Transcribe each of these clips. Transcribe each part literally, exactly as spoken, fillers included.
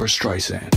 Barbra Streisand.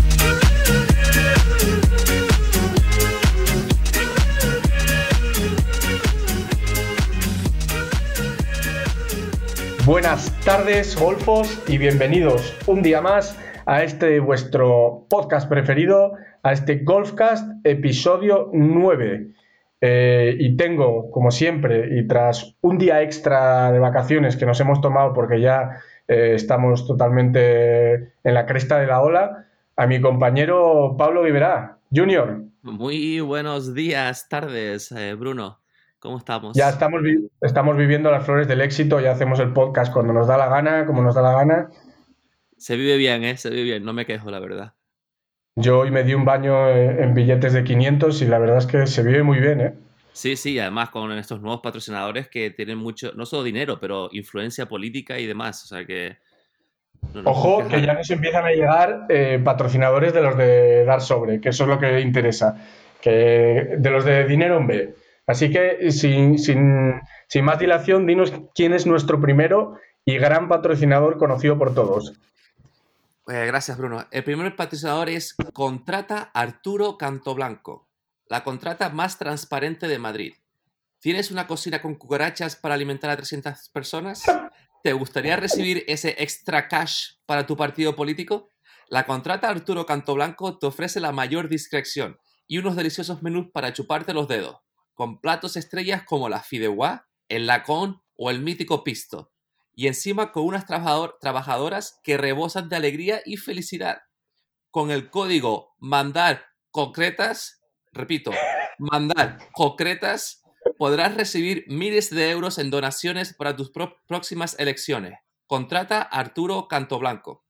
Buenas tardes, golfos, y bienvenidos un día más a este vuestro podcast preferido, a este Golfcast episodio nueve. Eh, y tengo, como siempre, y tras un día extra de vacaciones que nos hemos tomado porque ya eh, estamos totalmente en la cresta de la ola, a mi compañero Pablo Viverá, Junior. Muy buenos días, tardes, eh, Bruno. ¿Cómo estamos? Ya estamos, vi- estamos viviendo las flores del éxito, ya hacemos el podcast cuando nos da la gana, como nos da la gana. Se vive bien, ¿eh? Se vive bien, no me quejo, la verdad. Yo hoy me di un baño eh, en billetes de quinientos y la verdad es que se vive muy bien, ¿eh? Sí, sí, además con estos nuevos patrocinadores que tienen mucho, no solo dinero, pero influencia política y demás, o sea que no nos podemos Ojo, que quejar. ya nos empiezan a llegar eh, patrocinadores de los de dar sobre, que eso es lo que interesa, que de los de dinero en B. Así que sin, sin, sin más dilación, dinos quién es nuestro primero y gran patrocinador conocido por todos. Eh, gracias, Bruno. El primer patrocinador es Contrata Arturo Cantoblanco, la contrata más transparente de Madrid. ¿Tienes una cocina con cucarachas para alimentar a trescientas personas? ¿Te gustaría recibir ese extra cash para tu partido político? La contrata Arturo Cantoblanco te ofrece la mayor discreción y unos deliciosos menús para chuparte los dedos, con platos estrellas como la fideuá, el lacón o el mítico pisto. Y encima con unas trabajador- trabajadoras que rebosan de alegría y felicidad. Con el código mandar concretas, repito, mandar concretas, podrás recibir miles de euros en donaciones para tus pro- próximas elecciones. Contrata a Arturo Cantoblanco.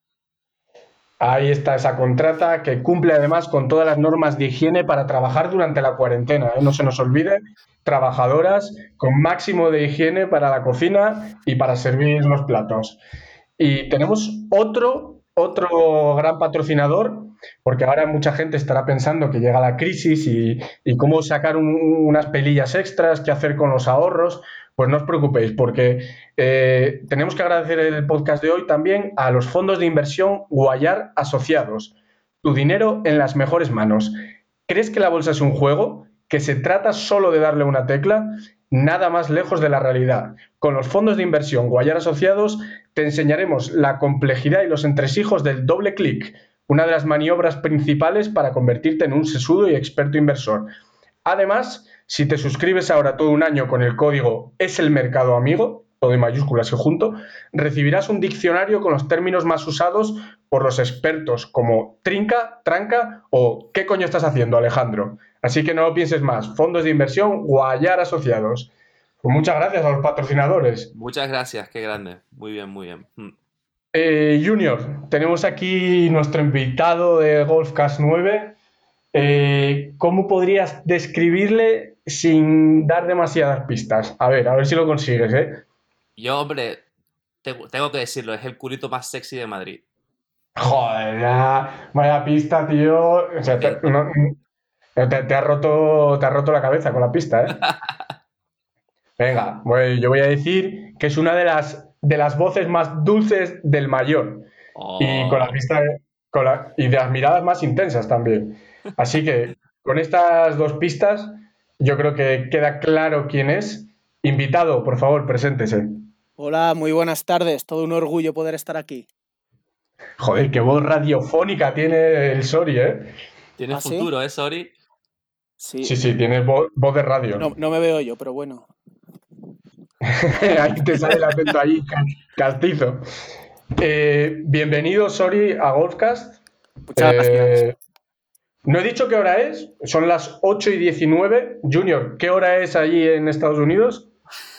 Ahí está esa contrata que cumple además con todas las normas de higiene para trabajar durante la cuarentena, ¿eh? No se nos olvide, trabajadoras con máximo de higiene para la cocina y para servir los platos. Y tenemos otro, otro gran patrocinador, porque ahora mucha gente estará pensando que llega la crisis y, y cómo sacar un- unas pelillas extras, qué hacer con los ahorros. Pues no os preocupéis, porque eh, tenemos que agradecer el podcast de hoy también a los fondos de inversión Guayar Asociados. Tu dinero en las mejores manos. ¿Crees que la bolsa es un juego? ¿Que se trata solo de darle una tecla? Nada más lejos de la realidad. Con los fondos de inversión Guayar Asociados te enseñaremos la complejidad y los entresijos del doble clic, una de las maniobras principales para convertirte en un sesudo y experto inversor. Además, si te suscribes ahora todo un año con el código Es el Mercado Amigo, todo en mayúsculas y junto, recibirás un diccionario con los términos más usados por los expertos como trinca, tranca o ¿qué coño estás haciendo, Alejandro? Así que no lo pienses más. Fondos de inversión Guayar Asociados. Pues muchas gracias a los patrocinadores. Muchas gracias, qué grande. Muy bien, muy bien. Mm. Eh, Junior, tenemos aquí nuestro invitado de Golfcast nueve. Eh, ¿cómo podrías describirle sin dar demasiadas pistas? A ver, a ver si lo consigues, ¿eh? Yo, hombre, te- tengo que decirlo, es el culito más sexy de Madrid. Joder, ya, vaya pista, tío. O sea, te, Sí. no- te- te ha roto, te ha roto la cabeza con la pista, ¿eh? Venga, voy- yo voy a decir que es una de las, de las voces más dulces del mayor. Y con la Oh. pista con la- y de las miradas más intensas también. Así que con estas dos pistas, yo creo que queda claro quién es. Invitado, por favor, preséntese. Hola, muy buenas tardes. Todo un orgullo poder estar aquí. Joder, qué voz radiofónica tiene el Sori, ¿eh? Tiene ¿Ah, sí? futuro, ¿eh, Sori? Sí. Sí, sí, tiene vo- voz de radio. No, no me veo yo, pero bueno. Ahí te sale el acento ahí, ca- castizo. Eh, bienvenido, Sori, a Golfcast. Muchas gracias. Eh, no he dicho qué hora es, son las ocho y diecinueve. Junior, ¿qué hora es allí en Estados Unidos?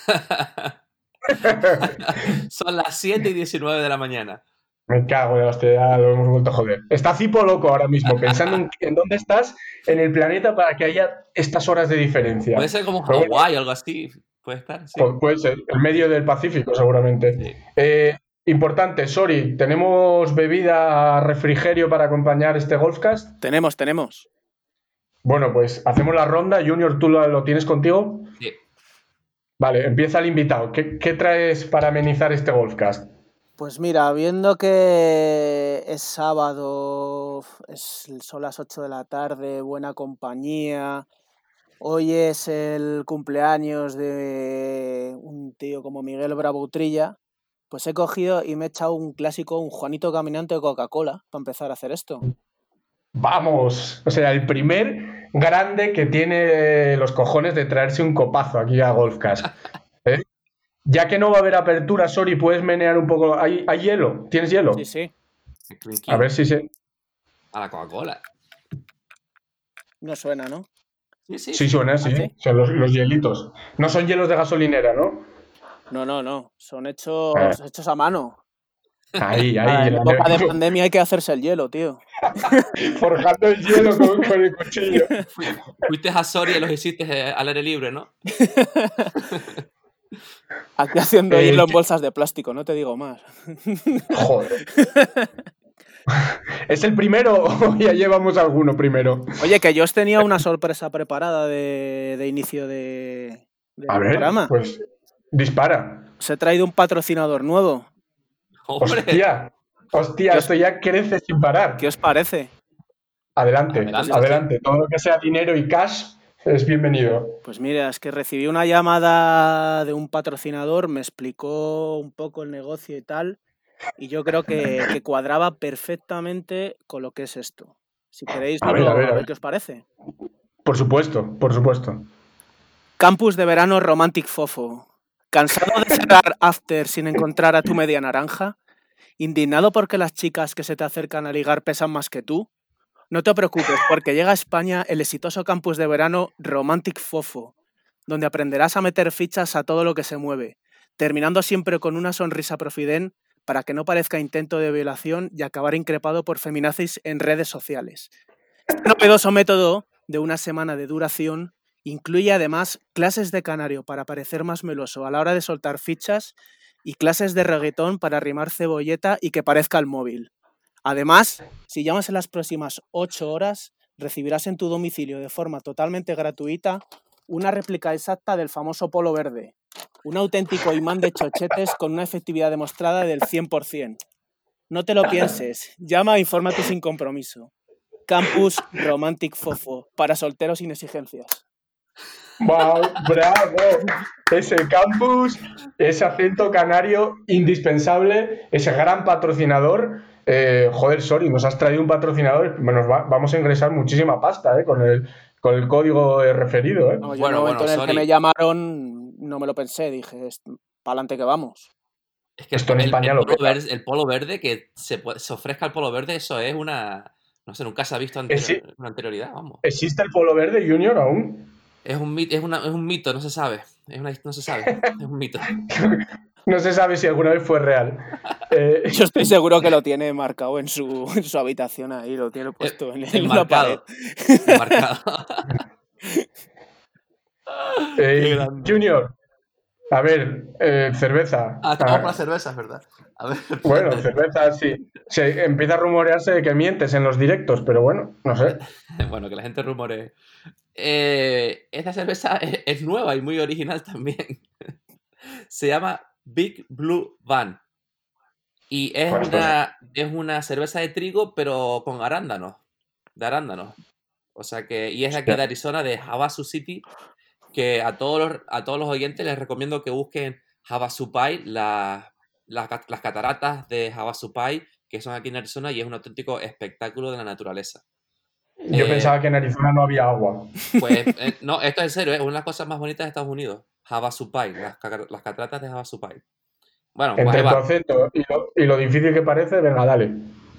Son las siete y diecinueve de la mañana. Me cago en la hostia, ya lo hemos vuelto a joder. Está Cipo loco ahora mismo, pensando en, en dónde estás en el planeta para que haya estas horas de diferencia. Puede ser como Pero bueno, Hawái o algo así. Puede estar, sí. pu- puede ser, el medio del Pacífico seguramente. Sí. Eh, importante, sorry, ¿tenemos bebida, refrigerio para acompañar este Golfcast? Tenemos, tenemos. Bueno, pues hacemos la ronda. Junior, ¿tú lo, lo tienes contigo? Sí. Vale, empieza el invitado. ¿Qué, qué traes para amenizar este Golfcast? Pues mira, viendo que es sábado, es, son las ocho de la tarde, buena compañía, hoy es el cumpleaños de un tío como Miguel Bravo Utrilla, pues he cogido y me he echado un clásico, un Juanito Caminante de Coca-Cola, para empezar a hacer esto. Vamos, o sea, el primer grande que tiene los cojones de traerse un copazo aquí a Golfcast. ¿eh? Ya que no va a haber apertura, Sori, puedes menear un poco. ¿Hay, hay hielo? ¿Tienes hielo? Sí, sí. A ver si se. A la Coca-Cola. No suena, ¿no? Sí, sí. Sí, suena, sí. ¿Ah, sí? Son los, los hielitos. No son hielos de gasolinera, ¿no? No, no, no. Son hechos, Eh. hechos a mano. Ahí, Ah, ahí. en la época de ne- pandemia hay que hacerse el hielo, tío. Forjando el hielo con, con el cuchillo. Fui- Fuiste a Soria y los hiciste eh, al aire libre, ¿no? Aquí haciendo Eh, hielo en ¿qué- bolsas de plástico, no te digo más. Joder. ¿Es el primero o ya llevamos alguno primero? Oye, que yo os tenía una sorpresa preparada de, de inicio de, del A ver, programa. pues dispara. Os he traído un patrocinador nuevo. Hombre, Hostia, hostia, ¿Qué os- esto ya crece sin parar. ¿Qué os parece? Adelante, Adelante, adelante. Todo lo que sea dinero y cash es bienvenido. Pues mira, es que recibí una llamada de un patrocinador, me explicó un poco el negocio y tal, y yo creo que, que cuadraba perfectamente con lo que es esto. Si queréis, A os ver, lo- a ver, a a ver ver. qué os parece. Por supuesto, por supuesto. Campus de verano Romantic Fofo. ¿Cansado de cerrar after sin encontrar a tu media naranja? ¿Indignado porque las chicas que se te acercan a ligar pesan más que tú? No te preocupes, porque llega a España el exitoso campus de verano Romantic Fofo, donde aprenderás a meter fichas a todo lo que se mueve, terminando siempre con una sonrisa profident para que no parezca intento de violación y acabar increpado por feminazis en redes sociales. Este novedoso método de una semana de duración incluye además clases de canario para parecer más meloso a la hora de soltar fichas y clases de reggaetón para rimar cebolleta y que parezca el móvil. Además, si llamas en las próximas ocho horas, recibirás en tu domicilio de forma totalmente gratuita una réplica exacta del famoso polo verde, un auténtico imán de chochetes con una efectividad demostrada del cien por ciento. No te lo pienses, llama e infórmate sin compromiso. Campus Romantic Fofo, para solteros sin exigencias. ¡Wow! ¡Bravo! Ese campus, ese acento canario indispensable, ese gran patrocinador. Eh, joder, sorry, nos has traído un patrocinador. Nos va- vamos a ingresar muchísima pasta eh, con, el, con el código eh, referido. Eh. Vamos, yo Bueno, en el momento bueno, en el que sorry. me llamaron no me lo pensé, dije, para adelante que vamos. es que el, Esto en el- España el lo polo peta. verde, el polo verde, que se, puede- se ofrezca el polo verde, eso es una... No sé, nunca se ha visto Exi- anterior, una anterioridad, vamos. ¿Existe el polo verde junior aún? Es un, mit- es, una- es un mito, no se sabe. Es una, no se sabe, es un mito. No se sabe si alguna vez fue real. Eh, Yo estoy seguro que lo tiene marcado en su, en su habitación ahí, lo tiene puesto en, en una pared. Enmarcado. Enmarcado. eh, Qué grande. Junior, a ver, eh, cerveza. Ah, estamos Ah, con las cervezas, ¿verdad? A ver, bueno, espérate. cerveza sí. Se empieza a rumorearse de que mientes en los directos, pero bueno, no sé. Bueno, que la gente rumore. Eh, esta cerveza es, es nueva y muy original también. Se llama Big Blue Van. Y es Pues, pues, una, es una cerveza de trigo, pero con arándanos. De arándanos. O sea que, y es de aquí de Arizona, de Havasu City, que a todos los, a todos los oyentes les recomiendo que busquen Havasupai, la- las ca- las cataratas de Havasupai, que son aquí en Arizona, y es un auténtico espectáculo de la naturaleza. yo Eh, pensaba que en Arizona no había agua. Pues, eh, no, esto es en serio, es una de las cosas más bonitas de Estados Unidos. Havasupai, las, ca- las cataratas de Havasupai. Bueno, pues ahí Entre tu va. acento y lo, y lo difícil que parece, venga, dale.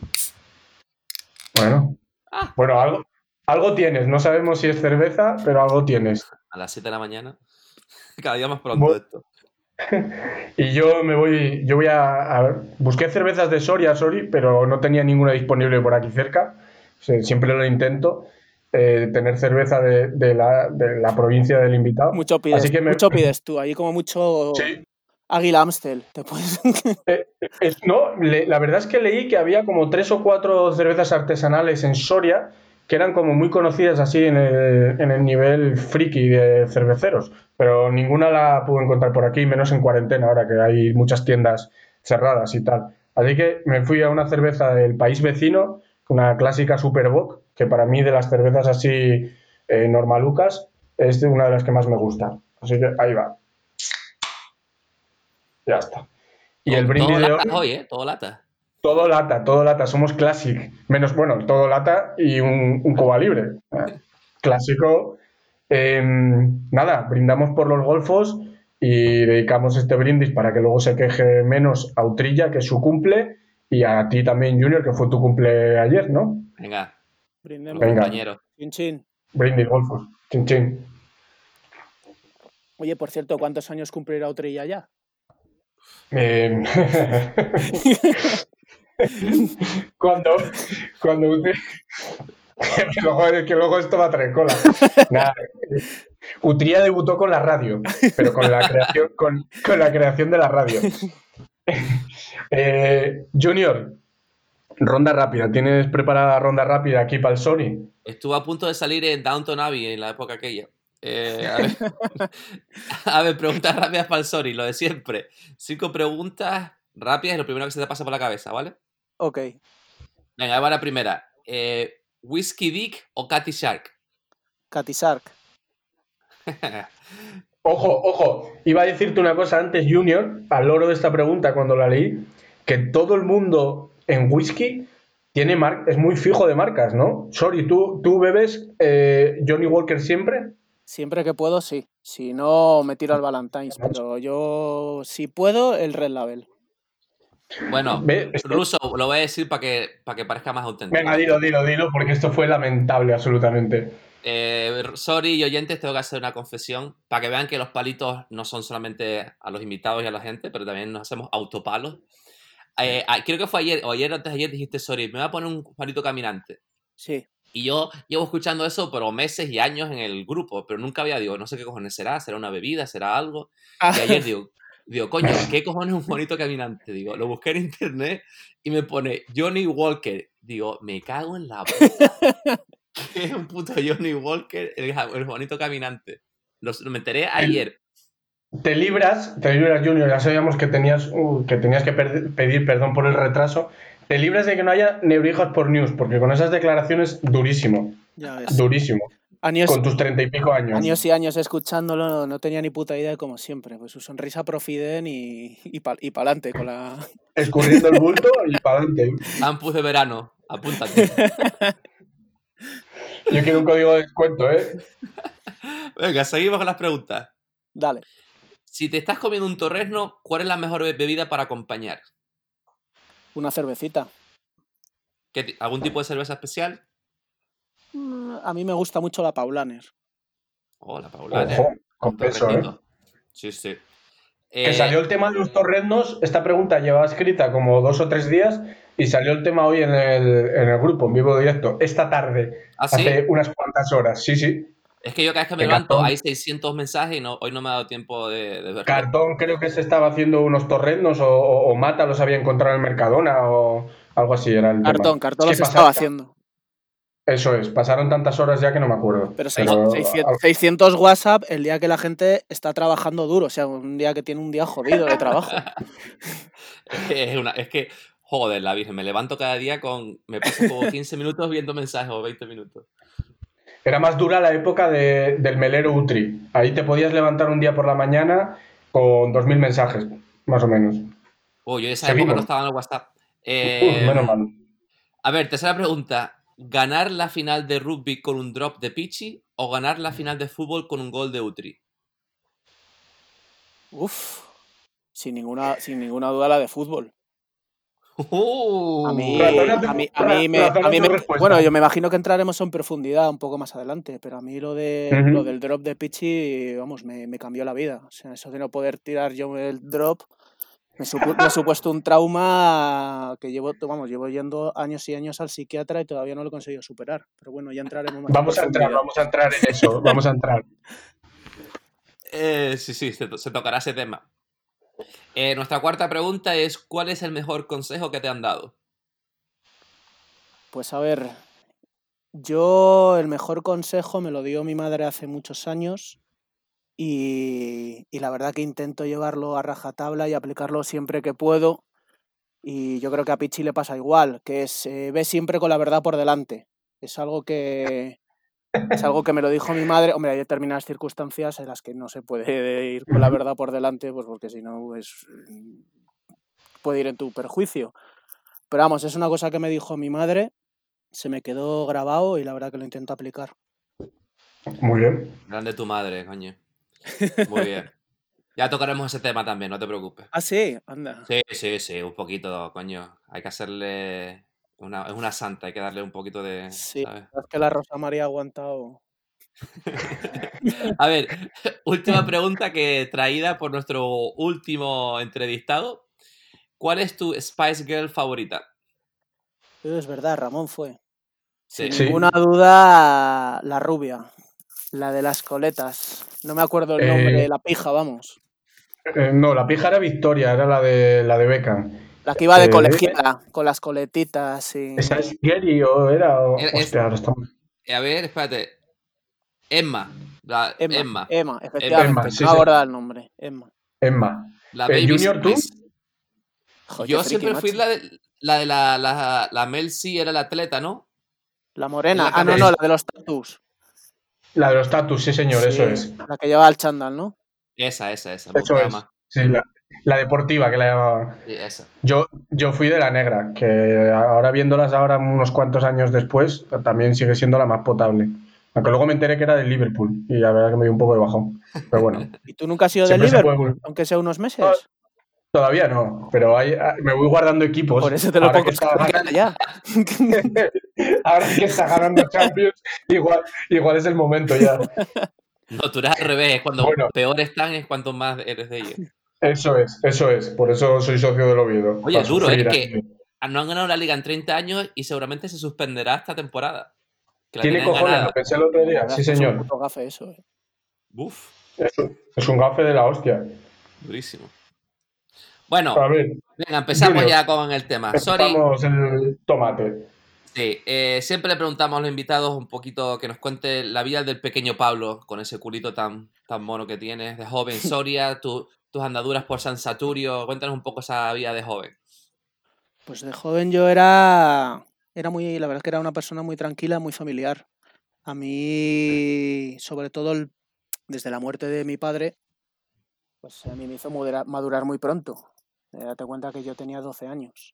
Bueno, Ah, bueno, algo, algo tienes. No sabemos si es cerveza, pero algo tienes. a las siete de la mañana. Cada día más pronto Bu- esto. Y yo me voy, yo voy a, a ver, busqué cervezas de Soria, sorry, pero no tenía ninguna disponible por aquí cerca. O sea, siempre lo intento, eh, tener cerveza de, de la, de la provincia del invitado. Mucho pides, Así que me, mucho pides tú, ahí como mucho sí, Águila Amstel. Te puedes... eh, es- no, le- la verdad es que leí que había como tres o cuatro cervezas artesanales en Soria que eran como muy conocidas así en el, en el nivel friki de cerveceros, pero ninguna la pude encontrar por aquí, menos en cuarentena, ahora que hay muchas tiendas cerradas y tal. Así que me fui a una cerveza del país vecino, una clásica Superboc, que para mí de las cervezas así eh, normalucas es una de las que más me gusta. Así que ahí va. Ya está. Y el Todo, brindis todo de lata hoy, hoy, ¿eh? Todo lata. todo lata, todo lata, somos classic. Menos, bueno, todo lata y un, un coba libre. Eh, Clásico. Eh, nada, brindamos por los golfos y dedicamos este brindis para que luego se queje menos a Utrilla, que es su cumple, y a ti también, Junior, que fue tu cumple ayer, ¿no? Venga, a los Brindemos. Venga, compañeros. Chin, chin. brindis, golfos. Chin, chin. Oye, por cierto, ¿cuántos años cumplirá Utrilla ya? Eh, cuando, cuando Utri- que luego, que luego esto va a traer cola. Nada, Utría debutó con la radio, pero con la creación, con, con la creación de la radio. Eh, Junior, ronda rápida. ¿Tienes preparada ronda rápida aquí para el Sony? Estuve a punto de salir en Downton Abbey en la época aquella. Eh, a ver, a ver, preguntas rápidas para el Sorry, lo de siempre. Cinco preguntas rápidas y lo primero que se te pasa por la cabeza, ¿vale? Ok. Venga, ahí va la primera. Eh, ¿Whiskey Dick o Cathy Shark? Katy Shark. Ojo, ojo, iba a decirte una cosa antes, Junior, al loro de esta pregunta cuando la leí, que todo el mundo en whisky tiene mar es muy fijo de marcas, ¿no? Sorry, ¿tú, tú bebes eh, Johnny Walker siempre? Siempre que puedo, sí. Si no, me tiro al Valentine's. Pero yo, si puedo, el Red Label. Bueno, Ve, esto- Ruso, lo voy a decir para que, para que parezca más auténtico. Venga, dilo, dilo, dilo, porque esto fue lamentable absolutamente. Eh, sorry y oyentes, tengo que hacer una confesión para que vean que los palitos no son solamente a los invitados y a la gente, pero también nos hacemos autopalos. Eh, ah, creo que fue ayer, o ayer antes de ayer dijiste, sorry, me voy a poner un palito caminante. Sí. Y yo llevo escuchando eso por meses y años en el grupo, pero nunca había, digo, no sé qué cojones será, será una bebida, será algo. Ah, Y ayer digo, digo, coño, ¿qué cojones es un bonito caminante? Digo, lo busqué en internet y me pone Johnny Walker. Digo, me cago en la puta. ¿Qué es un puto Johnny Walker, el, el bonito caminante? Lo, lo me enteré ayer. Te libras, te libras, Junior, ya sabíamos que tenías, uh, que, tenías que per- pedir perdón por el retraso. Te libras de que no haya nebrijas por news, porque con esas declaraciones, durísimo, ya ves. durísimo. Años, Con tus treinta y pico años. años y años escuchándolo, no, no tenía ni puta idea, como siempre. Pues su sonrisa profiden y, y, pa, y pa'lante con la... Escurriendo el bulto y para adelante. Campus de verano, apúntate. Yo quiero un código de descuento, ¿eh? Venga, seguimos con las preguntas. Dale. Si te estás comiendo un torrezno, ¿cuál es la mejor be- bebida para acompañar? Una cervecita. ¿Qué ti- ¿Algún tipo de cerveza especial? Mm, A mí me gusta mucho la Paulaner. Oh, la Paulana. Ojo, con Un peso, ¿eh? torreznito. Sí, sí. Que Eh, salió el tema de los torrendos, esta pregunta lleva escrita como dos o tres días y salió el tema hoy en el, en el grupo, en vivo directo, esta tarde, ¿Ah, sí? hace unas cuantas horas. Sí, sí. Es que yo cada vez que me De levanto cartón. hay seiscientos mensajes y no, hoy no me ha dado tiempo de, de verlo. Cartón creo que se estaba haciendo unos torrendos o, o, o Mata los había encontrado en Mercadona o algo así era el Cartón, tema. cartón Es que los estaba pasaron- haciendo. Eso es, pasaron tantas horas ya que no me acuerdo. Pero Pero, seiscientos, seiscientos WhatsApp el día que la gente está trabajando duro. O sea, un día que tiene un día jodido de trabajo. Es que, es, una, es que, joder, la Virgen, me levanto cada día con. Me paso como quince minutos viendo mensajes o veinte minutos. Era más dura la época de, del melero Utri. Ahí te podías levantar un día por la mañana con dos mil mensajes, más o menos. Oh, yo en esa Seguimos. época no estaba en el WhatsApp. Uf, Eh, menos mal. a ver, tercera pregunta. ¿Ganar la final de rugby con un drop de Pichi o ganar la final de fútbol con un gol de Utri? Uf. Sin ninguna, sin ninguna duda la de fútbol. Uh, A mí, Razona tu- a mí, a mí me, razona a mí tu me- respuesta. bueno, yo me imagino que entraremos en profundidad un poco más adelante, pero a mí lo de Ujú. lo del drop de Pichi, vamos, me, me cambió la vida. O sea, eso de no poder tirar yo el drop me, supu- me ha supuesto un trauma que llevo, vamos, llevo yendo años y años al psiquiatra y todavía no lo he conseguido superar. Pero bueno, ya entraremos más Vamos en a entrar, profundidad. vamos a entrar en eso, vamos a entrar. Eh, sí, sí, se, to- se tocará ese tema. Eh, nuestra cuarta pregunta es: ¿cuál es el mejor consejo que te han dado? Pues a ver, yo el mejor consejo me lo dio mi madre hace muchos años y, y la verdad que intento llevarlo a rajatabla y aplicarlo siempre que puedo. Y yo creo que a Pichi le pasa igual, que es eh, ve siempre con la verdad por delante. Es algo que es algo que me lo dijo mi madre. Hombre, hay determinadas circunstancias en las que no se puede ir con la verdad por delante, pues porque si no, pues puede ir en tu perjuicio. Pero vamos, es una cosa que me dijo mi madre, se me quedó grabado y la verdad que lo intento aplicar. Muy bien. Grande tu madre, coño. Muy bien. Ya tocaremos ese tema también, no te preocupes. Ah, sí, anda. Sí, sí, sí, un poquito, coño. Hay que hacerle... Una, es una santa, hay que darle un poquito de... Sí, ¿sabes? es que la Rosa María ha aguantado. A ver, última pregunta que traída por nuestro último entrevistado. ¿Cuál es tu Spice Girl favorita? Es verdad, Ramón fue. Sin Sí. ninguna Sí. duda, la rubia, la de las coletas. No me acuerdo el nombre Eh, de la pija, vamos. eh, no, la pija era Victoria, era la de la de Beckham. La que iba de Eh, colegiala, con las coletitas ¿Esa y... es Gary o era? o- Es, es- Hostia, ahora estamos. a ver, espérate. Emma. La, Emma, Emma. Emma, Emma. Emma, efectivamente, no sí, me sí. acordaba el nombre. Emma. Emma. La Eh, Baby Junior, ¿tú? Spice. Joder, qué Yo friki, siempre fui macho. la de la, de la, la, la Mel C, era la atleta, ¿no? La Es morena. la que Ah, no, habla- no, la de los tatus. La de los tatus, sí, señor, eso Sí, es. la que lleva el chándal, ¿no? Esa, esa, esa. Me Eso gustaba es. más. Sí, la, la deportiva que la llamaban. Sí, esa. Yo, yo fui de la negra, que ahora viéndolas ahora unos cuantos años después, también sigue siendo la más potable. Aunque luego me enteré que era del Liverpool y la verdad que me dio un poco de bajón. Pero bueno, ¿Y tú nunca has sido de siempre se puede Liverpool, volver. aunque sea unos No, meses? todavía no, pero hay, me voy guardando Por equipos. eso te lo Ahora pongo que está ganando, ya. ahora que está ganando Champions, igual, igual es el momento ya. No, tú eres al revés. Cuando Bueno, peor están es cuanto más eres de ellos. eso es, eso es. Por eso soy socio del Oviedo, Oye, para duro, ¿eh? sufrir Que así. no han ganado la liga en treinta años y seguramente se suspenderá esta temporada. Que la Tiene tenían cojones, lo ganada. pensé el otro La día, verdad sí es que es un señor. puto gafe eso, eh. Uf, Es un, es un gafe de la hostia. durísimo. A Bueno, ver, venga, empezamos Junior, ya con el tema. Sorry. empezamos el tomate. Sí, eh, siempre le preguntamos a los invitados un poquito que nos cuente la vida del pequeño Pablo, con ese culito tan, tan mono que tienes, de joven. Soria, tu- tus andaduras por San Saturio. Cuéntanos un poco esa vida de joven. Pues de joven yo era, era muy, la verdad es que era una persona muy tranquila, muy familiar. A mí, sobre todo el- desde la muerte de mi padre, pues a mí me hizo madura- madurar muy pronto. Eh, date cuenta que yo tenía doce años.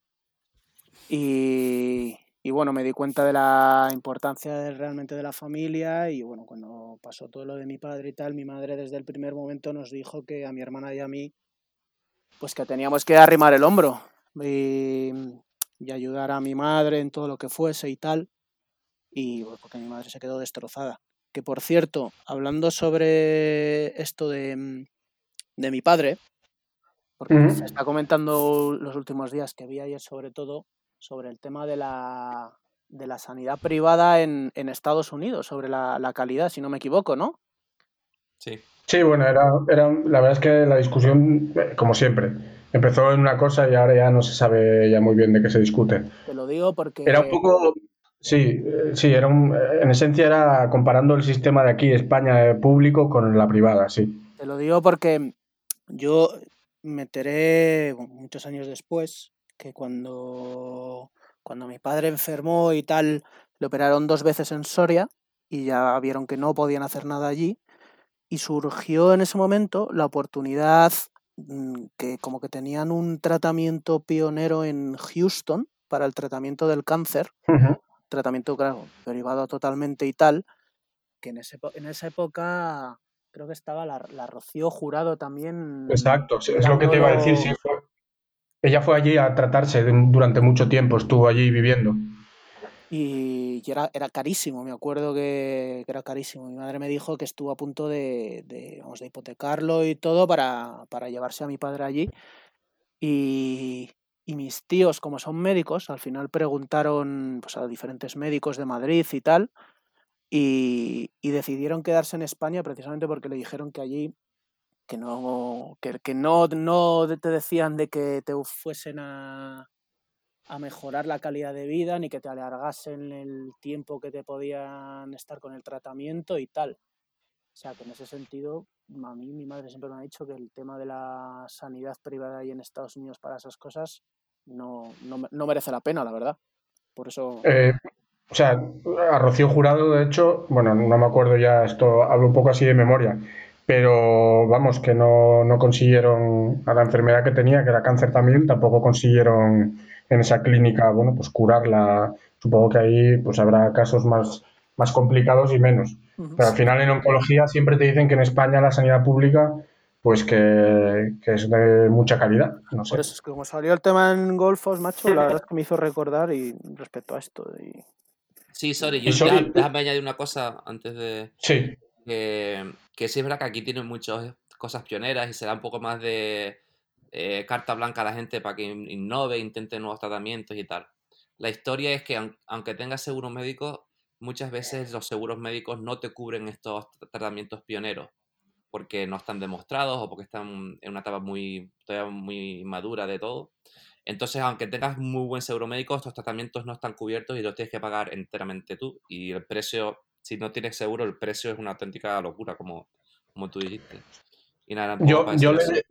Y, y bueno, me di cuenta de la importancia de- realmente de la familia y bueno, cuando pasó todo lo de mi padre y tal, mi madre desde el primer momento nos dijo que a mi hermana y a mí, pues que teníamos que arrimar el hombro y, y ayudar a mi madre en todo lo que fuese y tal. Y bueno, porque mi madre se quedó destrozada. Que por cierto, hablando sobre esto de, de mi padre, porque se Ujú. está comentando los últimos días que vi ayer sobre todo sobre el tema de la, de la sanidad privada en, en Estados Unidos, sobre la, la calidad, si no me equivoco, ¿no? Sí. Sí, bueno, era, era, la verdad es que la discusión, eh, como siempre, empezó en una cosa y ahora ya no se sabe ya muy bien de qué se discute. Te lo digo Era un porque poco, sí, eh, sí, era un, eh, en esencia era comparando el sistema de aquí, España, eh, público, con la privada, sí. te lo digo porque yo me enteré bueno, muchos años después que cuando, cuando mi padre enfermó y tal, le operaron dos veces en Soria y ya vieron que no podían hacer nada allí. Y surgió en ese momento la oportunidad mm, que como que tenían un tratamiento pionero en Houston para el tratamiento del cáncer, Ujú. tratamiento, claro, derivado totalmente y tal, que en, ese, en esa época creo que estaba la, la Rocío Jurado también Exacto, sí, es lo que te iba a decir, sí, dándolo. fue, ella fue allí a tratarse de- durante mucho tiempo, estuvo allí viviendo. Y, y era, era carísimo, me acuerdo que, que era carísimo. Mi madre me dijo que estuvo a punto de, de, vamos, de hipotecarlo y todo para, para llevarse a mi padre allí. Y, y mis tíos, como son médicos, al final preguntaron pues, a diferentes médicos de Madrid y tal, y, y decidieron quedarse en España precisamente porque le dijeron que allí que no, que, que no, no te decían de que te fuesen a, a mejorar la calidad de vida, ni que te alargasen el tiempo que te podían estar con el tratamiento y tal. O sea, que en ese sentido, a mí mi madre siempre me ha dicho que el tema de la sanidad privada ahí en Estados Unidos para esas cosas no, no, no merece la pena, la verdad. Por eso... Eh, o sea, a Rocío Jurado, de hecho, bueno, no me acuerdo ya, esto hablo un poco así de memoria, pero vamos, que no, no consiguieron, a la enfermedad que tenía, que era cáncer también, tampoco consiguieron en esa clínica, bueno, pues curarla. Supongo que ahí pues habrá casos más, más complicados y menos. Pero al Sí, final en oncología siempre te dicen que en España la sanidad pública, pues que, que es de mucha calidad, no por sé. eso es que como salió el tema en Golfos, macho, la verdad es que me hizo recordar y respecto a esto. Y, Sí, sorry, Y yo, deja- sorry, déjame añadir una cosa antes de sí, que, que sí es verdad que aquí tienen muchas cosas pioneras y se da un poco más de eh, carta blanca a la gente para que in- innove, intente nuevos tratamientos y tal. La historia es que aun- aunque tengas seguro médico, muchas veces los seguros médicos no te cubren estos tr- tratamientos pioneros porque no están demostrados o porque están en una etapa muy, todavía muy madura de todo. Entonces, aunque tengas muy buen seguro médico, estos tratamientos no están cubiertos y los tienes que pagar enteramente tú. Y el precio, si no tienes seguro, el precio es una auténtica locura, como, como tú dijiste. Y nada, un poco yo, para yo decir le, eso.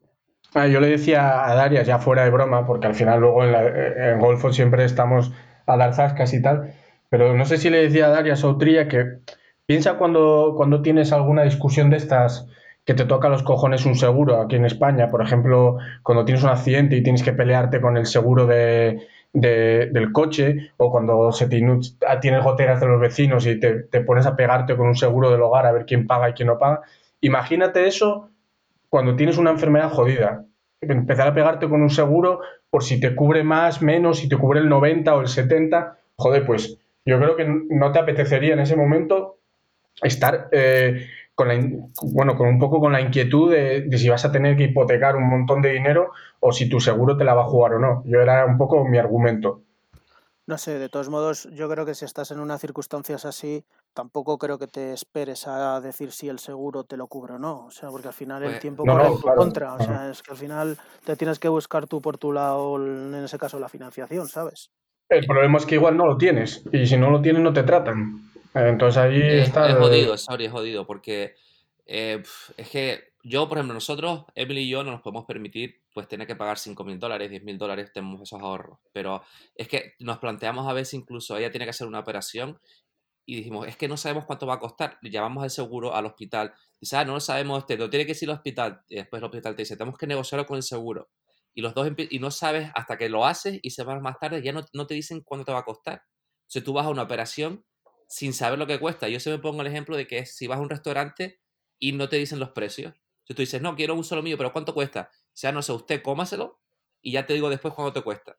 ah, yo le decía a Darias, ya fuera de broma, porque al final luego en, la- en Golfo siempre estamos a dar zascas y tal, pero no sé si le decía a Darias o Tría que piensa cuando, cuando tienes alguna discusión de estas que te toca los cojones un seguro aquí en España, por ejemplo, cuando tienes un accidente y tienes que pelearte con el seguro de, de- del coche, o cuando se te inu- tienes goteras de los vecinos y te, te pones a pegarte con un seguro del hogar a ver quién paga y quién no paga. Imagínate eso cuando tienes una enfermedad jodida. Empezar a pegarte con un seguro por si te cubre más, menos, si te cubre el noventa o el setenta. Joder, pues yo creo que no te apetecería en ese momento estar eh, con la, bueno, con un poco con la inquietud de, de si vas a tener que hipotecar un montón de dinero o si tu seguro te la va a jugar o no. Yo era un poco mi argumento. no sé, de todos modos, yo creo que si estás en unas circunstancias así, tampoco creo que te esperes a decir si el seguro te lo cubre o no. O sea, porque al final el Pues, tiempo No, corre en no, tu claro. contra. O sea, es que al final te tienes que buscar tú por tu lado, en ese caso, la financiación, ¿sabes? El problema es que igual no lo tienes y si no lo tienes no te tratan. Entonces ahí es, está es el... jodido, sorry, es jodido, porque eh, pf, es que yo, por ejemplo, nosotros, Emily y yo, no nos podemos permitir pues tener que pagar cinco mil dólares, diez mil dólares, tenemos esos ahorros. Pero es que nos planteamos a veces incluso, ella tiene que hacer una operación y dijimos, es que no sabemos cuánto va a costar. Llamamos al seguro, al hospital. Dice, ah, no lo sabemos, este, lo tiene que decir el hospital. Y después el hospital te dice, tenemos que negociarlo con el seguro. Y los dos empie- y no sabes hasta que lo haces y semanas más tarde ya no, no te dicen cuánto te va a costar. Entonces tú vas a una operación sin saber lo que cuesta. Yo siempre pongo el ejemplo de que si vas a un restaurante y no te dicen los precios. Si tú dices, no, quiero un solo mío, pero ¿cuánto cuesta? O sea, no sé, usted cómaselo y ya te digo después cuánto te cuesta.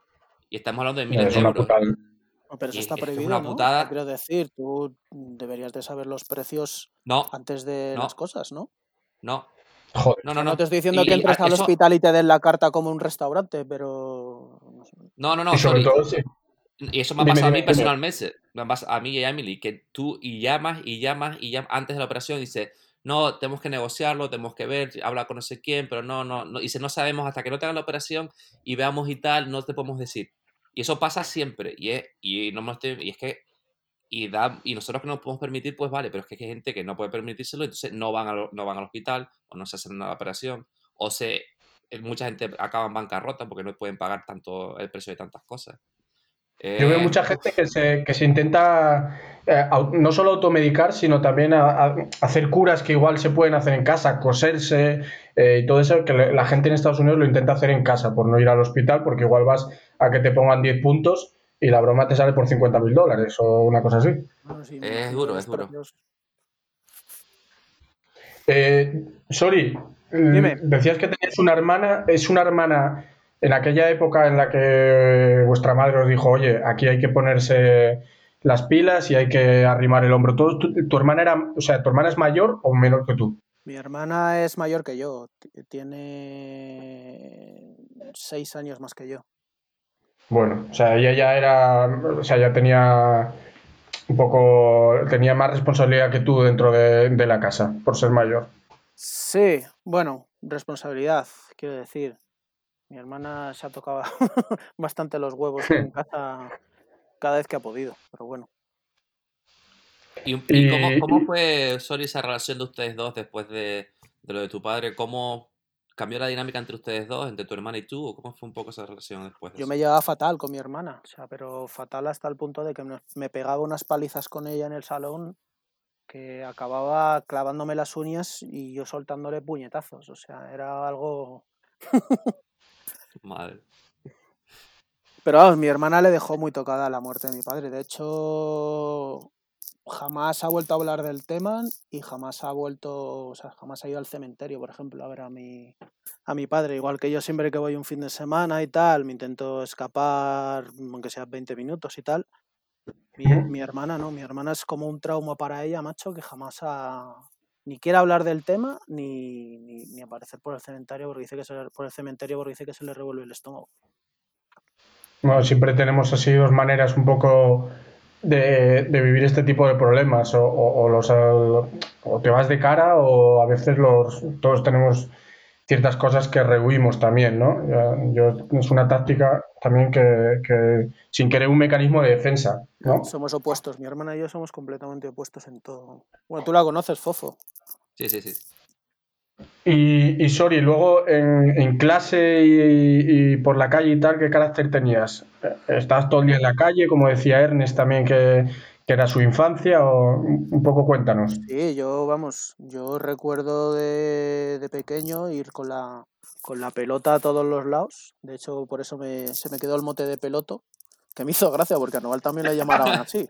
Y estamos hablando de miles Es de una euros. putada. No, pero eso Y es, está es que es prohibido, una ¿no? O sea, putada. quiero decir, tú deberías de saber los precios No, antes de las no, cosas, ¿no? no. Joder. No, O no, sea, no no. te estoy diciendo que Y, y a- entres al eso, hospital y te den la carta como un restaurante, pero... no sé. no, no, Y no, sobre sorry. todo, sí. Y eso me ha Dime, pasado a dime, mí dime. personalmente. Me ha pasado a mí y a Emily, que tú y llamas y llamas y llamas antes de la operación y dice, no, tenemos que negociarlo, tenemos que ver, habla con no sé quién, pero no, no, no. Dice, no sabemos hasta que no te hagan la operación y veamos y tal, no te podemos decir. Y eso pasa siempre. Y es, y no me estoy, y es que, y da, y nosotros que nos podemos permitir, pues vale, pero es que hay gente que no puede permitírselo, entonces no van, al, no van al hospital, o no se hacen la operación, o se, mucha gente acaba en bancarrota porque no pueden pagar tanto el precio de tantas cosas. Yo veo Eh, mucha uf, gente que se, que se intenta eh, au- no solo automedicar, sino también a- a- hacer curas que igual se pueden hacer en casa, coserse eh, y todo eso, que le- la gente en Estados Unidos lo intenta hacer en casa por no ir al hospital, porque igual vas a que te pongan diez puntos y la broma te sale por cincuenta mil dólares o una cosa así. Bueno, sí, me es imagino que duro, es los duro. precios... Eh, sorry, Dime. decías que tenías una hermana, es una hermana en aquella época en la que vuestra madre os dijo, oye, aquí hay que ponerse las pilas y hay que arrimar el hombro. ¿Tu, tu, tu hermana era, o sea, tu hermana es mayor o menor que tú? Mi hermana es mayor que yo, t- tiene seis años más que yo. Bueno, o sea, ella ya era, o sea, ya tenía un poco, tenía más responsabilidad que tú dentro de, de la casa, por ser mayor. Sí, bueno, responsabilidad, quiero decir. Mi hermana se ha tocado bastante los huevos en casa cada vez que ha podido, pero bueno. ¿Y, y cómo, Y, cómo fue, sorry, esa relación de ustedes dos después de, de lo de tu padre? ¿Cómo, ¿Cambió la dinámica entre ustedes dos, entre tu hermana y tú, o cómo fue un poco esa relación después de Yo eso? me llevaba fatal con mi hermana, o sea, pero fatal hasta el punto de que me, me pegaba unas palizas con ella en el salón que acababa clavándome las uñas y yo soltándole puñetazos, o sea, era algo... Madre. Pero vamos, mi hermana le dejó muy tocada la muerte de mi padre. De hecho, jamás ha vuelto a hablar del tema y jamás ha vuelto, o sea, jamás ha ido al cementerio, por ejemplo, a ver a mi, a mi padre. Igual que yo siempre que voy un fin de semana y tal, me intento escapar, aunque sea veinte minutos y tal. Mi, mi hermana no, mi hermana es como un trauma para ella, macho, que jamás ha... Ni quiere hablar del tema, ni, ni, ni aparecer por el cementerio porque dice que se, por el cementerio porque dice que se le revuelve el estómago. Bueno, siempre tenemos así dos maneras un poco de, de vivir este tipo de problemas. O, o- o los, o te vas de cara o a veces los, todos tenemos ciertas cosas que rehuimos también, ¿no? Ya- Yo, es una táctica también que, que sin querer un mecanismo de defensa, ¿no? Somos opuestos, mi hermana y yo somos completamente opuestos en todo. Bueno, tú la conoces, Fofo. Sí, sí, sí. Y, y sorry, luego en, en clase y, y por la calle y tal, ¿qué carácter tenías? ¿Estabas todo el día en la calle, como decía Ernest también que, que era su infancia? O un poco cuéntanos. Sí, yo, vamos, yo recuerdo de, de pequeño ir con la, con la pelota a todos los lados. De hecho, por eso me, se me quedó el mote de peloto, que me hizo gracia porque a Noval también le llamaban así.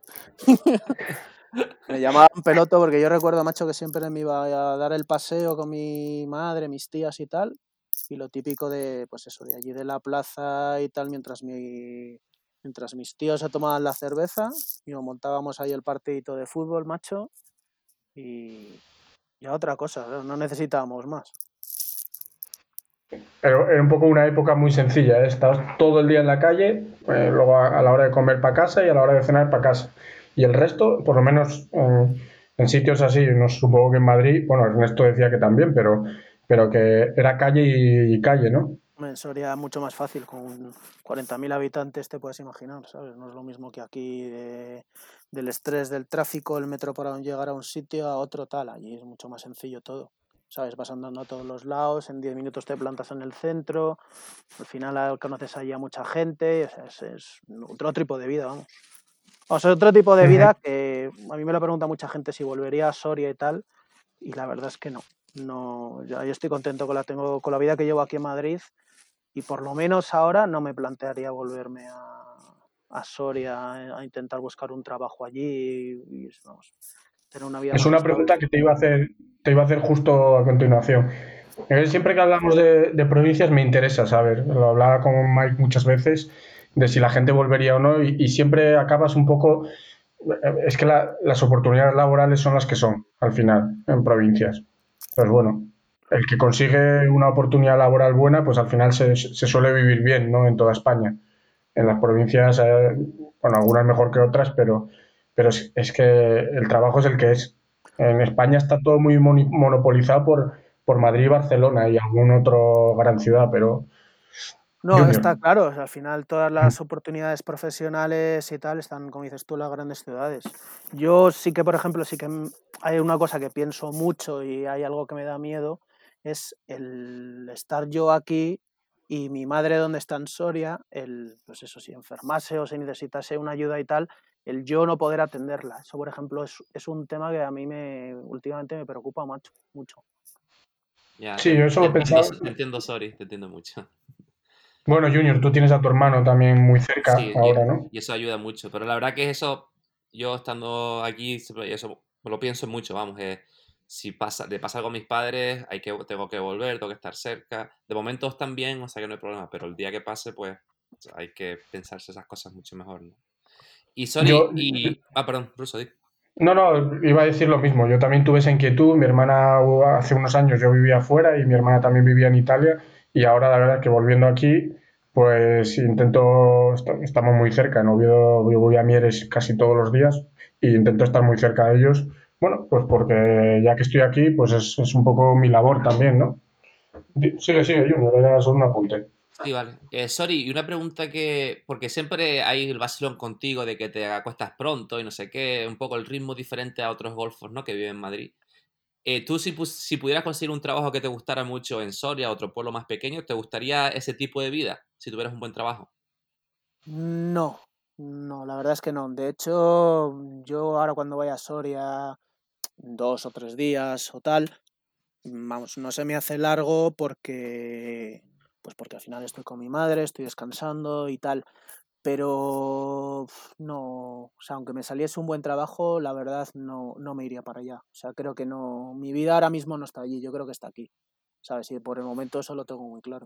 Me llamaban peloto porque yo recuerdo, macho, que siempre me iba a dar el paseo con mi madre, mis tías y tal. Y lo típico de, pues eso, de allí de la plaza y tal, mientras mi, mientras mis tíos se tomaban la cerveza y nos montábamos ahí el partidito de fútbol, macho, y ya otra cosa, ¿no? No necesitábamos más. Pero era un poco una época muy sencilla, ¿eh? Estabas todo el día en la calle, eh, luego a, a la hora de comer para casa y a la hora de cenar para casa. Y el resto, por lo menos en, en sitios así, no supongo que en Madrid, bueno, Ernesto decía que también, pero, pero que era calle y, y calle, ¿no? En Soria mucho más fácil, con cuarenta mil habitantes te puedes imaginar, ¿sabes? No es lo mismo que aquí de, del estrés del tráfico, el metro para llegar a un sitio a otro tal, allí es mucho más sencillo todo. ¿Sabes? Vas andando a todos los lados, en diez minutos te plantas en el centro, al final conoces allí a mucha gente, o sea, es, es otro tipo de vida, vamos. O sea, otro tipo de vida que a mí me lo pregunta mucha gente si volvería a Soria y tal, y la verdad es que no. No, yo, yo estoy contento con la, tengo, con la vida que llevo aquí en Madrid y por lo menos ahora no me plantearía volverme a, a Soria a, a intentar buscar un trabajo allí y, y vamos, tener una vida Es más una estable. pregunta que te iba a hacer, te iba a hacer justo a continuación. Eh, Siempre que hablamos de, de provincias me interesa saber, lo hablaba con Mike muchas veces, de si la gente volvería o no, y, y siempre acabas un poco, eh, es que la- las oportunidades laborales son las que son, al final, en provincias. Pues bueno, el que consigue una oportunidad laboral buena, pues al final se, se suele vivir bien, ¿no? En toda España. En las provincias, eh, bueno, algunas mejor que otras, pero, pero es, es que el trabajo es el que es. En España está todo muy moni- monopolizado por, por Madrid y Barcelona y algún otro gran ciudad, pero No, Junior. está claro, o sea, al final todas las oportunidades profesionales y tal están, como dices tú, en las grandes ciudades. Yo sí que, por ejemplo, sí que hay una cosa que pienso mucho y hay algo que me da miedo, es el estar yo aquí y mi madre donde está en Soria, el, pues eso, si enfermase o si necesitase una ayuda y tal, el yo no poder atenderla. Eso, por ejemplo, es, es un tema que a mí me últimamente me preocupa mucho, mucho. Ya, Sí, te, yo eso te lo he entiendo, pensado. te entiendo, sorry, te entiendo mucho. Bueno, Junior, tú tienes a tu hermano también muy cerca Sí, y, ahora, ¿no? y eso ayuda mucho, pero la verdad que eso, yo estando aquí, siempre- eso me lo pienso mucho, vamos, eh, si pasa, le pasa algo a mis padres, hay que, tengo que volver, tengo que estar cerca. De momento están bien, o sea que no hay problema, pero el día que pase, pues hay que pensarse esas cosas mucho mejor, ¿no? Y sorry, Yo, y... Ah, perdón, Ruso, di. no, no, iba a decir lo mismo. Yo también tuve esa inquietud. Mi hermana uh, hace unos años yo vivía afuera y mi hermana también vivía en Italia. Y ahora la verdad que volviendo aquí, pues intento, est- estamos muy cerca. En Oviedo yo voy a Mieres casi todos los días e intento estar muy cerca de ellos. Bueno, pues porque ya que estoy aquí, pues es, es un poco mi labor también, ¿no? Di- Sigue, sigue, Junior, era solo un apunte. Sí, vale. Eh, sorry, y una pregunta que, porque siempre hay el vacilón contigo de que te acuestas pronto y no sé qué, un poco el ritmo diferente a otros golfos, ¿no? Que viven en Madrid. Eh, tú, si, si pudieras conseguir un trabajo que te gustara mucho en Soria, otro pueblo más pequeño, ¿te gustaría ese tipo de vida si tuvieras un buen trabajo? No, no, la verdad es que no. De hecho, yo ahora cuando vaya a Soria dos o tres días o tal, vamos, no se me hace largo porque, pues porque al final estoy con mi madre, estoy descansando y tal. Pero no, o sea, aunque me saliese un buen trabajo, la verdad no, no me iría para allá. O sea, creo que no, mi vida ahora mismo no está allí, yo creo que está aquí. ¿Sabes? Y por el momento eso lo tengo muy claro.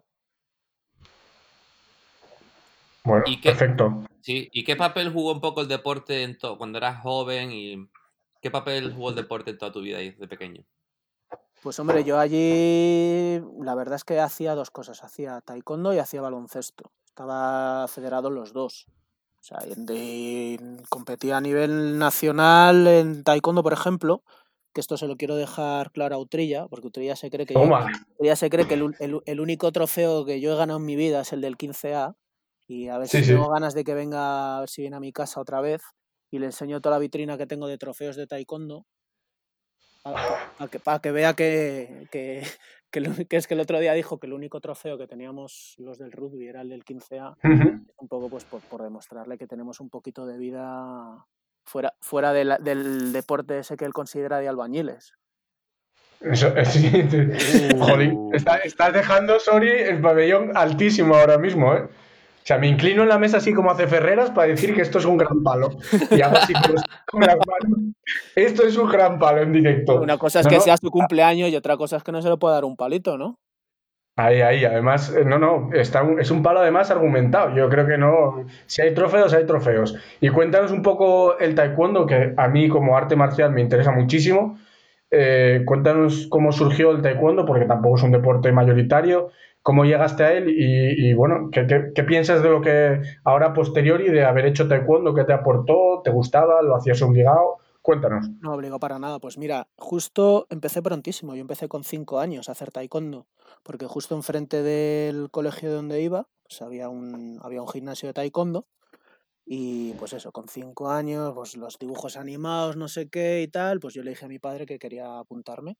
Bueno, ¿Y qué, perfecto. sí, ¿y qué papel jugó un poco el deporte en to- cuando eras joven? ¿Y qué papel jugó el deporte en toda tu vida ahí de pequeño? Pues hombre, yo allí la verdad es que hacía dos cosas, hacía taekwondo y hacía baloncesto. Estaba federado en los dos. O sea, de, competía a nivel nacional en taekwondo, por ejemplo, que esto se lo quiero dejar claro a Utrilla, porque Utrilla se cree que yo, Toma. Utrilla se cree que el, el, el único trofeo que yo he ganado en mi vida es el del quince A, y a ver Sí, si sí. tengo ganas de que venga, a ver si viene a mi casa otra vez y le enseño toda la vitrina que tengo de trofeos de taekwondo para pa, pa que, pa que vea que, que, que, lo, que es que el otro día dijo que el único trofeo que teníamos los del rugby era el del quince A, Ujú. un poco pues por, por demostrarle que tenemos un poquito de vida fuera, fuera de la, del deporte ese que él considera de albañiles. Eso, sí, sí. Jolín, está, Uh. estás dejando, sorry, el pabellón altísimo ahora mismo, ¿eh? O sea, me inclino en la mesa así como hace Ferreras para decir que esto es un gran palo. Y hago así con, los, con las manos. Esto es un gran palo en directo. Una cosa es No, que no. sea su cumpleaños y otra cosa es que no se le pueda dar un palito, ¿no? Ahí, ahí. Además, eh, no, no. Está un- es un palo además argumentado. Yo creo que no. Si hay trofeos, hay trofeos. Y cuéntanos un poco el taekwondo, que a mí como arte marcial me interesa muchísimo. Eh, cuéntanos cómo surgió el taekwondo, porque tampoco es un deporte mayoritario, cómo llegaste a él y, y bueno, ¿qué, qué, qué piensas de lo que ahora a posteriori de haber hecho taekwondo, qué te aportó, te gustaba, lo hacías obligado? Cuéntanos. No obligo para nada. Pues mira, justo empecé prontísimo. Yo empecé con cinco años a hacer taekwondo, porque justo enfrente del colegio donde iba, pues había un, había un gimnasio de taekwondo. Y pues eso, con cinco años, pues los dibujos animados, no sé qué y tal, pues yo le dije a mi padre que quería apuntarme.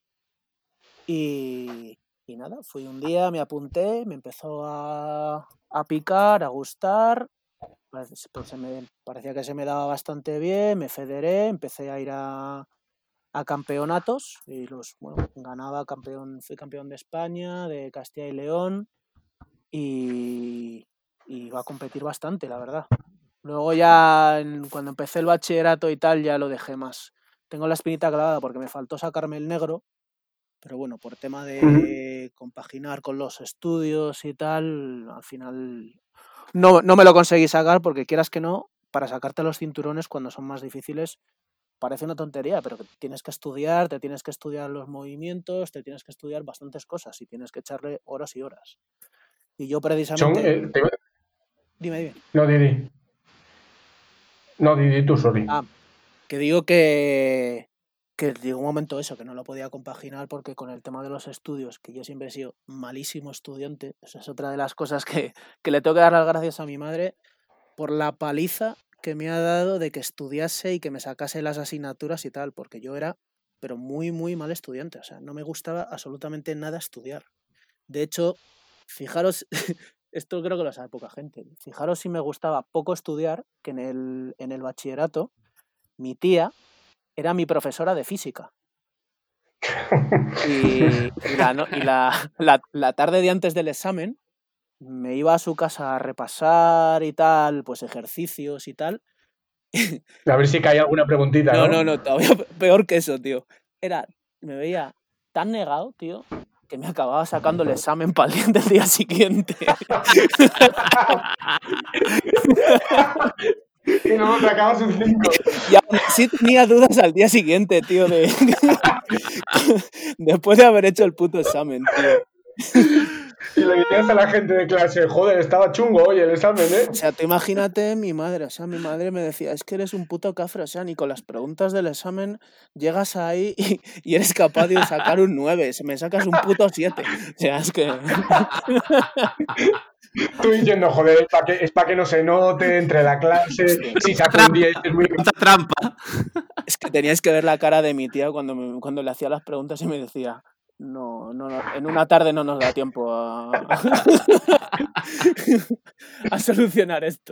Y, y nada, fui un día, me apunté, me empezó a, a picar, a gustar. Pues, pues se me, parecía que se me daba bastante bien, me federé, empecé a ir a, a campeonatos y los, bueno, ganaba campeón, fui campeón de España, de Castilla y León y, y iba a competir bastante, la verdad. Luego ya en, cuando empecé el bachillerato y tal ya lo dejé más. Tengo la espinita clavada porque me faltó sacarme el negro, pero bueno, por tema de compaginar con los estudios y tal, al final no, no me lo conseguí sacar porque quieras que no, para sacarte los cinturones cuando son más difíciles parece una tontería, pero que tienes que estudiar, te tienes que estudiar los movimientos, te tienes que estudiar bastantes cosas y tienes que echarle horas y horas. Y yo Son, precisamente... eh, te- Dime, dime. no, Didi. No, Didi, tú, sorry. Ah, que digo que, que llegó un momento eso, que no lo podía compaginar porque con el tema de los estudios, que yo siempre he sido malísimo estudiante, esa es otra de las cosas que, que le tengo que dar las gracias a mi madre por la paliza que me ha dado de que estudiase y que me sacase las asignaturas y tal, porque yo era, pero muy, muy mal estudiante, o sea, no me gustaba absolutamente nada estudiar. De hecho, fijaros, esto creo que lo sabe poca gente, fijaros si me gustaba poco estudiar, que en el, en el bachillerato mi tía era mi profesora de física. Y, y, la, no, y la, la, la tarde de antes del examen me iba a su casa a repasar y tal, pues ejercicios y tal. A ver si cae alguna preguntita, No, ¿no? no, no, todavía peor que eso, tío. Era, me veía tan negado, tío, que me acababa sacando el examen para el día, del día siguiente. Y luego sacabas un cinco. Y aún así tenía dudas al día siguiente, tío, de... después de haber hecho el puto examen, tío. Y le decías a la gente de clase, joder, estaba chungo hoy el examen, ¿eh? O sea, tú imagínate mi madre, o sea, mi madre me decía, es que eres un puto cafre, o sea, ni con las preguntas del examen llegas ahí y, y eres capaz de sacar un nueve, me sacas un puto siete. O sea, es que... Tú diciendo, joder, es para que, es pa que no se note entre la clase, si saco un diez es muy... Pregunta trampa. Es que teníais que ver la cara de mi tía cuando, me, cuando le hacía las preguntas y me decía, no, no, no, en una tarde no nos da tiempo a, a solucionar esto.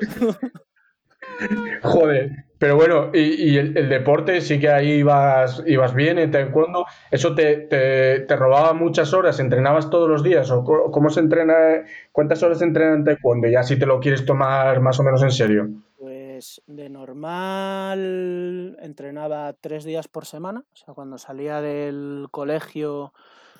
Joder, pero bueno, y, y el, el deporte sí que ahí ibas, ibas bien en taekwondo, ¿eso te, te, te robaba muchas horas? ¿Entrenabas todos los días? ¿O co- cómo se entrena? ¿Cuántas horas se entrena en taekwondo? Ya si te lo quieres tomar más o menos en serio. Pues de normal entrenaba tres días por semana, o sea, cuando salía del colegio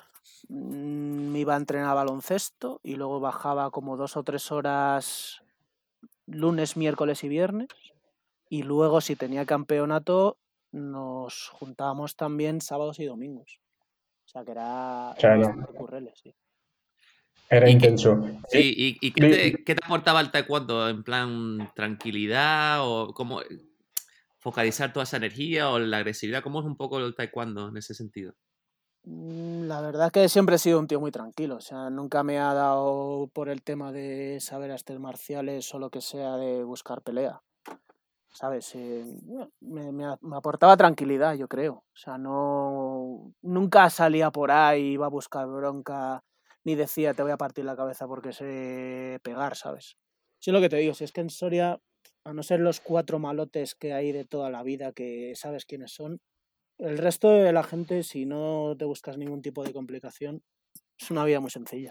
mm, me iba a entrenar baloncesto y luego bajaba como dos o tres horas lunes, miércoles y viernes. Y luego, si tenía campeonato, nos juntábamos también sábados y domingos. O sea, que era, O era sea, no, bastante currele, sí. era ¿Y qué, intenso. sí, y, y qué Di- te, qué te aportaba el taekwondo? ¿En plan tranquilidad o cómo focalizar toda esa energía o la agresividad? ¿Cómo es un poco el taekwondo en ese sentido? Mm, La verdad que siempre he sido un tío muy tranquilo. O sea, nunca me ha dado por el tema de saber artes marciales o lo que sea de buscar pelea. ¿Sabes? Eh, me, me a- me aportaba tranquilidad, yo creo. O sea, no. Nunca salía por ahí, iba a buscar bronca, ni decía te voy a partir la cabeza porque sé pegar, ¿sabes? Sí, es lo que te digo, si es que en Soria, a no ser los cuatro malotes que hay de toda la vida, que sabes quiénes son, el resto de la gente, si no te buscas ningún tipo de complicación, es una vida muy sencilla.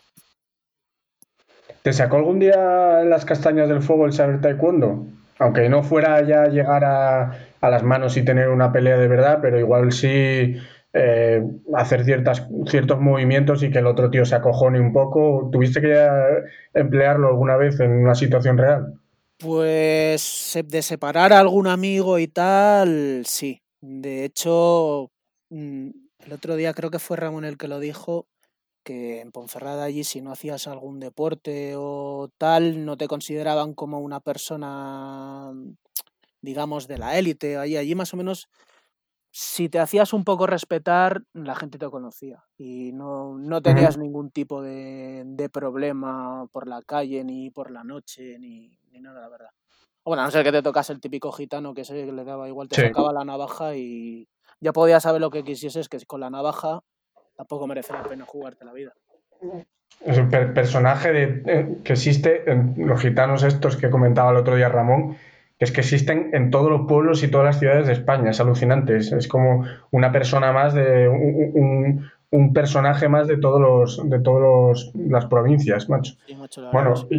¿Te sacó algún día en las castañas del fuego el saber taekwondo? Aunque no fuera ya llegar a, a las manos y tener una pelea de verdad, pero igual sí eh, hacer ciertas, ciertos movimientos y que el otro tío se acojone un poco. ¿Tuviste que eh, emplearlo alguna vez en una situación real? Pues se- de separar a algún amigo y tal, sí. De hecho, mm, el otro día creo que fue Ramón el que lo dijo, que en Ponferrada allí si no hacías algún deporte o tal, no te consideraban como una persona, digamos, de la élite. Allí, allí más o menos, si te hacías un poco respetar, la gente te conocía y no, no tenías Ujú. ningún tipo de, de problema por la calle, ni por la noche, ni, ni nada, la verdad. Bueno, a no ser que te tocase el típico gitano que se le daba igual, te Sí. sacaba la navaja y ya podías saber lo que quisieses, que con la navaja tampoco merece la pena jugarte la vida. Es el per- personaje de, eh, que existe en los gitanos estos que comentaba el otro día Ramón, que es que existen en todos los pueblos y todas las ciudades de España. Es alucinante. Es, es como una persona más de un, un- un personaje más de todos los de todas las provincias, macho. Sí, macho, la verdad que Bueno, sí.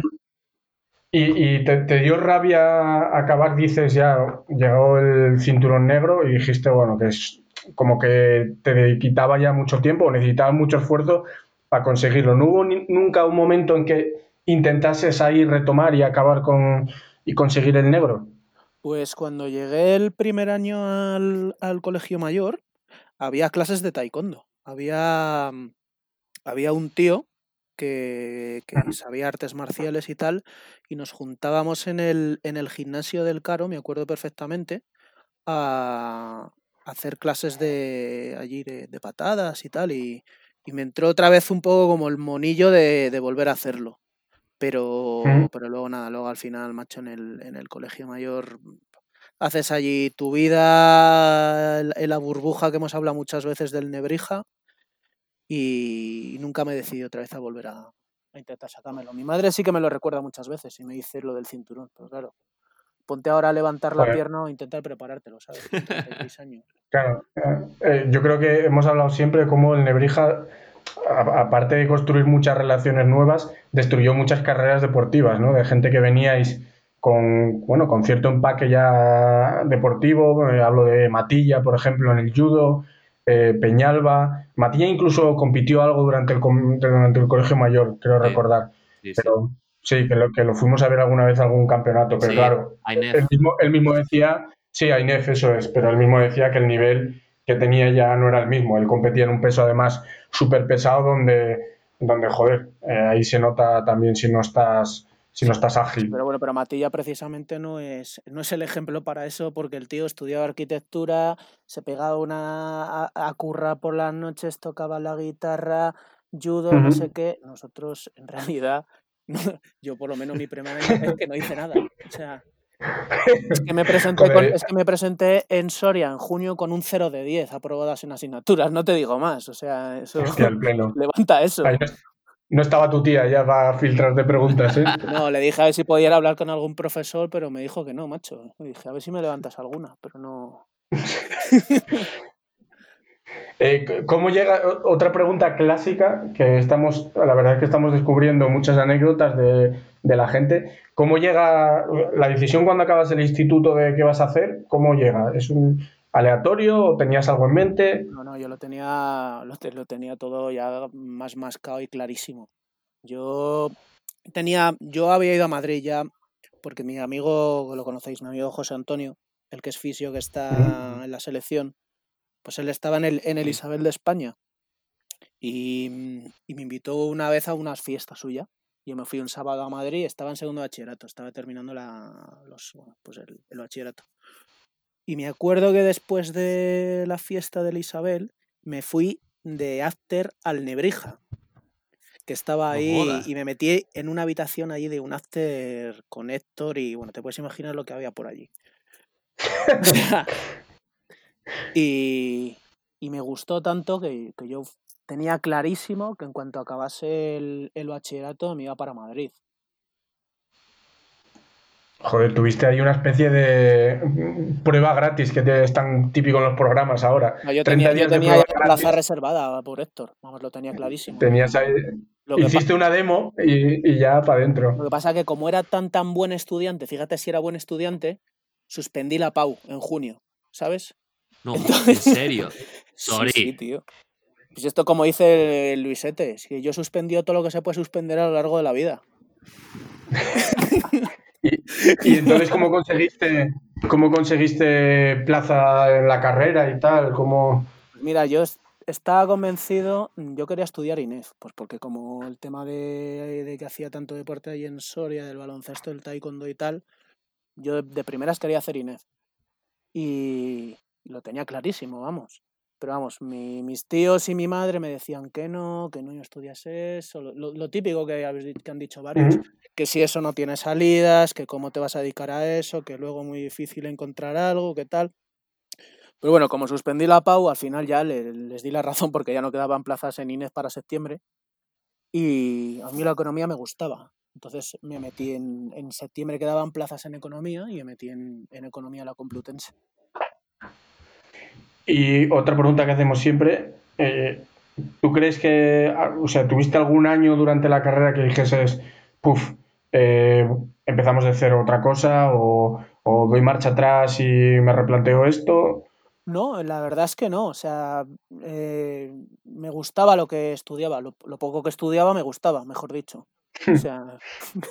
y, y te, te dio rabia acabar, dices, ya llegó el cinturón negro y dijiste, bueno, que es como que te quitaba ya mucho tiempo o necesitabas mucho esfuerzo para conseguirlo. ¿No hubo ni- nunca un momento en que intentases ahí retomar y acabar con y conseguir el negro? Pues cuando llegué el primer año al, al colegio mayor, había clases de taekwondo. Había, mm, había un tío que, que sabía artes marciales y tal, y nos juntábamos en el, en el gimnasio del Caro, me acuerdo perfectamente, a, a hacer clases de allí de, de patadas y tal, y, y me entró otra vez un poco como el monillo de, de volver a hacerlo. Pero, ¿Mm? pero luego nada, luego al final, macho, en el, en el colegio mayor haces allí tu vida en en la burbuja que hemos hablado muchas veces del Nebrija y nunca me decidí otra vez a volver a, a intentar sacármelo. Mi madre sí que me lo recuerda muchas veces y me dice lo del cinturón, pero claro, ponte ahora a levantar la Joder, pierna o intentar preparártelo, ¿sabes? Con treinta y seis años. claro. Eh, eh, yo creo que hemos hablado siempre de cómo el Nebrija, a- aparte de construir muchas relaciones nuevas, destruyó muchas carreras deportivas, ¿no? De gente que veníais con, bueno, con cierto empaque ya deportivo. Eh, hablo de Matilla, por ejemplo, en el judo, eh, Peñalba. Matilla incluso compitió algo durante el, com- durante el colegio mayor, creo Sí, recordar. sí, sí. Pero sí, que lo, que lo fuimos a ver alguna vez algún campeonato. Pero Sí, claro, él Ainef. mismo, él mismo decía, sí, a Inef eso es, pero él mismo decía que el nivel que tenía ya no era el mismo. Él competía en un peso además súper pesado donde, donde joder, eh, ahí se nota también si no estás, si no estás Sí, ágil. pero bueno, pero Matilla precisamente no es, no es el ejemplo para eso, porque el tío estudiaba arquitectura, se pegaba una a, a currar por las noches, tocaba la guitarra, judo, no sé Ujú. qué. Nosotros, en realidad, Yo por lo menos mi primer año es que no hice nada. O sea, es que me presenté, con, es que me presenté en Soria en junio con un cero de diez aprobadas en asignaturas, no te digo más. O sea, eso Hostia, el pleno. levanta eso. Ahí no, no estaba tu tía ya para filtrarte preguntas, ¿eh? No, le dije a ver si podía hablar con algún profesor, pero me dijo que no, macho. Le dije, a ver si me levantas alguna, pero no... Eh, ¿Cómo llega? Otra pregunta clásica que estamos, la verdad es que estamos descubriendo muchas anécdotas de, de la gente. ¿Cómo llega la decisión cuando acabas el instituto de qué vas a hacer? ¿Cómo llega? ¿Es un aleatorio o tenías algo en mente? No, no, yo lo tenía, lo, te, lo tenía todo ya más mascado y clarísimo. Yo tenía, yo había ido a Madrid ya porque mi amigo, lo conocéis, mi amigo José Antonio, el que es fisio que está en la selección, pues él estaba en el, en el Isabel de España y, y me invitó una vez a unas fiestas suyas. Yo me fui un sábado a Madrid, estaba en segundo bachillerato, estaba terminando la, los, bueno, pues el, el bachillerato. Y me acuerdo que después de la fiesta del Isabel me fui de after al Nebrija, que estaba ahí, y me metí en una habitación allí de un after con Héctor y bueno, te puedes imaginar lo que había por allí. y, y me gustó tanto que, que yo tenía clarísimo que en cuanto acabase el, el bachillerato me iba para Madrid. Joder, tuviste ahí una especie de prueba gratis que te, es tan típico en los programas ahora. No, yo treinta tenía, yo días de tenía prueba ya la plaza gratis. reservada por Héctor, vamos, lo tenía clarísimo. Tenías ahí, Lo que hiciste una demo y, y ya para adentro. Lo que pasa es que como era tan tan buen estudiante, fíjate si era buen estudiante, suspendí la P A U en junio, ¿sabes? No, Entonces... ¿en serio? Sorry. Sí, sí, tío. Pues esto como dice el Luisete, si yo suspendió todo lo que se puede suspender a lo largo de la vida. y, y entonces, ¿cómo conseguiste, cómo conseguiste plaza en la carrera y tal? ¿Cómo... Mira, yo estaba convencido, yo quería estudiar I N E F, pues porque como el tema de, de que hacía tanto deporte ahí en Soria, del baloncesto, el taekwondo y tal, yo de primeras quería hacer I N E F. Y lo tenía clarísimo, vamos. Pero vamos, mi, mis tíos y mi madre me decían que no, que no estudias eso, lo, lo típico que, que han dicho varios, uh-huh. que si eso no tiene salidas, que cómo te vas a dedicar a eso, que luego es muy difícil encontrar algo, que tal. Pero bueno, como suspendí la P A U, al final ya les, les di la razón porque ya no quedaban plazas en I N E F para septiembre y a mí la economía me gustaba. Entonces me metí en, en septiembre quedaban plazas en economía y me metí en, en economía la Complutense. Y otra pregunta que hacemos siempre, eh, ¿tú crees que, o sea, tuviste algún año durante la carrera que dijeses, puf, eh, empezamos de cero otra cosa o, o doy marcha atrás y me replanteo esto? No, la verdad es que no, o sea, eh, me gustaba lo que estudiaba, lo, lo poco que estudiaba me gustaba, mejor dicho. O sea,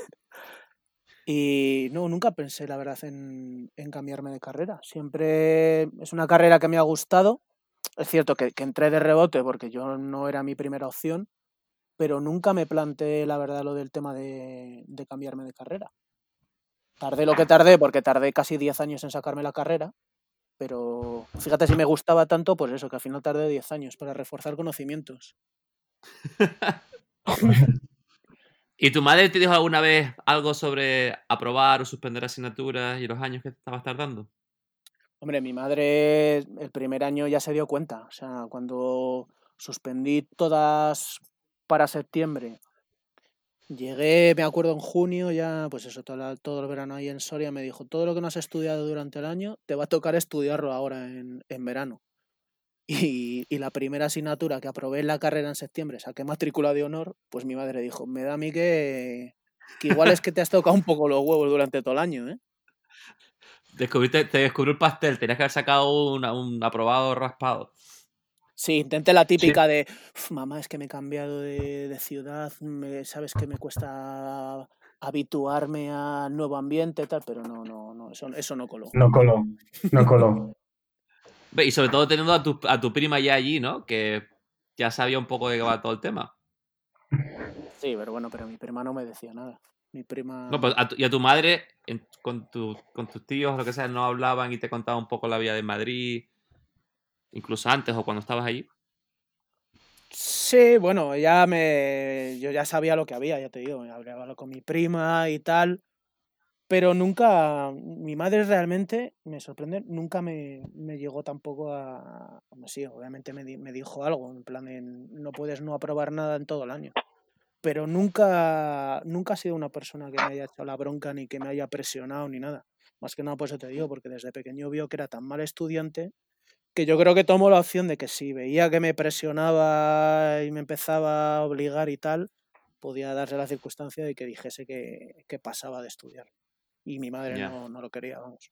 y no, nunca pensé, la verdad, en, en cambiarme de carrera. Siempre es una carrera que me ha gustado. Es cierto que, que entré de rebote porque yo no era mi primera opción, pero nunca me planteé, la verdad, lo del tema de, de cambiarme de carrera. Tardé lo que tardé, porque tardé casi diez años en sacarme la carrera, pero fíjate si me gustaba tanto, pues eso, que al final tardé diez años para reforzar conocimientos. ¿Y tu madre te dijo alguna vez algo sobre aprobar o suspender asignaturas y los años que estabas tardando? Hombre, mi madre el primer año ya se dio cuenta. O sea, cuando suspendí todas para septiembre, llegué, me acuerdo, en junio, ya, pues eso, todo, la, todo el verano ahí en Soria, me dijo, todo lo que no has estudiado durante el año, te va a tocar estudiarlo ahora en, en verano. Y, y la primera asignatura que aprobé en la carrera en septiembre, saqué matrícula de honor, pues mi madre dijo, me da a mí que, que igual es que te has tocado un poco los huevos durante todo el año, ¿eh? Descubriste, te descubrió el pastel, tenías que haber sacado una, un aprobado raspado. Sí, intenté la típica sí. de, mamá, es que me he cambiado de, de ciudad, me, sabes que me cuesta habituarme al nuevo ambiente, tal, pero no, no, no, eso, eso no coló. No coló, no coló. Y sobre todo teniendo a tu, a tu prima ya allí, ¿no? Que ya sabía un poco de qué va todo el tema. Sí, pero bueno, pero mi prima no me decía nada. Mi prima... No, pues a tu, y a tu madre, en, con, tu, con tus tíos, lo que sea, no hablaban y te contaban un poco la vida de Madrid, incluso antes o cuando estabas allí. Sí, bueno, ya me. Yo ya sabía lo que había, ya te digo, hablaba con mi prima y tal. Pero nunca. Mi madre realmente, me sorprende, nunca me, me llegó tampoco a. Sí, obviamente me, di- me dijo algo, en plan, de, no puedes no aprobar nada en todo el año. Pero nunca, nunca ha sido una persona que me haya echado la bronca ni que me haya presionado ni nada. Más que nada, por eso te digo, porque desde pequeño vio que era tan mal estudiante que yo creo que tomó la opción de que si veía que me presionaba y me empezaba a obligar y tal, podía darse la circunstancia de que dijese que, que pasaba de estudiar. Y mi madre Ya. no, no lo quería, vamos.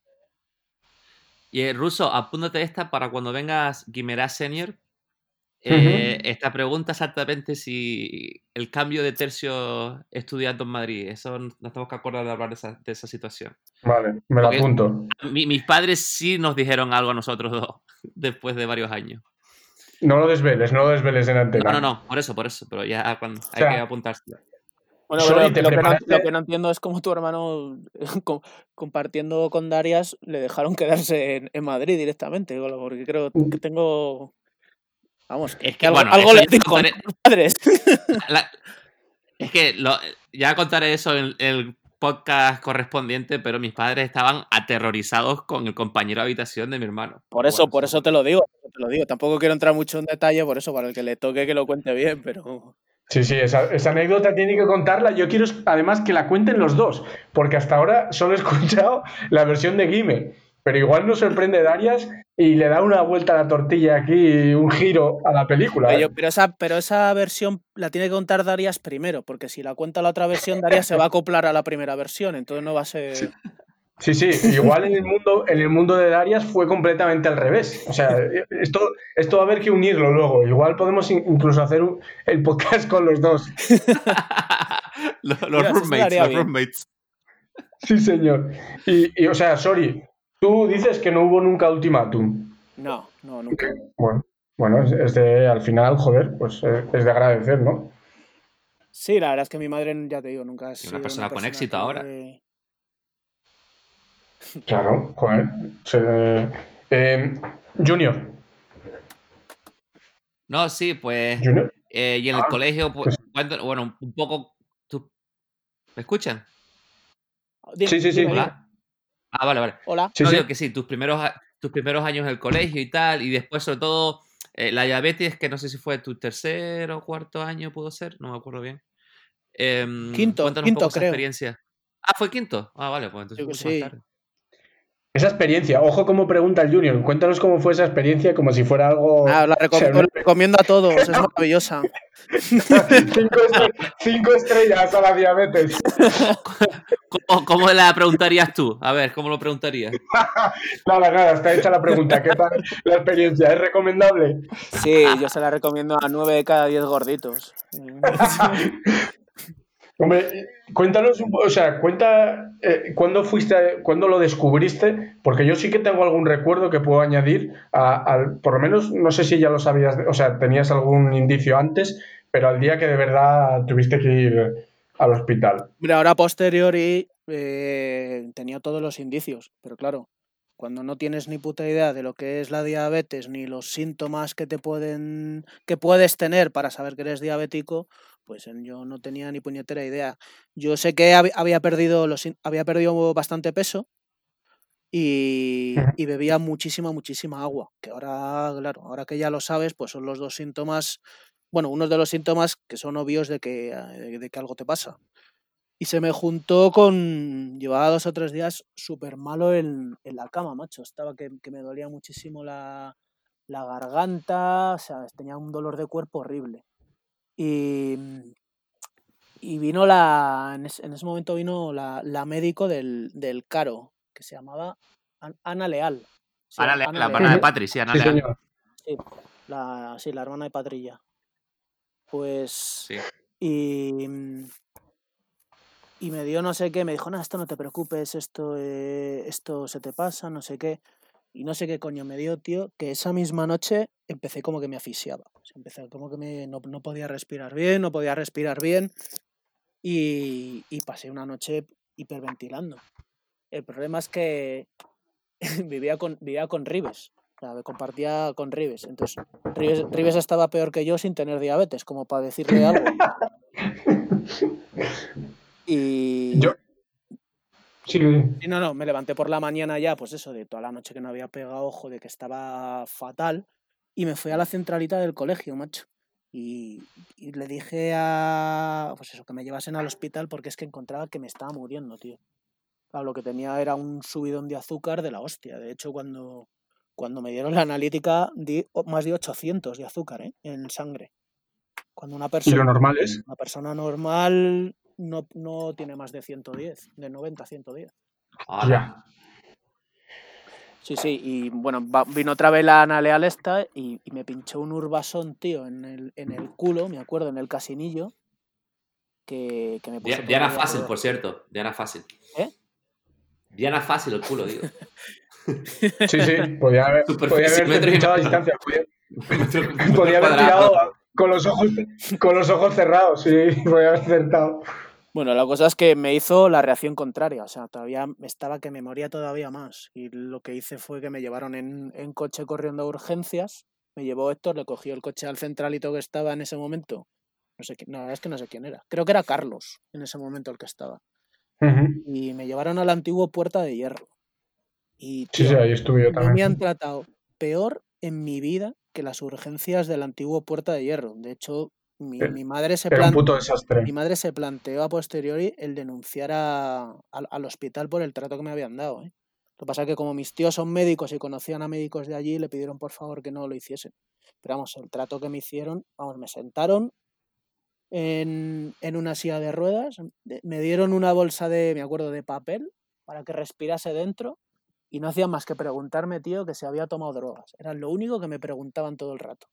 Y eh, Russo, apúntate esta para cuando vengas Guimerá Senior. Ujú. Eh, esta pregunta exactamente si el cambio de tercio estudiando en Madrid, eso nos tenemos que acordar de hablar de esa, de esa situación. Vale, me lo Porque apunto. mi- mis padres sí nos dijeron algo a nosotros dos después de varios años. No lo desveles, no lo desveles en No, antena. no, no, por eso, por eso, pero ya cuando, O hay que sea, apuntarse. Bueno, Sorry, pero te lo que, no, preparaste. lo que no entiendo es cómo tu hermano, com- compartiendo con Darias, le dejaron quedarse en, en Madrid directamente, porque creo que tengo. Vamos, que, Es que que, algo, bueno, algo eso les ya digo con contaré. tus padres. la- es que lo- ya contaré eso en el podcast correspondiente, pero mis padres estaban aterrorizados con el compañero de habitación de mi hermano. Por Pero eso, bueno, por eso es eso te otro. lo digo, por eso te lo digo. Tampoco quiero entrar mucho en detalle, por eso, para el que le toque que lo cuente bien, pero. Sí, sí, esa, esa anécdota tiene que contarla. Yo quiero además que la cuenten los dos, porque hasta ahora solo he escuchado la versión de Guime, pero igual nos sorprende Darias y le da una vuelta a la tortilla aquí, un giro a la película. Pero, ¿eh? yo- pero esa, pero esa versión la tiene que contar Darias primero, porque si la cuenta la otra versión, Darias se va a acoplar a la primera versión, entonces no va a ser. Sí, sí, igual en el mundo, en el mundo de Darias fue completamente al revés. O sea, esto, esto va a haber que unirlo luego. Igual podemos in- incluso hacer un- el podcast con los dos. los, los Dios, eso roommates, estaría los bien. roommates. Sí, señor. Y, y, o sea, sorry, tú dices que no hubo nunca ultimátum. No, no, nunca. Bueno, bueno, es, es de, al final, joder, pues eh, es de agradecer, ¿no? Sí, la verdad es que mi madre, ya te digo, nunca ha Y una sido una persona con persona éxito ahora. que. Claro, joder. Se- eh, Junior. No, sí, pues. Junior. eh, y en el Ah, colegio, pues, pues, cuando- bueno, un poco. tú- ¿Me escuchan? Dime, sí, sí, sí. dime, dime. Hola. Ah, vale, vale. Hola. Sí, No, sí. digo que sí, tus primeros, a- tus primeros años en el colegio y tal, y después, sobre todo, eh, la diabetes, que no sé si fue tu tercer o cuarto año, pudo ser, no me acuerdo bien. Em, Quinto, cuéntanos un quinto poco esa creo. experiencia. Ah, fue quinto. Ah, vale, pues entonces Yo fue que mucho más sí. tarde. Esa experiencia, ojo cómo pregunta el Junior. Cuéntanos cómo fue esa experiencia, como si fuera algo. Nada, la, O recom- sea, os la una- recomiendo a todos, es maravillosa. cinco, estre- cinco estrellas a la diabetes. ¿Cómo, cómo la preguntarías tú? A ver, ¿cómo lo preguntarías? Nada, nada, está hecha la pregunta. ¿Qué tal la experiencia? ¿Es recomendable? Sí, yo se la recomiendo a nueve de cada diez gorditos. Hombre, cuéntanos, un po- o sea, cuenta eh, cuándo fuiste, cuándo lo descubriste, porque yo sí que tengo algún recuerdo que puedo añadir, a- al, por lo menos, no sé si ya lo sabías, o sea, tenías algún indicio antes, pero al día que de verdad tuviste que ir al hospital. Mira, ahora a posteriori eh, tenía todos los indicios, pero claro, cuando no tienes ni puta idea de lo que es la diabetes ni los síntomas que te pueden que puedes tener para saber que eres diabético, pues en- yo no tenía ni puñetera idea. Yo sé que hab- había perdido los sin- había perdido bastante peso y, y bebía muchísima, muchísima agua, que ahora, claro, ahora que ya lo sabes, pues son los dos síntomas, bueno, unos de los síntomas que son obvios de que, eh, de que algo te pasa. Y se me juntó con. Llevaba dos o tres días súper malo en, en la cama, macho. Estaba que, que me dolía muchísimo la, la garganta, o sea, tenía un dolor de cuerpo horrible. Y, y vino la. En, es- en ese momento vino la, la médico del, del Caro, que se llamaba An- Ana Leal. Sí, Ana An- Leal, Ana la hermana Leal. de Ujú. Patri, sí, Ana Sí, Leal. señor. Sí, la, sí, la hermana de Patrilla. Pues. Sí. Y. Y me dio no sé qué, me dijo, no, esto no te preocupes, esto, eh, esto se te pasa, no sé qué. Y no sé qué coño me dio, tío, que esa misma noche empecé como que me asfixiaba. O sea, empecé como que me, no, no podía respirar bien, no podía respirar bien. Y, y pasé una noche hiperventilando. El problema es que vivía con, vivía con Ribes. O sea, me compartía con Rives. Entonces, Rives, Rives estaba peor que yo sin tener diabetes, como para decirle algo. Y... Yo... Sí, Y no, no, me levanté por la mañana ya, pues eso, de toda la noche que no había pegado ojo, de que estaba fatal, y me fui a la centralita del colegio, macho. Y, y le dije a... Pues eso, que me llevasen al hospital porque es que encontraba que me estaba muriendo, tío. Claro, lo que tenía era un subidón de azúcar de la hostia. De hecho, cuando, cuando me dieron la analítica, di más de ochocientos de azúcar, ¿eh? En sangre. Cuando una y persona, lo normal es... una persona normal no, no tiene más de ciento diez, de noventa a ciento diez. ¡Hala! Ya. Sí, sí, y bueno, va- vino otra vez la Ana Leal esta y, y me pinchó un urbasón, tío, en el, en el culo, me acuerdo, en el casinillo, que, que me puso Dia- Diana todavía Fácil, peor. por cierto. Diana Fácil. ¿Eh? Diana Fácil el culo, digo. Sí, sí, podía, haber, podía Superficie, haberte metros y pinchado a metros. distancia. Podía, Metros, metros podía haber cuadrados. tirado con los ojos, con los ojos cerrados, sí, podía haber acertado. Bueno, la cosa es que me hizo la reacción contraria, o sea, todavía estaba que me moría todavía más. Y lo que hice fue que me llevaron en, en coche corriendo a urgencias, me llevó Héctor, le cogió el coche al centralito que estaba en ese momento. No sé, qui- no, la verdad es que no sé quién era. Creo que era Carlos en ese momento el que estaba. Uh-huh. Y me llevaron al antiguo Puerta de Hierro. Y, Sí, sí, tío, ahí estuve yo no me han también. tratado peor en mi vida que las urgencias del antiguo Puerta de Hierro. De hecho, mi, mi madre se Era un plan- puto desastre. mi madre se planteó a posteriori el denunciar a- al, al hospital por el trato que me habían dado, ¿eh? Lo que pasa es que como mis tíos son médicos y conocían a médicos de allí, le pidieron por favor que no lo hiciesen. Pero vamos, el trato que me hicieron, vamos, me sentaron en, en una silla de ruedas, de- me dieron una bolsa de, me acuerdo, de papel para que respirase dentro y no hacían más que preguntarme, tío, que si había tomado drogas. Era lo único que me preguntaban todo el rato.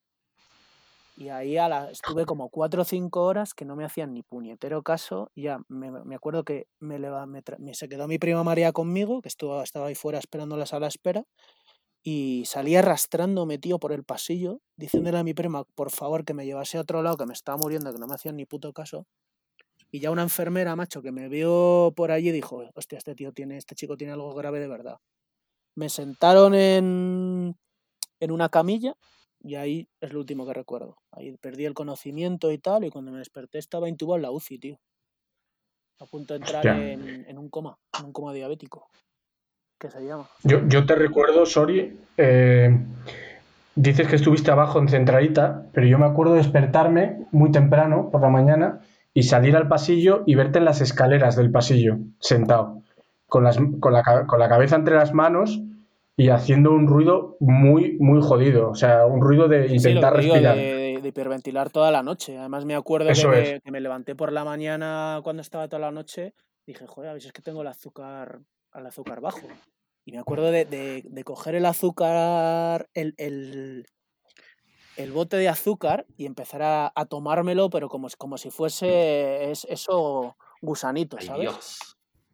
Y ahí a la, estuve como cuatro o cinco horas que no me hacían ni puñetero caso. Y ya me, me acuerdo que me, leva- me, tra- me- se quedó mi prima María conmigo, que estuvo, estaba ahí fuera esperando en la sala de espera. Y salí arrastrándome, tío, por el pasillo, diciéndole a mi prima, por favor, que me llevase a otro lado, que me estaba muriendo, que no me hacían ni puto caso. Y ya una enfermera, macho, que me vio por allí, dijo, hostia, este tío tiene, este chico tiene algo grave de verdad. Me sentaron en, en una camilla y ahí es lo último que recuerdo. Ahí perdí el conocimiento y tal, y cuando me desperté estaba intubado en la U C I, tío. A punto de entrar Hostia. en, en un coma, en un coma diabético, que se llama. Yo, yo te recuerdo, Sori, eh, dices que estuviste abajo en Centralita, pero yo me acuerdo de despertarme muy temprano por la mañana y salir al pasillo y verte en las escaleras del pasillo, sentado, con, las, con, la, ca- con la cabeza entre las manos y haciendo un ruido muy, muy jodido, o sea, un ruido de Sí, sí, lo que intentar te digo, respirar. de, de hiperventilar toda la noche. Además me acuerdo que Eso es. me, que me levanté por la mañana cuando estaba toda la noche, dije, joder, a ver si es que tengo el azúcar, el azúcar bajo. Y me acuerdo de, de- de coger el azúcar, el, el- el bote de azúcar y empezar a, a tomármelo, pero como, como si fuese es- eso gusanito, Ay, ¿sabes? Dios.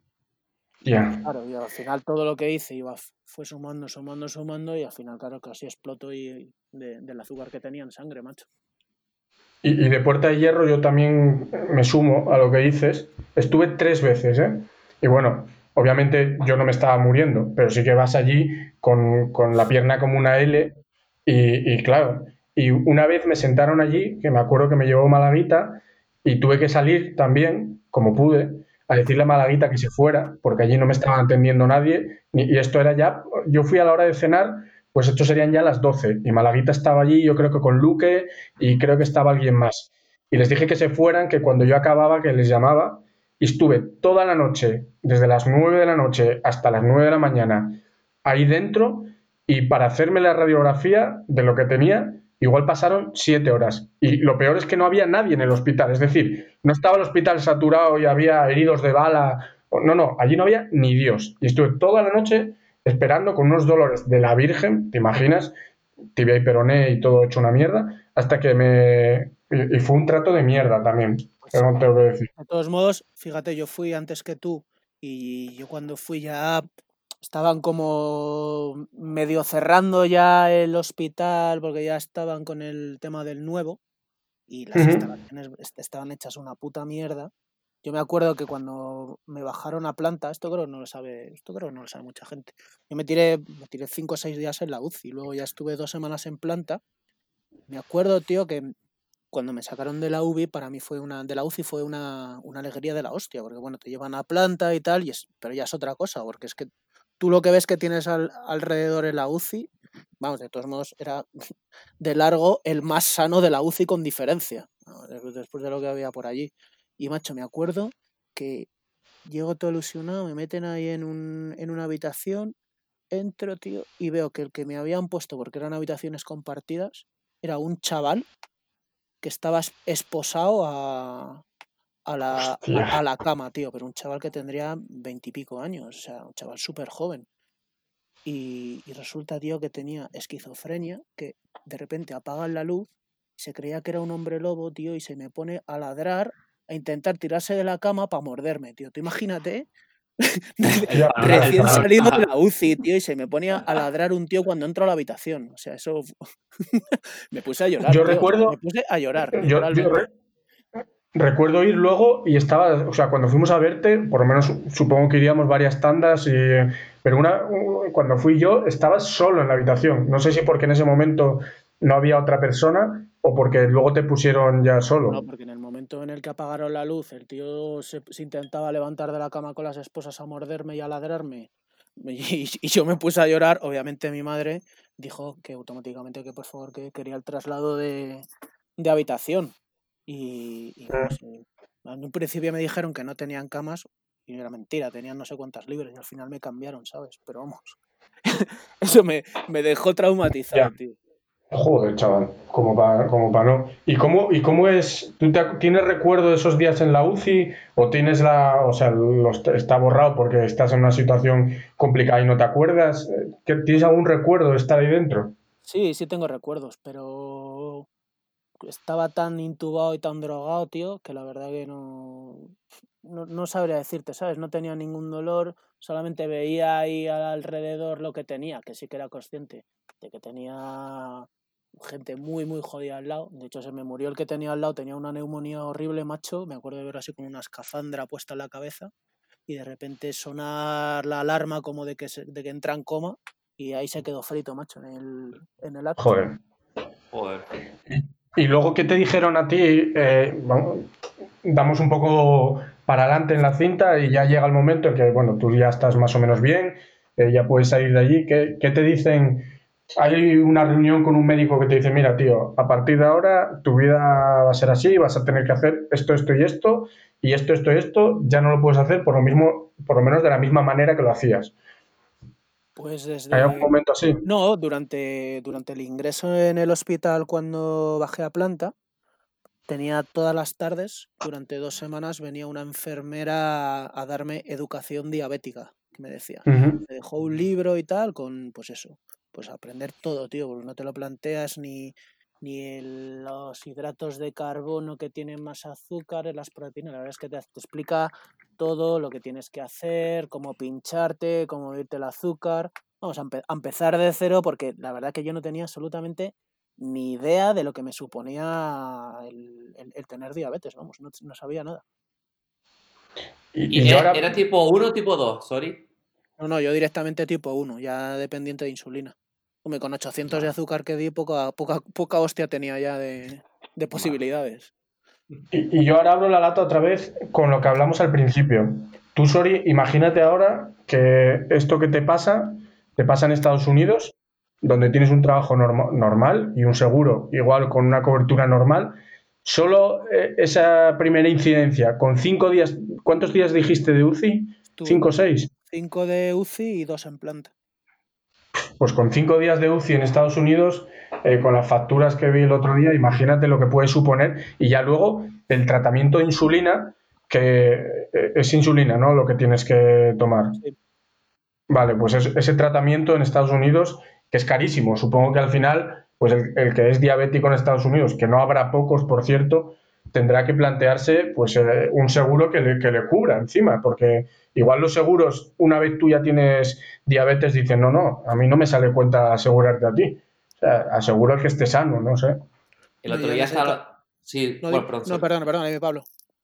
Ya. Claro, y al final todo lo que hice iba, fue sumando, sumando, sumando y al final, claro, casi exploto y de- del azúcar que tenía en sangre, macho. Y, y de Puerta de Hierro yo también me sumo a lo que dices. Estuve tres veces, ¿eh? Y bueno, obviamente yo no me estaba muriendo, pero sí que vas allí con, con la pierna como una L y, y claro, y una vez me sentaron allí, que me acuerdo que me llevó Malaguita y tuve que salir también, como pude, a decirle a Malaguita que se fuera, porque allí no me estaba atendiendo nadie, y y esto era ya, yo fui a la hora de cenar, pues esto serían ya las doce y Malaguita estaba allí, yo creo que con Luque y creo que estaba alguien más. Y les dije que se fueran, que cuando yo acababa, que les llamaba, y estuve toda la noche, desde las nueve de la noche hasta las nueve de la mañana, ahí dentro, y para hacerme la radiografía de lo que tenía, igual pasaron siete horas. Y lo peor es que no había nadie en el hospital, es decir, no estaba el hospital saturado y había heridos de bala. No, no, allí no había ni Dios. Y estuve toda la noche esperando con unos dolores de la Virgen, ¿te imaginas? Tibia y peroné y todo hecho una mierda, hasta que me... Y, y fue un trato de mierda también, Pues, pero no te lo voy a decir. de todos modos, fíjate, yo fui antes que tú y yo cuando fui ya estaban como medio cerrando ya el hospital porque ya estaban con el tema del nuevo y las Uh -huh. instalaciones est- estaban hechas una puta mierda. Yo me acuerdo que cuando me bajaron a planta, esto creo que no lo sabe, esto creo que no lo sabe mucha gente. Yo me tiré, me tiré cinco o seis días en la U C I, luego ya estuve dos semanas en planta. Me acuerdo, tío, que cuando me sacaron de la U B I, para mí fue una, de la U C I fue una, una alegría de la hostia, porque bueno, te llevan a planta y tal, y es, pero ya es otra cosa, porque es que tú lo que ves que tienes al, alrededor en la U C I, vamos, de todos modos, era de largo el más sano de la U C I con diferencia, ¿no? Después de lo que había por allí. Y macho, me acuerdo que llego todo ilusionado, me meten ahí en, un, en una habitación, entro, tío, y veo que el que me habían puesto, porque eran habitaciones compartidas, era un chaval que estaba esposado a, a, la, a, a la cama, tío, pero un chaval que tendría veintipico años, o sea, un chaval súper joven. Y, y resulta, tío, que tenía esquizofrenia, que de repente apagan la luz, se creía que era un hombre lobo, tío, y se me pone a ladrar, a intentar tirarse de la cama para morderme, tío. Tú imagínate, recién salido de la U C I, tío, y se me ponía a ladrar un tío cuando entro a la habitación. O sea, eso... me puse a llorar, Yo tío. recuerdo... Me puse a llorar, Yo, literalmente. yo re- recuerdo ir luego y estaba, o sea, cuando fuimos a verte, por lo menos supongo que iríamos varias tandas, y, pero una, cuando fui yo estabas solo en la habitación. No sé si porque en ese momento no había otra persona o porque luego te pusieron ya solo. No, porque en el momento en el que apagaron la luz, el tío se, se intentaba levantar de la cama con las esposas a morderme y a ladrarme. Y, y yo me puse a llorar. Obviamente mi madre dijo que automáticamente que por favor que quería el traslado de, de habitación. Y, y vamos, en un principio me dijeron que no tenían camas y era mentira, tenían no sé cuántas libres y al final me cambiaron, ¿sabes? Pero vamos, eso me, me dejó traumatizado, Ya. tío. Joder, chaval, como para como pa no. ¿Y cómo, ¿Y cómo es? ¿Tú te, tienes recuerdo de esos días en la U C I o tienes la, o sea, los, está borrado porque estás en una situación complicada y no te acuerdas? ¿Que ¿Tienes algún recuerdo de estar ahí dentro? Sí, sí tengo recuerdos, pero estaba tan intubado y tan drogado, tío, que la verdad que no, no, no sabría decirte, ¿sabes? No tenía ningún dolor, solamente veía ahí alrededor lo que tenía, que sí que era consciente de que tenía gente muy, muy jodida al lado. De hecho, se me murió el que tenía al lado, tenía una neumonía horrible, macho. Me acuerdo de ver así con una escafandra puesta en la cabeza y de repente sonar la alarma como de que, se, de que entra en coma y ahí se quedó frito, macho, en el, en el acto. Joder. Joder. Y luego, ¿qué te dijeron a ti? Eh, vamos, damos un poco para adelante en la cinta y ya llega el momento en que, bueno, tú ya estás más o menos bien, eh, ya puedes salir de allí. ¿Qué, ¿Qué te dicen? Hay una reunión con un médico que te dice, mira, tío, a partir de ahora tu vida va a ser así, vas a tener que hacer esto, esto y esto, y esto, esto y esto, ya no lo puedes hacer por lo mismo, por lo menos de la misma manera que lo hacías. Pues desde... ¿Hay algún momento así? No, durante, durante el ingreso en el hospital cuando bajé a planta, tenía todas las tardes, durante dos semanas, venía una enfermera a, a darme educación diabética, que me decía. Uh-huh. Me dejó un libro y tal, con pues eso, pues aprender todo, tío, porque no te lo planteas ni, ni el, los hidratos de carbono que tienen más azúcar, las proteínas, la verdad es que te, te explica todo lo que tienes que hacer, cómo pincharte, cómo irte el azúcar. Vamos a, empe- a empezar de cero porque la verdad que yo no tenía absolutamente ni idea de lo que me suponía el, el, el tener diabetes, vamos, no, no sabía nada. Y, ¿Y y yo era, ahora, era tipo uno o tipo dos? Sorry. No, no, yo directamente tipo uno, ya dependiente de insulina. Hombre, con ochocientos de azúcar que di, poca, poca, poca hostia tenía ya de, de posibilidades. y, y yo ahora abro la lata otra vez con lo que hablamos al principio. Tú, Sori, imagínate ahora que esto que te pasa, te pasa en Estados Unidos, donde tienes un trabajo norma- normal y un seguro igual con una cobertura normal. Solo eh, esa primera incidencia, con cinco días, ¿cuántos días dijiste de U C I? Estuve ¿Cinco o seis? cinco de U C I y dos en planta. Pues con cinco días de U C I en Estados Unidos, eh, con las facturas que vi el otro día, imagínate lo que puede suponer. Y ya luego el tratamiento de insulina, que eh, es insulina, ¿no? Lo que tienes que tomar. Sí. Vale, pues es, ese tratamiento en Estados Unidos, que es carísimo. Supongo que al final, pues el, el que es diabético en Estados Unidos, que no habrá pocos, por cierto, tendrá que plantearse pues eh, un seguro que le, que le cubra encima, porque igual los seguros, una vez tú ya tienes diabetes, dicen, no, no, a mí no me sale cuenta asegurarte a ti. O sea, asegura que esté sano, no sé. El No, otro yo en día ese ca- estaba... Sí, no, bueno, di- perdón, no, sorry. perdona, perdona, dime, Pablo.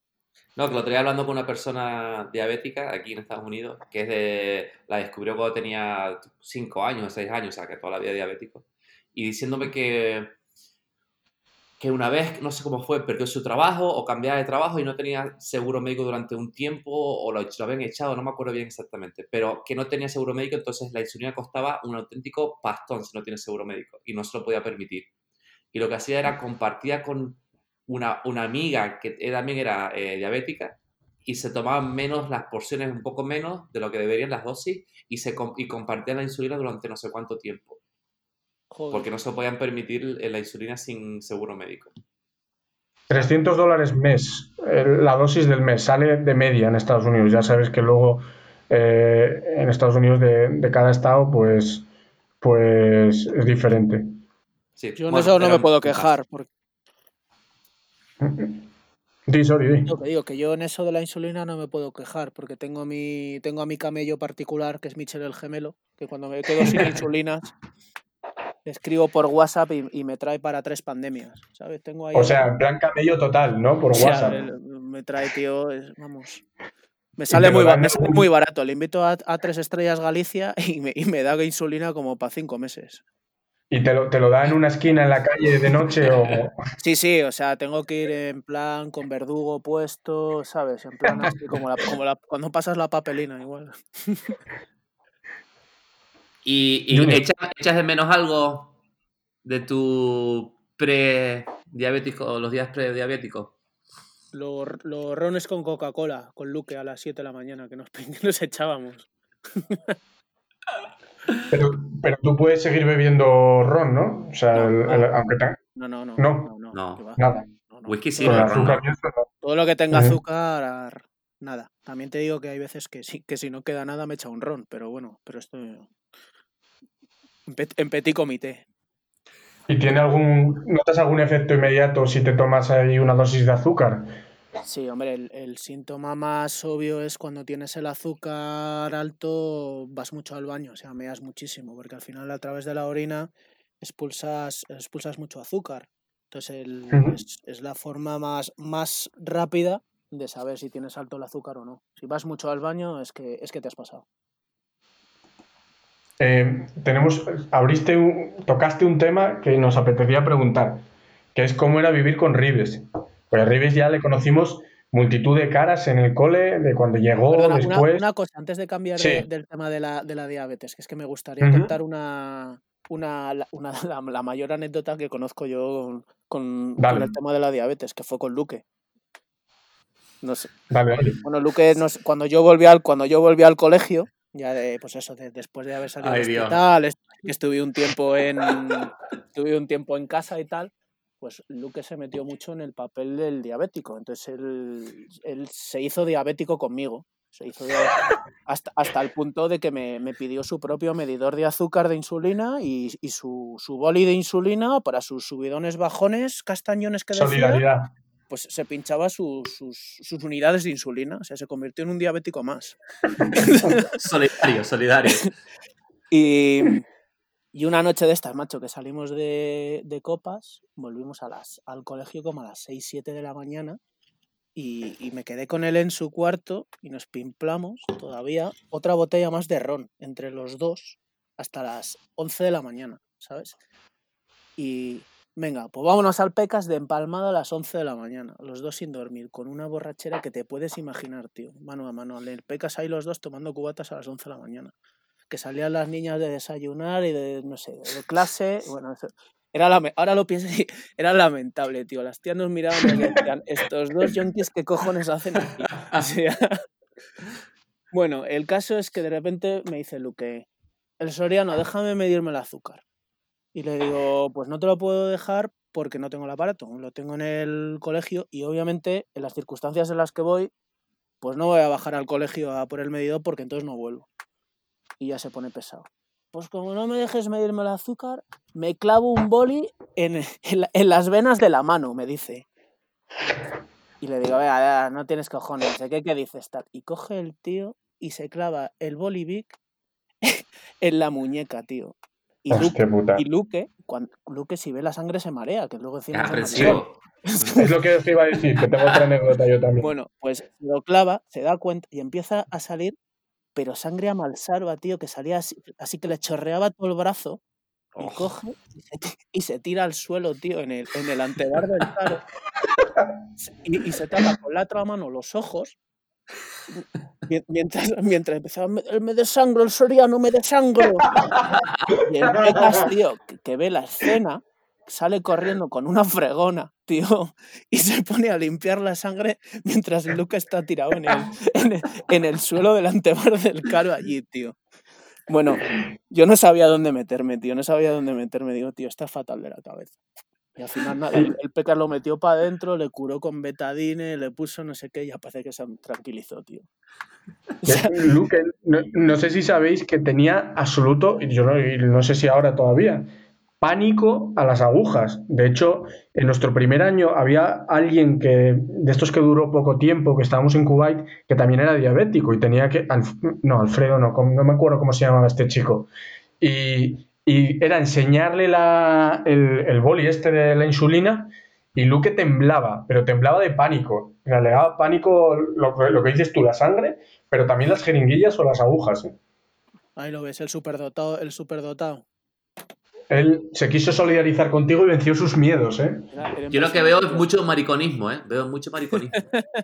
No, que lo otro día hablando con una persona diabética aquí en Estados Unidos, que es de, la descubrió cuando tenía cinco años o seis años, o sea, que toda la vida diabético, y diciéndome que, que una vez, no sé cómo fue, perdió su trabajo o cambiaba de trabajo y no tenía seguro médico durante un tiempo o lo, lo habían echado, no me acuerdo bien exactamente, pero que no tenía seguro médico, entonces la insulina costaba un auténtico pastón si no tienes seguro médico y no se lo podía permitir. Y lo que hacía era compartía con una, una amiga que también era eh, diabética y se tomaban menos las porciones, un poco menos de lo que deberían las dosis y, se, y compartían la insulina durante no sé cuánto tiempo. Joder. Porque no se podían permitir la insulina sin seguro médico. trescientos dólares mes, eh, la dosis del mes, sale de media en Estados Unidos. Ya sabes que luego eh, en Estados Unidos de, de cada estado pues, pues es diferente. Sí, Yo en bueno, eso no era me puedo un caso. quejar, porque Di, sorry, di. Lo que digo, que yo en eso de la insulina no me puedo quejar, porque tengo mi, tengo a mi camello particular, que es Michel el gemelo, que cuando me quedo sin insulinas, le escribo por WhatsApp y, y me trae para tres pandemias, ¿sabes? Tengo ahí O el... sea, en plan camello total, ¿no? Por O sea, WhatsApp. el- me trae, tío, es- vamos... Me Y sale, te lo muy, ba- dan me en sale muy algún... barato. Le invito a, a tres estrellas Galicia y me, y me da insulina como para cinco meses. ¿Y te lo, te lo da en una esquina en la calle de noche o...? Sí, sí, o sea, tengo que ir en plan con verdugo puesto, ¿sabes? En plan así como, la, como la, cuando pasas la papelina, igual. ¿Y, y Junior. echas, echas de menos algo de tu prediabético, los días prediabéticos? Los, los rones con Coca-Cola, con Luque a las siete de la mañana, que nos, que nos echábamos. Pero, pero tú puedes seguir bebiendo ron, ¿no? O sea, No, el- va. el- aunque te... No, no, no, no, No, no, que No. va. nada. No, no, Whisky que sí, Con va. pero el ron azúcar no. y eso no. Todo lo que tenga Ujú. azúcar, nada. También te digo que hay veces que sí, que si no queda nada me echa un ron, pero bueno, pero esto en, pet- en petit comité. ¿Y tiene algún... ¿Notas algún efecto inmediato si te tomas ahí una dosis de azúcar? Sí, hombre, el, el síntoma más obvio es cuando tienes el azúcar alto, vas mucho al baño, o sea, meas muchísimo, porque al final a través de la orina expulsas, expulsas mucho azúcar. Entonces el- Ujú. es, es la forma más, más rápida de saber si tienes alto el azúcar o no. Si vas mucho al baño es que, es que te has pasado. Eh, tenemos... Abriste un... Tocaste un tema que nos apetecía preguntar, que es cómo era vivir con Ribes. Pues a Ribes ya le conocimos multitud de caras en el cole, de cuando llegó, Perdona, una, después... una cosa, antes de cambiar de- Sí. del tema de la, de la diabetes, que es que me gustaría Ujú. contar una, una, la- una- la, la mayor anécdota que conozco yo con, con Dale, el tema de la diabetes, que fue con Luque. No sé. dale, dale. Bueno, Luque, nos- cuando yo volví al, cuando yo volví al colegio, ya de, pues eso, de- después de haber salido del Ay, Dios. hospital, est- que estuve un tiempo en, estuve un tiempo en casa y tal, pues Luque se metió mucho en el papel del diabético. Entonces él, él se hizo diabético conmigo. Se hizo diabético hasta, hasta el punto de que me, me pidió su propio medidor de azúcar de insulina y, y su, su boli de insulina para sus subidones, bajones, castañones que decía, Solidaridad. pues se pinchaba su- sus, sus unidades de insulina. O sea, se convirtió en un diabético más. Solidario, solidario. Y, y una noche de estas, macho, que salimos de, de copas, volvimos a las, al colegio como a las seis, siete de la mañana y, y me quedé con él en su cuarto y nos pimplamos todavía otra botella más de ron entre los dos hasta las once de la mañana, ¿sabes? Y venga, pues vámonos al Pecas de empalmada a las once de la mañana, los dos sin dormir, con una borrachera que te puedes imaginar, tío, mano a mano. En el Pecas ahí los dos tomando cubatas a las once de la mañana. Que salían las niñas de desayunar y de, no sé, de clase. Bueno, eso, era lame- ahora lo pienso y era lamentable, tío. Las tías nos miraban y nos decían, estos dos yonkis, ¿qué cojones hacen aquí? O sea, bueno, el caso es que de repente me dice Luque, el Soriano, déjame medirme el azúcar. Y le digo, pues no te lo puedo dejar porque no tengo el aparato, lo tengo en el colegio y obviamente en las circunstancias en las que voy, pues no voy a bajar al colegio a por el medidor porque entonces no vuelvo. Y ya se pone pesado. Pues como no me dejes medirme el azúcar, me clavo un boli en, en, en las venas de la mano, me dice. Y le digo, vea, vea, no tienes cojones, ¿de qué, qué dices tal? Y coge el tío y se clava el boli Bic en la muñeca, tío. Y Luke, Hostia puta. y Luke, cuando, Luke si ve la sangre se marea, que luego decimos... Ah, en aprensivo. Es lo que os iba a decir, que tengo otra anécdota yo también. Bueno, pues se lo clava, se da cuenta y empieza a salir, pero sangre a malsalva, tío, que salía así, así que le chorreaba todo el brazo y Oh. coge y se, y se tira al suelo, tío, en el, en el antebar del Caro y, y se tapa con la otra mano los ojos mientras, mientras empezaba, me, me desangro, el Soriano, me desangro. Y el Pecas, tío, que, que ve la escena, sale corriendo con una fregona, tío, y se pone a limpiar la sangre mientras Luke está tirado en el, en el, en el suelo del antebar del Caro allí, tío. Bueno, yo no sabía dónde meterme, tío, no sabía dónde meterme. Digo, tío, está fatal de la cabeza. Y al final nada, el, el Pecas lo metió para adentro, le curó con betadine, le puso no sé qué, y ya parece que se tranquilizó, tío. O sea, Luke, no, no sé si sabéis que tenía absoluto, y yo no, y no sé si ahora todavía, pánico a las agujas. De hecho, en nuestro primer año había alguien que, de estos que duró poco tiempo, que estábamos en Kuwait, que también era diabético y tenía que... Alf, no, Alfredo no, no me acuerdo cómo se llamaba este chico. Y, y era enseñarle la, el, el boli este de la insulina y Luke temblaba, pero temblaba de pánico. O sea, le daba pánico lo, lo que dices tú, la sangre, pero también las jeringuillas o las agujas. ¿eh? Ahí lo ves, el superdotado, el superdotado. Él se quiso solidarizar contigo y venció sus miedos, ¿eh? Era, era Yo lo que veo es mucho mariconismo, ¿eh? Veo mucho mariconismo.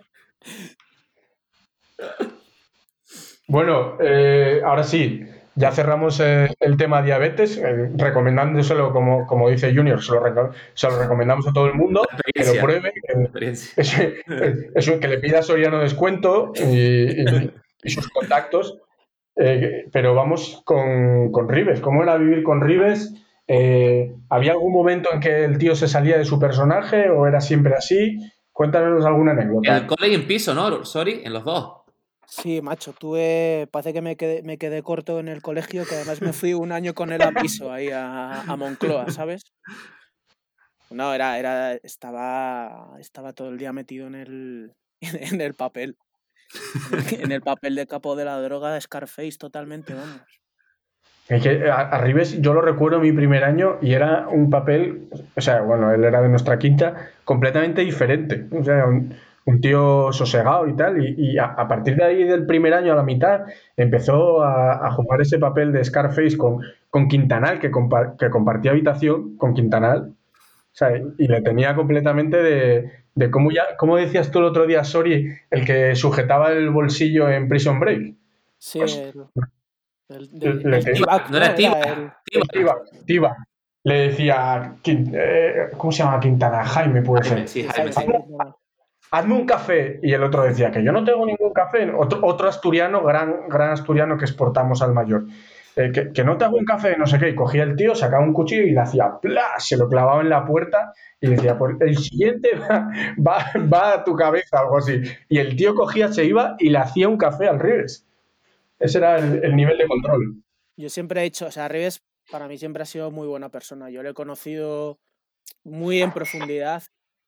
Bueno, eh, ahora sí, ya cerramos eh, el tema diabetes, eh, recomendándoselo, como, como dice Junior, se lo, reco se lo recomendamos a todo el mundo, que lo pruebe, que, es, es, que le pida Soriano descuento y, y, y sus contactos. Eh, pero vamos con, con Rives. ¿Cómo era vivir con Rives? Eh, ¿Había algún momento en que el tío se salía de su personaje o era siempre así? Cuéntanos alguna anécdota. En el cole y en piso, ¿no? Sorry, en los dos. Sí, macho, tuve, parece que me quedé, me quedé corto en el colegio, que además me fui un año con él a piso, ahí a, a Moncloa, ¿sabes? No, era, era, estaba, estaba todo el día metido en el, en el papel, en el papel de capo de la droga, Scarface totalmente, vamos. Es que a, a Rives yo lo recuerdo mi primer año y era un papel, o sea, bueno, él era de nuestra quinta, completamente diferente. O sea, un, un tío sosegado y tal. Y, y a, a, partir de ahí, del primer año a la mitad, empezó a, a jugar ese papel de Scarface con, con Quintanal, que, compa que compartía habitación con Quintanal. O sea, y le tenía completamente de, de cómo, ya, cómo decías tú el otro día, Sori, el que sujetaba el bolsillo en Prison Break. Sí, Pues, el... El, del, le el T-Back, no era T-Back. el... Tiba, Tiba. Le decía, eh, ¿cómo se llama Quintana? Jaime, puede Jaime, ser. sí, Sí, Jaime, Jaime, sí. Jaime. Hazme un café. Y el otro decía que yo no tengo ningún café. Otro, otro asturiano, gran, gran asturiano que exportamos al mayor. Eh, que, que no te hago un café, no sé qué. Y cogía el tío, sacaba un cuchillo y le hacía ¡plas! Se lo clavaba en la puerta y decía, pues el siguiente va, va, va a tu cabeza, algo así. Y el tío cogía, se iba y le hacía un café al Rives. Ese era el, el nivel de control. Yo siempre he dicho, o sea, Rives para mí siempre ha sido muy buena persona. Yo le he conocido muy en profundidad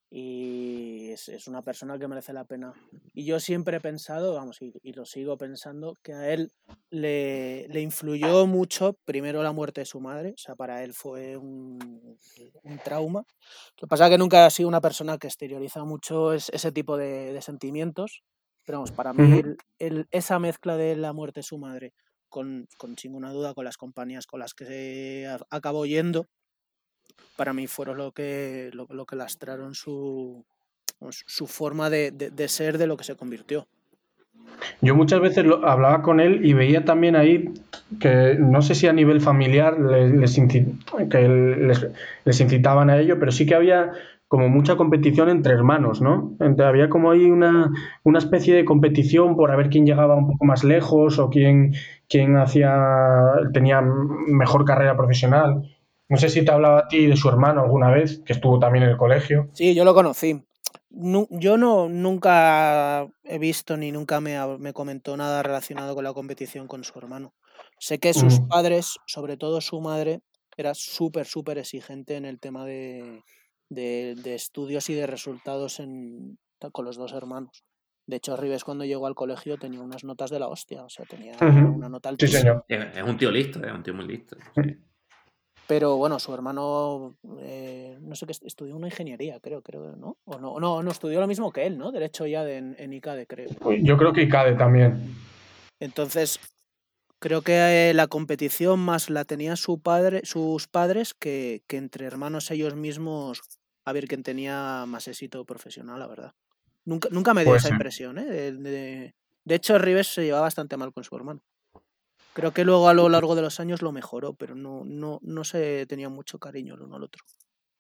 y es, es una persona que merece la pena. Y yo siempre he pensado, vamos, y, y lo sigo pensando, que a él le, le influyó mucho, primero la muerte de su madre, o sea, para él fue un, un trauma. Lo que pasa es que nunca ha sido una persona que exterioriza mucho es, ese tipo de, de sentimientos, pero vamos, para mí Uh-huh. el, el, esa mezcla de la muerte de su madre, con, con sin ninguna duda con las compañías con las que se acabó yendo, para mí fueron lo que, lo, lo que lastraron su, su forma de, de, de ser, de lo que se convirtió. Yo muchas veces lo, hablaba con él y veía también ahí que no sé si a nivel familiar les, les, incit, que les, les incitaban a ello, pero sí que había como mucha competición entre hermanos, ¿no? Entonces, había como ahí una, una especie de competición por a ver quién llegaba un poco más lejos o quién, quién hacía, tenía mejor carrera profesional. No sé si te hablaba a ti de su hermano alguna vez, que estuvo también en el colegio. Sí, yo lo conocí. No, yo no nunca he visto ni nunca me, me comentó nada relacionado con la competición con su hermano. Sé que sus Mm. padres, sobre todo su madre, era súper, súper exigente en el tema de, de, de estudios y de resultados en, con los dos hermanos. De hecho, Rives cuando llegó al colegio tenía unas notas de la hostia, o sea, tenía Uh-huh. una nota Sí, altísima. señor. Es un tío listo, es un tío muy listo. Sí. Pero bueno, su hermano, eh, no sé qué, estudió una ingeniería, creo, creo, ¿no? O no, no, no estudió lo mismo que él, ¿no? Derecho ya de, en, en ICADE, creo. Yo creo que ICADE también. Entonces, creo que eh, la competición más la tenía su padre, sus padres que, que entre hermanos ellos mismos, a ver quién tenía más éxito profesional, la verdad. Nunca, nunca me dio Puede esa ser. impresión, ¿eh? De, de, de hecho, Rives se llevaba bastante mal con su hermano. Creo que luego a lo largo de los años lo mejoró, pero no, no, no se tenía mucho cariño el uno al otro.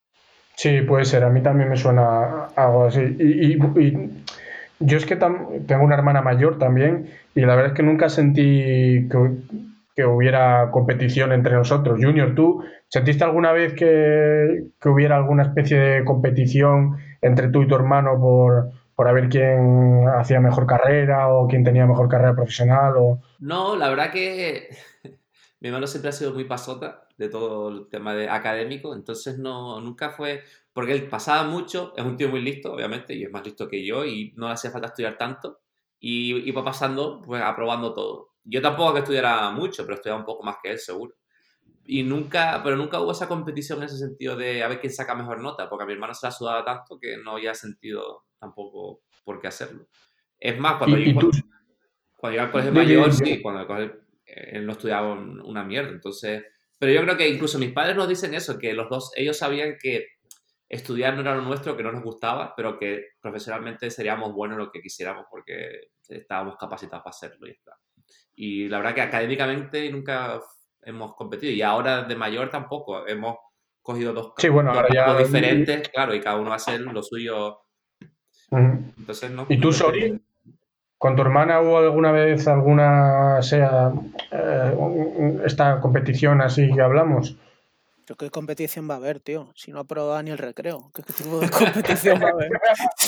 Sí, puede ser. A mí también me suena algo así. Y, y- y yo es que tam- tengo una hermana mayor también y la verdad es que nunca sentí que, que hubiera competición entre nosotros. Junior, ¿tú sentiste alguna vez que, que hubiera alguna especie de competición entre tú y tu hermano por, por a ver quién hacía mejor carrera o quién tenía mejor carrera profesional? O... No, la verdad que mi hermano siempre ha sido muy pasota de todo el tema de académico, entonces no, nunca fue, porque él pasaba mucho, es un tío muy listo, obviamente, y es más listo que yo, y no le hacía falta estudiar tanto, y iba pasando, pues aprobando todo. Yo tampoco que estudiara mucho, pero estudiaba un poco más que él, seguro. Y nunca, pero nunca hubo esa competición en ese sentido de a ver quién saca mejor nota, porque a mi hermano se la sudaba tanto que no había sentido tampoco por qué hacerlo. Es más, cuando Y, yo, y tú, cuando iba al colegio di- mayor, di- di- sí, cuando el colegio, eh, él no estudiaba un- una mierda, entonces... Pero yo creo que incluso mis padres nos dicen eso, que los dos, ellos sabían que estudiar no era lo nuestro, que no nos gustaba, pero que profesionalmente seríamos buenos en lo que quisiéramos porque estábamos capacitados para hacerlo y ya está. Y la verdad que académicamente nunca hemos competido y ahora de mayor tampoco. Hemos cogido dos, sí, bueno, dos ahora ramos ya... diferentes, claro, y cada uno va a hacer lo suyo. Ujú. Entonces no, ¿Y no tú, hemos Sori? tenido... ¿Con tu hermana hubo alguna vez alguna, sea, eh, un- esta competición así que hablamos? Pero ¿qué competición va a haber, tío? Si no aprobaba ni el recreo, ¿qué, qué tipo de competición va a haber?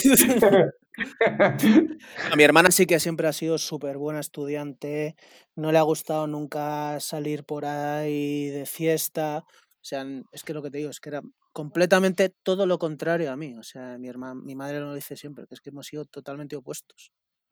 A mi hermana sí que siempre ha sido súper buena estudiante, no le ha gustado nunca salir por ahí de fiesta, o sea, es que lo que te digo es que era completamente todo lo contrario a mí, o sea, mi hermana, mi madre lo dice siempre, que es que hemos sido totalmente opuestos.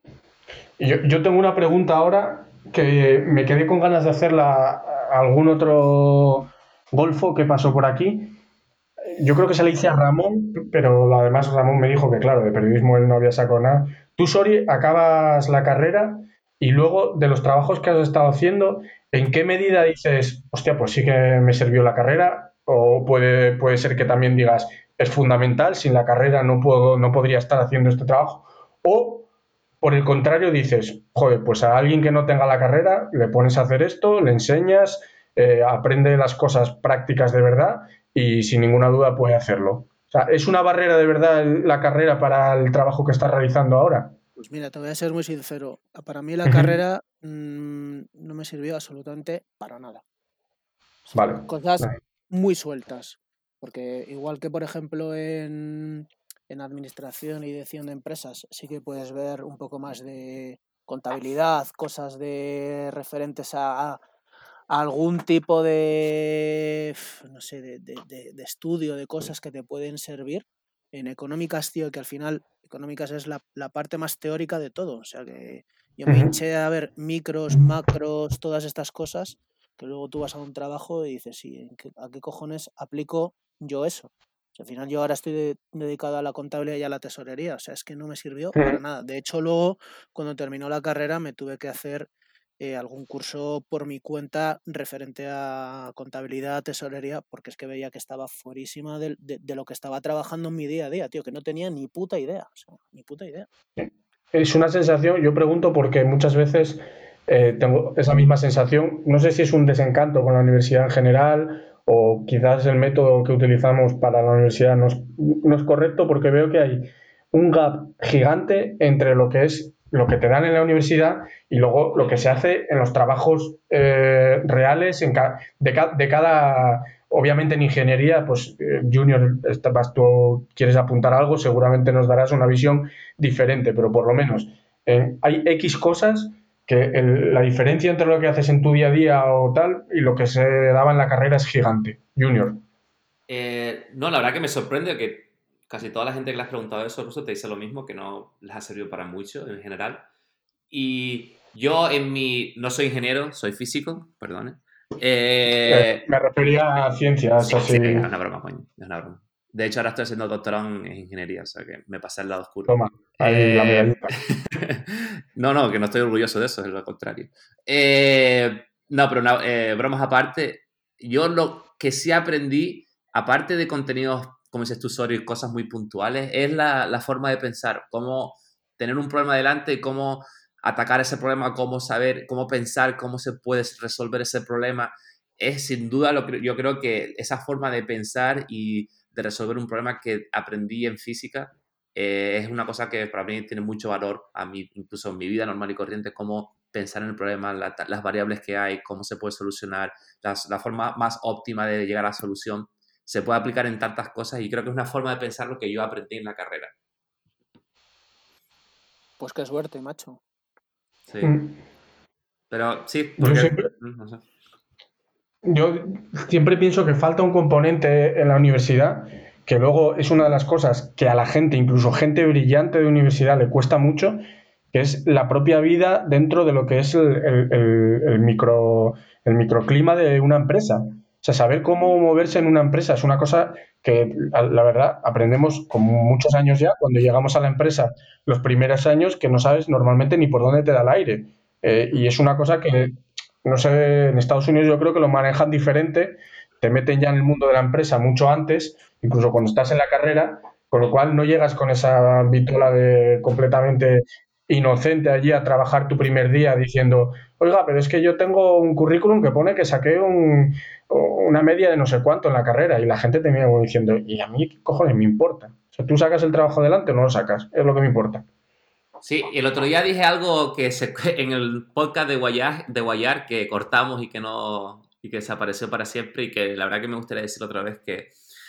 Y Yo, yo tengo una pregunta ahora que me quedé con ganas de hacerla a algún otro golfo que pasó por aquí. Yo creo que se le hice a Ramón, pero además Ramón me dijo que, claro, de periodismo él no había sacado nada. Tú, Sori, acabas la carrera y luego de los trabajos que has estado haciendo, ¿en qué medida dices, hostia, pues sí que me sirvió la carrera? O puede, puede ser que también digas, es fundamental, sin la carrera no puedo, no podría estar haciendo este trabajo. O por el contrario dices, joder, pues a alguien que no tenga la carrera le pones a hacer esto, le enseñas, eh, aprende las cosas prácticas de verdad y sin ninguna duda puede hacerlo. O sea, ¿es una barrera de verdad la carrera para el trabajo que estás realizando ahora? Pues mira, te voy a ser muy sincero, para mí la Ujú. carrera mmm, no me sirvió absolutamente para nada. Vale. Cosas Vale. muy sueltas, porque igual que por ejemplo en, en administración y dirección de empresas sí que puedes ver un poco más de contabilidad, cosas de referentes a, a algún tipo de, no sé, de, de, de, de estudio, de cosas que te pueden servir. En económicas, tío, que al final económicas es la, la parte más teórica de todo, o sea que yo me Ujú. hinché a ver micros, macros, todas estas cosas que luego tú vas a un trabajo y dices, sí, ¿en qué- ¿a qué cojones aplico yo eso? O sea, al final yo ahora estoy de- dedicado a la contabilidad y a la tesorería, o sea, es que no me sirvió para Ujú. nada. De hecho, luego, cuando terminó la carrera, me tuve que hacer eh, algún curso por mi cuenta referente a contabilidad, tesorería, porque es que veía que estaba fuerísima de, de- de lo que estaba trabajando en mi día a día, tío, que no tenía ni puta idea, o sea, ni puta idea. Es una sensación, yo pregunto porque muchas veces eh, tengo esa misma sensación. No sé si es un desencanto con la universidad en general o quizás el método que utilizamos para la universidad no es, no es correcto porque veo que hay un gap gigante entre lo que es lo que te dan en la universidad y luego lo que se hace en los trabajos eh, reales en ca de, ca de, cada... Obviamente en ingeniería, pues eh, Junior, vas, tú quieres apuntar algo, seguramente nos darás una visión diferente, pero por lo menos eh, hay X cosas que el, la diferencia entre lo que haces en tu día a día o tal y lo que se daba en la carrera es gigante. Junior. Eh, no, la verdad que me sorprende que casi toda la gente que le has preguntado eso, Ruso, te dice lo mismo, que no les ha servido para mucho en general. Y yo en mi... No soy ingeniero, soy físico, perdone. Eh, me refería a ciencias, sí, así. sí, es una broma, coño. Es una broma. De hecho, ahora estoy haciendo doctorado en ingeniería, o sea que me pasé al lado oscuro. Toma, ahí la Eh, medallita. no, no, que no estoy orgulloso de eso, es lo contrario. Eh, no, pero no, eh, bromas aparte, yo lo que sí aprendí, aparte de contenidos, como dices tú, Sori, cosas muy puntuales, es la, la forma de pensar, cómo tener un problema delante y cómo atacar ese problema, cómo saber, cómo pensar, cómo se puede resolver ese problema. Es sin duda, lo que, yo creo que esa forma de pensar y de resolver un problema que aprendí en física eh, es una cosa que para mí tiene mucho valor a mí, incluso en mi vida normal y corriente, cómo pensar en el problema, la, las variables que hay, cómo se puede solucionar, las, la forma más óptima de llegar a la solución, se puede aplicar en tantas cosas y creo que es una forma de pensar lo que yo aprendí en la carrera. Pues qué suerte, macho. Sí. Mm. Pero sí, Yo porque... siempre, No sé. yo siempre pienso que falta un componente en la universidad, que luego es una de las cosas que a la gente, incluso gente brillante de universidad, le cuesta mucho, que es la propia vida dentro de lo que es el, el- el- el micro, el microclima de una empresa. O sea, saber cómo moverse en una empresa es una cosa que, la la verdad, aprendemos con muchos años ya, cuando llegamos a la empresa, los primeros años, que no sabes normalmente ni por dónde te da el aire. Eh, y es una cosa que, no sé, en Estados Unidos yo creo que lo manejan diferente, te meten ya en el mundo de la empresa mucho antes, incluso cuando estás en la carrera, con lo cual no llegas con esa vitola de completamente inocente allí a trabajar tu primer día diciendo, oiga, pero es que yo tengo un currículum que pone que saqué un, una media de no sé cuánto en la carrera y la gente te mira como diciendo, ¿y a mí qué cojones me importa? O sea, tú sacas el trabajo adelante o no lo sacas, es lo que me importa. Sí, el otro día dije algo que se, en el podcast de Guayar, de Guayar que cortamos y que no y que desapareció para siempre y que la verdad que me gustaría decir otra vez que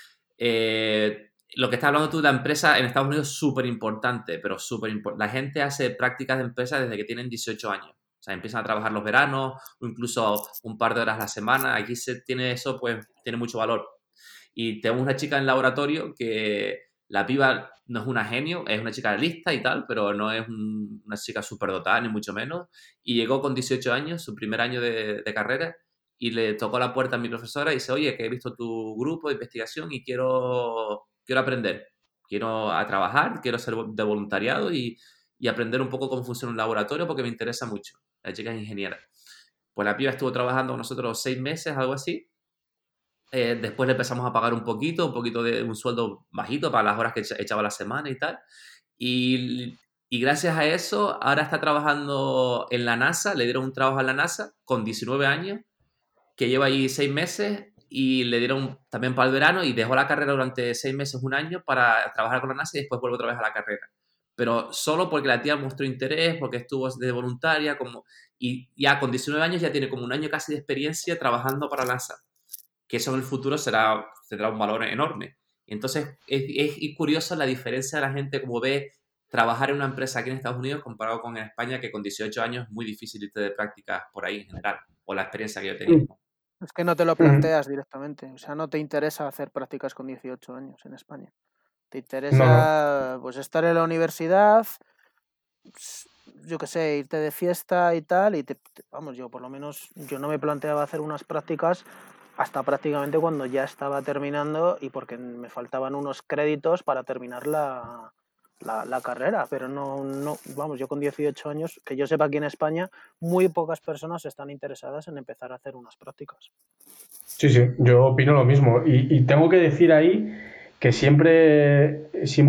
eh, lo que estás hablando tú de la empresa en Estados Unidos es súper importante, pero súper importante. La gente hace prácticas de empresa desde que tienen dieciocho años. O sea, empiezan a trabajar los veranos o incluso un par de horas a la semana. Aquí se tiene eso, pues tiene mucho valor. Y tenemos una chica en el laboratorio que la piba no es una genio, es una chica lista y tal, pero no es un, una chica súper dotada, ni mucho menos. Y llegó con dieciocho años, su primer año de, de carrera, y le tocó la puerta a mi profesora y dice, oye, que he visto tu grupo de investigación y quiero, quiero aprender. Quiero a trabajar, quiero ser de voluntariado y, y aprender un poco cómo funciona un laboratorio porque me interesa mucho. La chica es ingeniera. Pues la piba estuvo trabajando con nosotros seis meses, algo así, eh, después le empezamos a pagar un poquito, un poquito de un sueldo bajito para las horas que echaba la semana y tal. Y, y gracias a eso, ahora está trabajando en la NASA, le dieron un trabajo a la NASA con diecinueve años, que lleva ahí seis meses y le dieron también para el verano y dejó la carrera durante seis meses, un año para trabajar con la NASA y después vuelve otra vez a la carrera. Pero solo porque la tía mostró interés, porque estuvo de voluntaria, como, y ya con diecinueve años ya tiene como un año casi de experiencia trabajando para la NASA, que eso en el futuro será, tendrá un valor enorme. Entonces, es, es curioso la diferencia de la gente como ve trabajar en una empresa aquí en Estados Unidos comparado con en España, que con dieciocho años es muy difícil irte de prácticas por ahí en general, o la experiencia que yo he tenido. Es que no te lo Mm. planteas directamente. O sea, no te interesa hacer prácticas con dieciocho años en España. Te No, no. interesa pues estar en la universidad, pues, yo qué sé, irte de fiesta y tal, y te, te- vamos, yo por lo menos, yo no me planteaba hacer unas prácticas hasta prácticamente cuando ya estaba terminando y porque me faltaban unos créditos para terminar la, la, la carrera, pero no, no, vamos, yo con dieciocho años, que yo sepa aquí en España, muy pocas personas están interesadas en empezar a hacer unas prácticas. Sí, sí, yo opino lo mismo. Y, y tengo que decir ahí que siempre,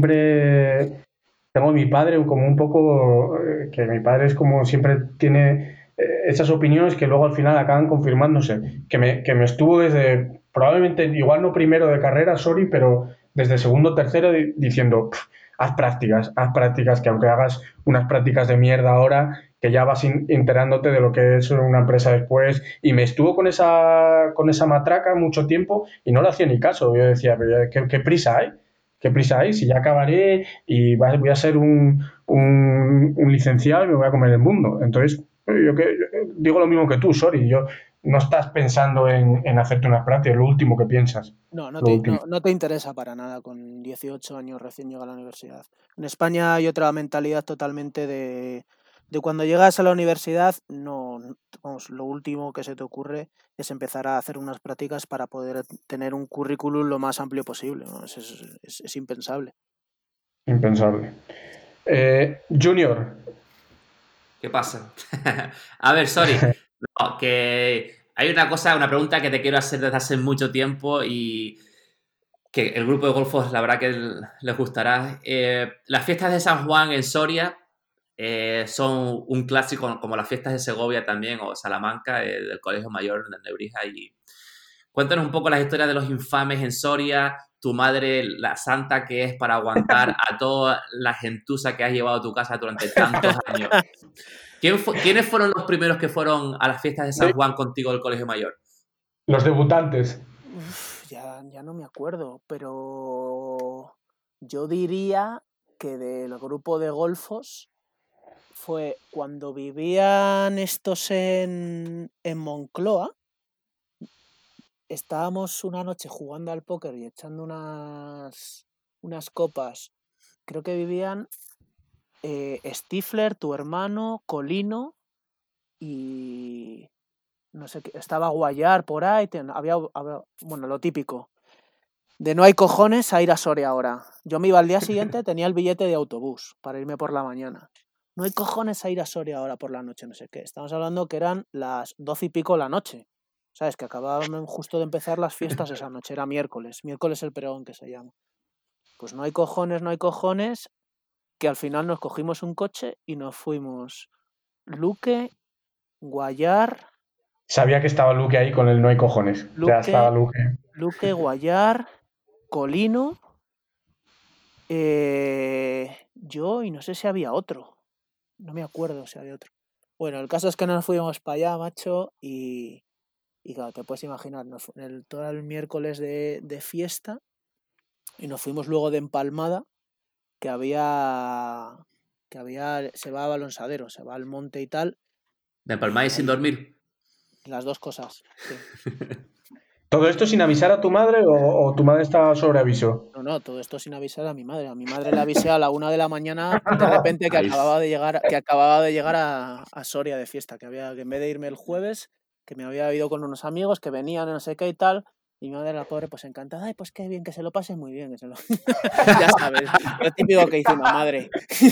siempre tengo a mi padre como un poco, eh, que mi padre es como siempre tiene eh, esas opiniones que luego al final acaban confirmándose. Que me, que me estuvo desde, probablemente, igual no primero de carrera, sorry, pero desde segundo o tercero di- diciendo, "Pff, haz prácticas, haz prácticas, que aunque hagas unas prácticas de mierda ahora, que ya vas in- enterándote de lo que es una empresa después". Y me estuvo con esa, con esa matraca mucho tiempo y no le hacía ni caso. Yo decía, pero ¿qué, qué prisa hay? ¿Qué prisa hay? Si ya acabaré y voy a ser un, un, un licenciado y me voy a comer el mundo. Entonces, yo, que, yo digo lo mismo que tú, sorry, yo no estás pensando en, en hacerte unas prácticas, lo último que piensas. No, no Lo te, último. no, no te interesa para nada con dieciocho años recién llega a la universidad. En España hay otra mentalidad totalmente de, de cuando llegas a la universidad, no, vamos, lo último que se te ocurre es empezar a hacer unas prácticas para poder tener un currículum lo más amplio posible, ¿no? Es, es, es, es impensable. Impensable. Eh, Junior. ¿Qué pasa? A ver, sorry. No, que hay una cosa, una pregunta que te quiero hacer desde hace mucho tiempo y que el grupo de golfos, la verdad que les gustará. Eh, las fiestas de San Juan en Soria eh, son un clásico, como las fiestas de Segovia también, o Salamanca, eh, del Colegio Mayor de Nebrija. Y cuéntanos un poco las historias de los infames en Soria, tu madre, la santa que es para aguantar a toda la gentuza que has llevado a tu casa durante tantos años. ¿Quién fu- ¿Quiénes fueron los primeros que fueron a las fiestas de San Juan contigo del Colegio Mayor? Los debutantes. Uf, ya, ya no me acuerdo, pero yo diría que del grupo de golfos fue cuando vivían estos en, en Moncloa. Estábamos una noche jugando al póker y echando unas, unas copas. Creo que vivían eh, Stifler, tu hermano, Colino y no sé qué. Estaba Guayar por ahí. ten- había, había- bueno, lo típico. De no hay cojones a ir a Soria ahora. Yo me iba al día siguiente, tenía el billete de autobús para irme por la mañana. No hay cojones a ir a Soria ahora por la noche, no sé qué. Estamos hablando que eran las doce y pico la noche. ¿Sabes? Que acababan justo de empezar las fiestas esa noche. Era miércoles. Miércoles el pregón que se llama. Pues no hay cojones, no hay cojones. Que al final nos cogimos un coche y nos fuimos. Luque, Guayar, Sabía que estaba Luque ahí con el no hay cojones. Ya estaba Luque, Luque. Luque, Guayar, Colino, eh, yo y no sé si había otro. No me acuerdo si había otro. Bueno, el caso es que nos fuimos para allá, macho, y, y claro, te puedes imaginar, nos, fu- el, todo el miércoles de, de fiesta y nos fuimos luego de empalmada, que había, que había, se va a Balonsadero, se va al monte y tal, ¿De y empalmáis sin ahí, dormir? las dos cosas, sí. ¿Todo esto sin avisar a tu madre o, o tu madre estaba sobre aviso? No, no, todo esto sin avisar a mi madre. A mi madre le avisé a la una de la mañana, de repente que Ahí. acababa de llegar, que acababa de llegar a, a Soria de fiesta, que había, que en vez de irme el jueves, que me había ido con unos amigos que venían, no sé qué y tal. Y mi madre, la pobre, pues encantada. Ay, pues qué bien, que se lo pase muy bien. Que se lo... Ya sabes, lo típico que dice una madre.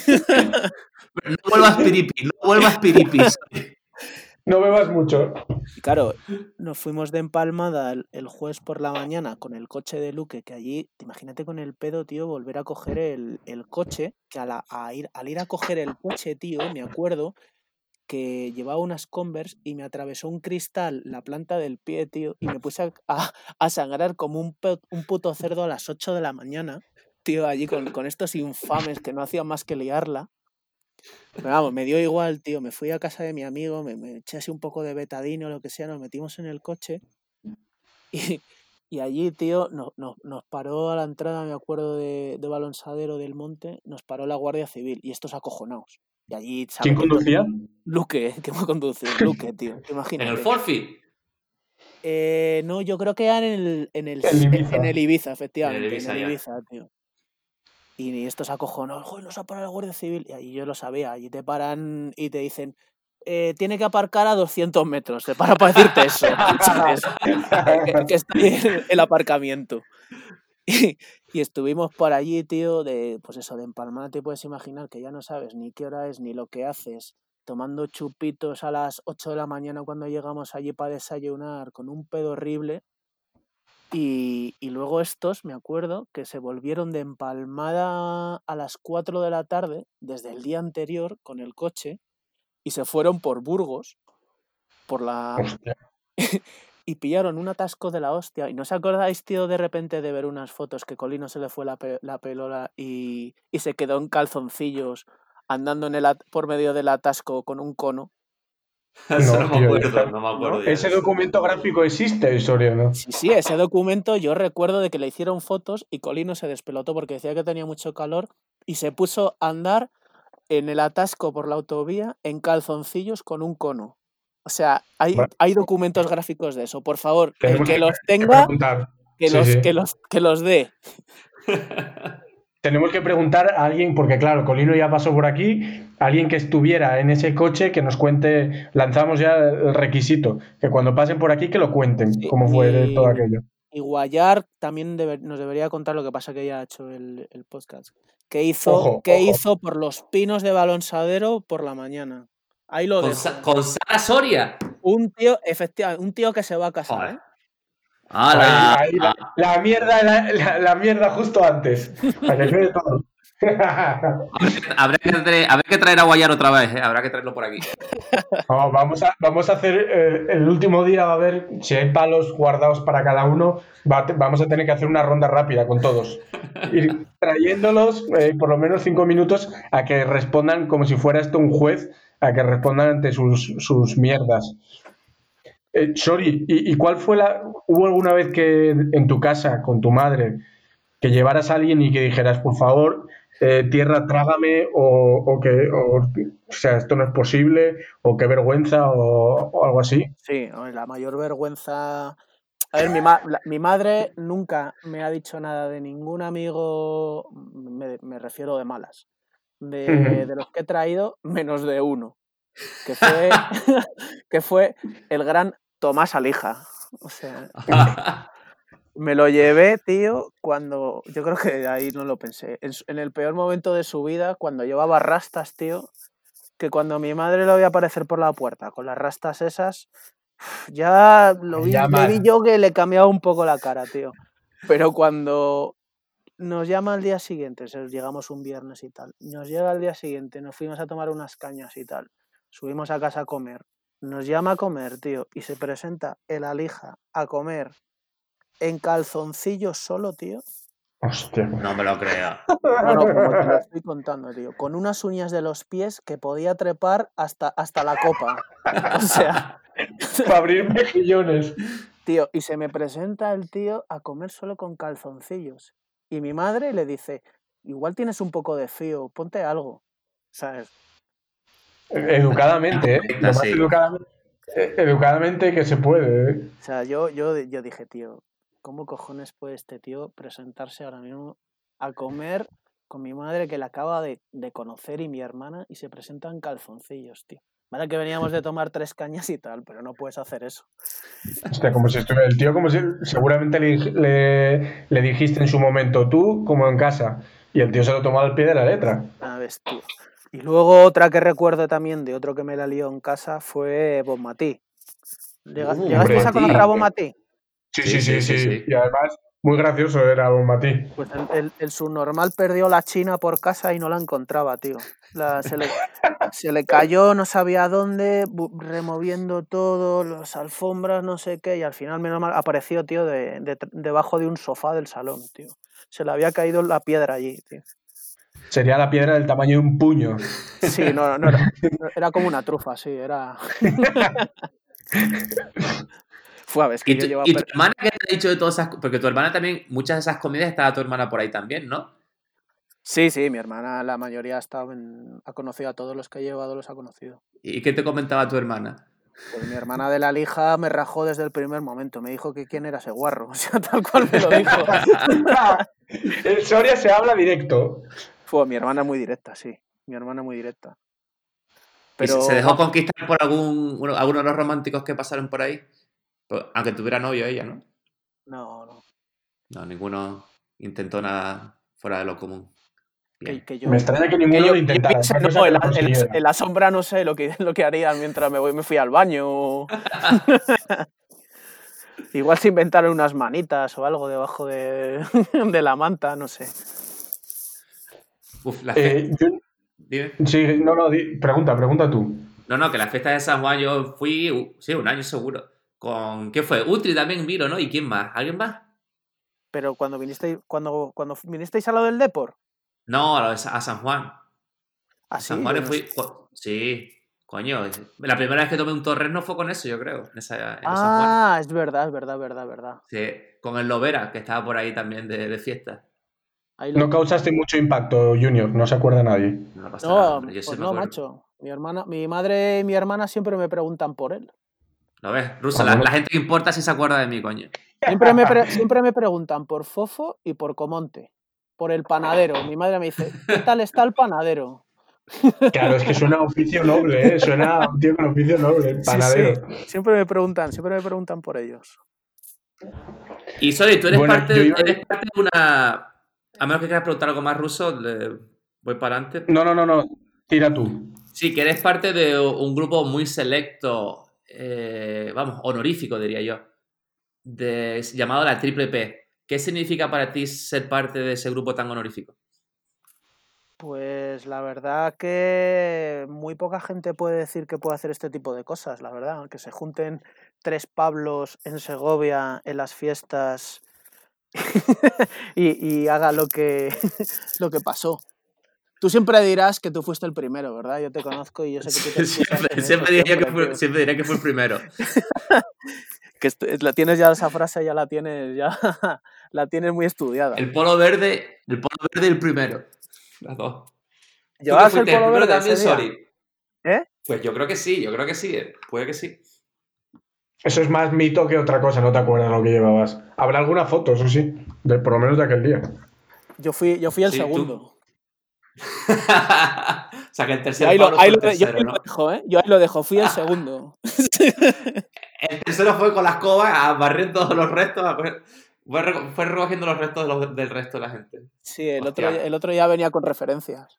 No vuelvas piripi, no vuelvas piripis. No bebas mucho. Y claro, nos fuimos de empalmada el, el jueves por la mañana con el coche de Luque, que allí, imagínate con el pedo, tío, volver a coger el, el coche, que a la- a ir, al ir a coger el coche, tío, me acuerdo que llevaba unas Converse y me atravesó un cristal la planta del pie, tío, y me puse a, a- a sangrar como un, pe- un puto cerdo a las ocho de la mañana, tío, allí con, con estos infames que no hacían más que liarla. Pero vamos, me dio igual, tío. Me fui a casa de mi amigo, me, me eché así un poco de betadine o lo que sea, nos metimos en el coche y, y allí, tío, no- no- nos paró a la entrada, me acuerdo de, de Balonsadero del Monte, nos paró la Guardia Civil y estos acojonados. Y allí, ¿Quién ¿sabes? conducía? Luque, ¿qué va a conducir? Luque, tío, En el imagínate. Forfi. Eh, no, yo creo que era en el, en el, El en Ibiza. el Ibiza, En efectivamente, el Ibiza, en el ya. Ibiza, tío. Y estos acojonados, joder, nos ha parado la Guardia Civil. Y ahí yo lo sabía, allí te paran y te dicen, eh, tiene que aparcar a doscientos metros, te para para decirte eso, ¿sabes? Eh, que, que está ahí el, el aparcamiento. Y, y estuvimos por allí, tío, de, pues eso, de empalmada, te puedes imaginar que ya no sabes ni qué hora es ni lo que haces, tomando chupitos a las ocho de la mañana cuando llegamos allí para desayunar con un pedo horrible. Y, y luego estos, me acuerdo, que se volvieron de empalmada a las cuatro de la tarde, desde el día anterior, con el coche, y se fueron por Burgos, por la... Hostia. y pillaron un atasco de la hostia. ¿Y no os acordáis, tío, de repente de ver unas fotos que Colino se le fue la, pe- la pelola y, y se quedó en calzoncillos andando en el at- por medio del atasco con un cono? Eso No, no me tío, acuerdo, esa- no me acuerdo ¿No? ya. ese documento gráfico existe, Soriano. Sí, sí, ese documento yo recuerdo de que le hicieron fotos y Colino se despelotó porque decía que tenía mucho calor y se puso a andar en el atasco por la autovía en calzoncillos con un cono. O sea, hay, Bueno, hay documentos gráficos de eso. Por favor, el tenemos que que, los que tenga, preguntar. que Sí, los, sí. que los, que los dé. tenemos que preguntar a alguien, porque claro, Colino ya pasó por aquí, alguien que estuviera en ese coche que nos cuente, lanzamos ya el requisito, que cuando pasen por aquí que lo cuenten, Sí, cómo fue todo y, aquello. y Guayar también debe- nos debería contar, lo que pasa que ya ha hecho el, el podcast. ¿Qué hizo, Ojo, qué ojo. hizo por los pinos de Balonsadero por la mañana? Ahí lo Con, dejo. Sa- con Sara Soria. Un tío, efectivamente, un tío que se va a casar, Joder. ¿eh? Ahí, ¡Hala! ahí, la, la mierda, la, la- la mierda justo antes, para que quede todo. Habrá que, traer, habrá que traer a Guayar otra vez, ¿eh? Habrá que traerlo por aquí. No, vamos, a, vamos a hacer eh, el último día, va a ver si hay palos guardados para cada uno. Va a te- vamos a tener que hacer una ronda rápida con todos. Ir trayéndolos eh, por lo menos cinco minutos a que respondan como si fuera esto un juez, a que respondan ante sus, sus mierdas. Eh, sorry, ¿y, y cuál fue la. ¿Hubo alguna vez que en tu casa, con tu madre, que llevaras a alguien y que dijeras, por favor, eh, tierra, trágame, o, o que, o, o sea, esto no es posible, o qué vergüenza, o, o algo así? Sí, hombre, la mayor vergüenza. A ver, mi, ma- la- mi madre nunca me ha dicho nada de ningún amigo, me, me refiero de malas, de, de los que he traído, menos de uno, que fue, que fue el gran Tomás Alija. O sea, me lo llevé, tío, cuando. Yo creo que ahí no lo pensé. En, su- en el peor momento de su vida, cuando llevaba rastas, tío, que cuando mi madre lo veía aparecer por la puerta con las rastas esas, ya lo vi, Ya le vi mal. yo que le cambiaba un poco la cara, tío. Pero cuando nos llama al día siguiente, se- llegamos un viernes y tal, nos llega al día siguiente, nos fuimos a tomar unas cañas y tal, subimos a casa a comer, nos llama a comer, tío, y se presenta el Alija a comer en calzoncillos solo, tío. Hostia. No me lo creo. No, no, como te lo estoy contando, tío. Con unas uñas de los pies que podía trepar hasta, hasta la copa. O sea, Para abrir mejillones. tío, y se me presenta el tío a comer solo con calzoncillos. Y mi madre le dice, igual tienes un poco de frío, ponte algo. ¿Sabes? Educadamente, ¿eh? Lo más Sí. educadamente, eh, educadamente que se puede, ¿eh? O sea, yo, yo, yo dije, tío, ¿cómo cojones puede este tío presentarse ahora mismo a comer con mi madre que la acaba de, de conocer y mi hermana y se presentan calzoncillos, tío? Vale que veníamos de tomar tres cañas y tal, pero no puedes hacer eso. Hostia, como si estuviera el tío, como si seguramente le, le, le dijiste en su momento tú, como en casa, y el tío se lo tomó al pie de la letra. ¿Sabes, tío? Y luego otra que recuerdo también de otro que me la lió en casa fue Bonmatí. Llega- Uh, ¿Llegasteis a Bonmatí. conocer a Bonmatí? Sí, Sí, sí, sí, sí, sí, sí. sí. Y además, muy gracioso era Don Matí. Pues el, el- el subnormal perdió la China por casa y no la encontraba, tío. La- se, le, se le cayó, no sabía dónde, bu- removiendo todo, las alfombras, no sé qué, y al final, menos mal, apareció, tío, de, de- debajo de un sofá del salón, tío. Se le había caído la piedra allí, tío. Sería la piedra del tamaño de un puño. Sí, no, no era, no- era como una trufa, sí, era. Fue a ver, es que ¿Y yo tu, llevaba. y tu per- hermana qué te ha dicho de todas esas cosas? Porque tu hermana también, muchas de esas comidas estaba tu hermana por ahí también, ¿no? Sí, sí, mi hermana, la mayoría ha estado en- ha conocido a todos los que he llevado, los ha conocido. ¿Y qué te comentaba tu hermana? Pues mi hermana de la lija me rajó desde el primer momento. Me dijo que quién era ese guarro. O sea, tal cual me lo dijo. En Soria se habla directo. Fue mi hermana muy directa, sí. Mi hermana muy directa. ¿Y se, se Pero dejó va, conquistar por algún, uno- alguno de los románticos que pasaron por ahí? Pues, aunque tuviera novio ella, ¿no? no, no. No, ninguno intentó nada fuera de lo común. Que, Bien. que Me yo. extraña que Que ninguno yo, lo que yo intentara. piense, Otra cosa no, que en lo la, en la- consiguiera. en la sombra no sé lo que, lo que haría mientras me voy, me fui al baño. Igual se inventaron unas manitas o algo debajo de, de la manta, no sé. Uf, la Eh, fiesta. yo- Dime. sí, no, no, di- pregunta, pregunta tú. No, no, que la fiesta de San Juan yo fui, uh, sí, un año seguro. Con, ¿qué fue? Utri también vino, ¿no? ¿Y quién más? ¿Alguien más? Pero cuando vinisteis, cuando, cuando vinisteis a lo del Depor, No, a, lo de Sa- a San Juan. A San así, Juan yo le no fui. sé. co- Sí, coño. La primera vez que tomé un torreno fue con eso, yo creo, en, esa, en los San Juanes. Ah, es verdad, es verdad, verdad, verdad. Sí, con el Lovera, que estaba por ahí también de, de fiesta. Ahí No lo... causaste mucho impacto, Junior, no se acuerda nadie. No pasa nada, No, hombre. Yo sí pues me no, acuerdo. macho. Mi hermana, mi madre y mi hermana siempre me preguntan por él. ¿Lo ves? Ruso, Ah, la, bueno. la gente que importa si se acuerda de mí, coño. Siempre me, pre- siempre me preguntan por Fofo y por Comonte. por el panadero. Mi madre me dice, ¿qué tal está el panadero? Claro, es que suena a oficio noble, ¿eh? Suena a un tío con oficio noble, el panadero. Sí, sí. Siempre me preguntan, siempre me preguntan por ellos. Y Sori, tú eres, Bueno, parte, yo iba a- eres parte de una... A menos que quieras preguntar algo más ruso, le- voy para adelante. No, no, no, no. Tira tú. Sí, que eres parte de un grupo muy selecto, eh, vamos, honorífico diría yo, de, llamado la Triple P. ¿Qué significa para ti ser parte de ese grupo tan honorífico? Pues la verdad que muy poca gente puede decir que puede hacer este tipo de cosas, la verdad. Que se junten tres Pablos en Segovia en las fiestas y, y haga lo que, lo que pasó. Tú siempre dirás que tú fuiste el primero, ¿verdad? Yo te conozco y yo sé que tú te excusas en siempre, eso siempre, diría que siempre, fue, siempre diré que fue el primero. que esto- la tienes ya esa frase, ya la tienes, ya la tienes muy estudiada. El polo verde, el polo verde y el primero. Las dos. ¿Tú que ¿Llevabas el fuiste el polo primero verde también, ese día? Sori? ¿Eh? Pues yo creo que sí, yo creo que sí, eh, puede que sí. Eso es más mito que otra cosa, no te acuerdas lo que llevabas. Habrá alguna foto, eso sí, de, por lo menos de aquel día. Yo fui, yo fui el Sí, tú. segundo. O sea, que el Yo tercer ahí, lo, Pablo ahí fue lo el de- yo tercero, ahí ¿no? lo dejo, ¿eh? Yo ahí lo dejo, fui el segundo. El tercero fue con la escoba a barrer todos los restos, a coger- fue, reco- fue recogiendo los restos de los- del resto de la gente. Sí, el otro, Hostia, el otro ya venía con referencias.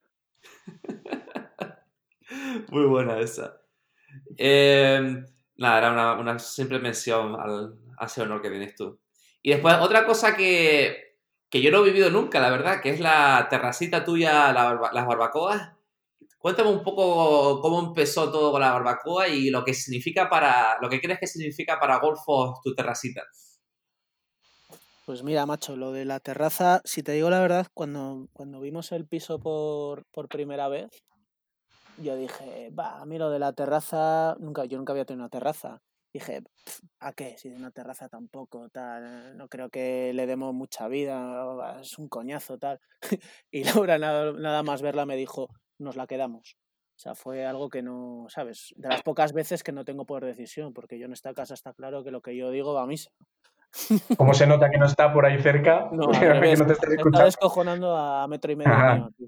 muy buena esa. Eh, nada, era una, una simple mención al, a ese honor que tienes tú. Y después, otra cosa que, que yo no he vivido nunca, la verdad, que es la terracita tuya, la barba- las barbacoas. Cuéntame un poco cómo empezó todo con la barbacoa y lo que significa para, lo que crees que significa para Golfo tu terracita. Pues mira, macho, lo de la terraza, si te digo la verdad, cuando, cuando vimos el piso por, por primera vez, yo dije, va, a mí lo de la terraza, nunca, yo nunca había tenido una terraza. Dije, "Pf, ¿a qué? Si de una terraza tampoco, tal, no creo que le demos mucha vida, es un coñazo, tal. Y Laura, nada, nada más verla, me dijo, nos la quedamos. O sea, fue algo que no, ¿sabes? De las pocas veces que no tengo poder de decisión, porque yo en esta casa está claro que lo que yo digo va a misa. ¿Cómo se nota que no está por ahí cerca? No, al Que revés, no te se estés se está escuchando. descojonando a metro y medio Ajá. mío. Tío.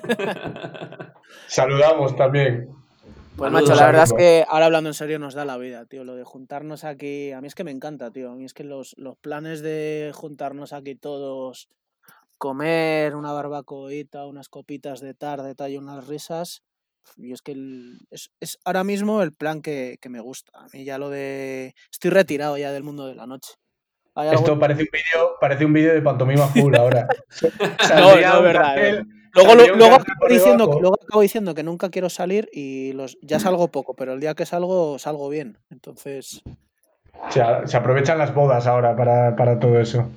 Saludamos también. Pues Saludos. macho, la verdad es Saludos. que ahora hablando en serio nos da la vida, tío. Lo de juntarnos aquí, a mí es que me encanta, tío. A mí es que los, los planes de juntarnos aquí todos, comer una barbacoita, unas copitas de tarde, tal, y unas risas. Y es que el- es, es ahora mismo el plan que, que me gusta. A mí ya lo de... Estoy retirado ya del mundo de la noche. Hay algo... Esto parece un vídeo, parece un vídeo de pantomima full ahora. No, Saldría no es un verdad, es verdad. cartel, Luego, lo- saldría un luego, cartel acabo por diciendo, debajo. luego acabo diciendo que nunca quiero salir y los, ya salgo poco, pero el día que salgo, salgo bien. Entonces, O sea, se aprovechan las bodas ahora para, para todo eso.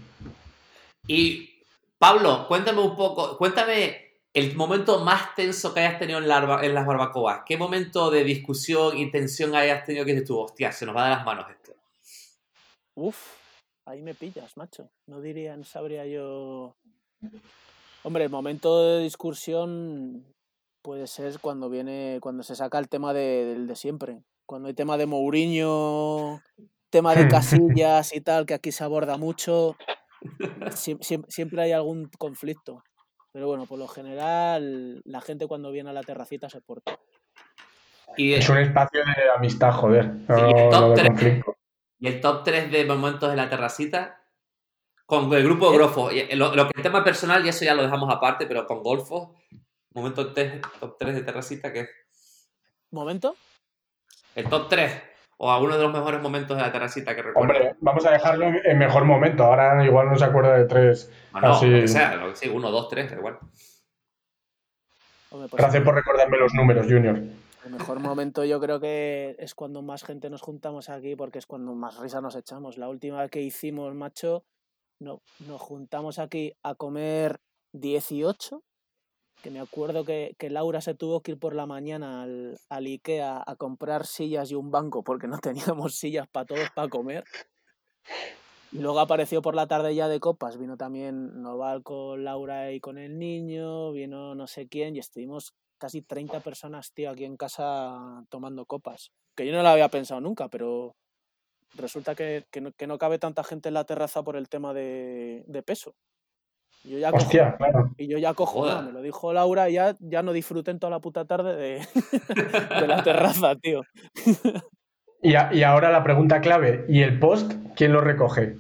Y Pablo, cuéntame un poco, cuéntame el momento más tenso que hayas tenido en, la barba- en las barbacoas. ¿Qué momento de discusión y tensión hayas tenido que dices tú, hostia, se nos va de las manos esto? uff, ahí me pillas, macho. No diría, no sabría yo. Hombre, el momento de discusión puede ser cuando viene, cuando se saca el tema de, del de siempre. Cuando hay tema de Mourinho, tema de Casillas y tal, que aquí se aborda mucho. Sie- siem- siempre hay algún conflicto. Pero bueno, por lo general, la gente cuando viene a la terracita se porta. Y, Es un espacio de amistad, joder, sí, y el no, no top de tres, conflicto. y el top tres de momentos de la terracita con el grupo ¿Eh? Grofo. Y Lo, lo que el tema personal, y eso ya lo dejamos aparte, pero con Golfo, momento tres, top tres de terracita, que es ¿Momento? el top tres o alguno de los mejores momentos de la terracita que recuerdo. Hombre, vamos a dejarlo en en mejor momento. Ahora igual no se acuerda de tres. No, no, Así. lo que sea, lo que sea, uno, dos, tres, da igual. Hombre, pues el, Gracias me- por recordarme los números, Junior. el mejor momento yo creo que es cuando más gente nos juntamos aquí porque es cuando más risa nos echamos. La última que hicimos, macho, no, nos juntamos aquí a comer dieciocho, que me acuerdo que, que Laura se tuvo que ir por la mañana al, al Ikea a comprar sillas y un banco porque no teníamos sillas para todos para comer. Y luego apareció por la tarde ya de copas, vino también Noval con Laura y con el niño, vino no sé quién y estuvimos casi treinta personas, tío, aquí en casa tomando copas. Que yo no lo había pensado nunca, pero resulta que, que, no, que no cabe tanta gente en la terraza por el tema de, de peso. Yo ya Hostia, cojo, claro. y yo ya cojo, Joder. no, me lo dijo Laura y ya, ya no disfruté en toda la puta tarde de, de la terraza, tío. Y, a- y ahora la pregunta clave, ¿y el post quién lo recoge?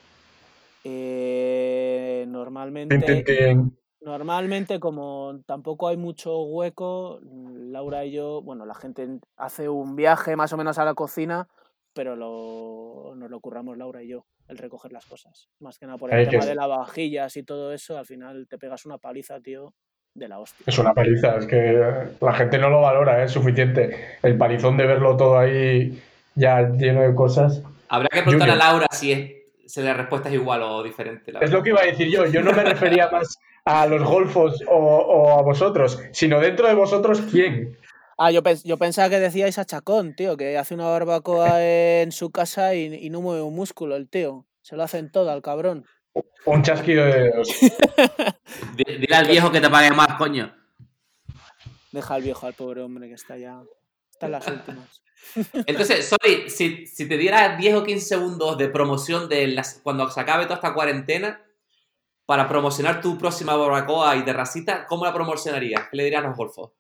Eh, Tin, tin, normalmente, tin. normalmente, como tampoco hay mucho hueco, Laura y yo, bueno, la gente hace un viaje más o menos a la cocina, pero lo, nos lo curramos Laura y yo, el recoger las cosas. Más que nada por el Ay, que tema es, de lavavajillas y todo eso, al final te pegas una paliza, tío, de la hostia. es una paliza, es que la gente no lo valora, ¿eh? Es suficiente. El palizón de verlo todo ahí ya lleno de cosas. Habrá que preguntarle a Junior, Laura si, es, si la respuesta es igual o diferente, la es lo verdad. que iba a decir yo. Yo no me refería más a los golfos o, o a vosotros, sino dentro de vosotros, ¿quién? Ah, yo, pens- yo pensaba que decíais a Chacón, tío, que hace una barbacoa en su casa y, y no mueve un músculo el tío. Se lo hacen todo al cabrón. Un chasquido de dedos. D- Dile al viejo que te pague más, coño. Deja al viejo, al pobre hombre, que está ya. Está en las últimas. Entonces, sorry, si, si te diera diez o quince segundos de promoción de las, cuando se acabe toda esta cuarentena para promocionar tu próxima barbacoa y terracita, ¿cómo la promocionarías? ¿Qué le dirías a los golfos?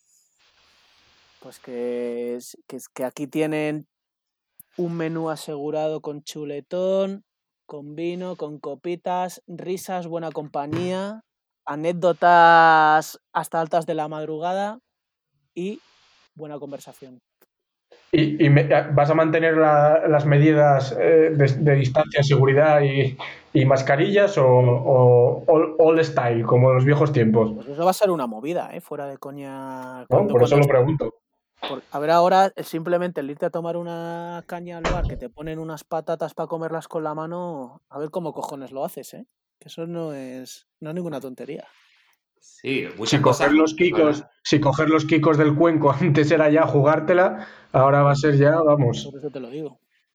Pues que, es- que, es- que aquí tienen un menú asegurado con chuletón, con vino, con copitas, risas, buena compañía, anécdotas hasta altas de la madrugada y buena conversación. ¿Y, y me- vas a mantener la- las medidas eh, de, de distancia, seguridad y, y mascarillas o, o all, all style, como en los viejos tiempos? Pues eso va a ser una movida, ¿eh? Fuera de coña. ¿No? Cuando, Por eso cuando, lo pregunto. por- a ver, ahora es simplemente el irte a tomar una caña al bar, que te ponen unas patatas para comerlas con la mano, a ver cómo cojones lo haces, ¿eh? Que eso no es, no es ninguna tontería. Sí, Si muchas coger cosas, los es kikos, verdad. si coger los kikos del cuenco antes era ya jugártela, ahora va a ser ya, vamos. Por eso te lo digo.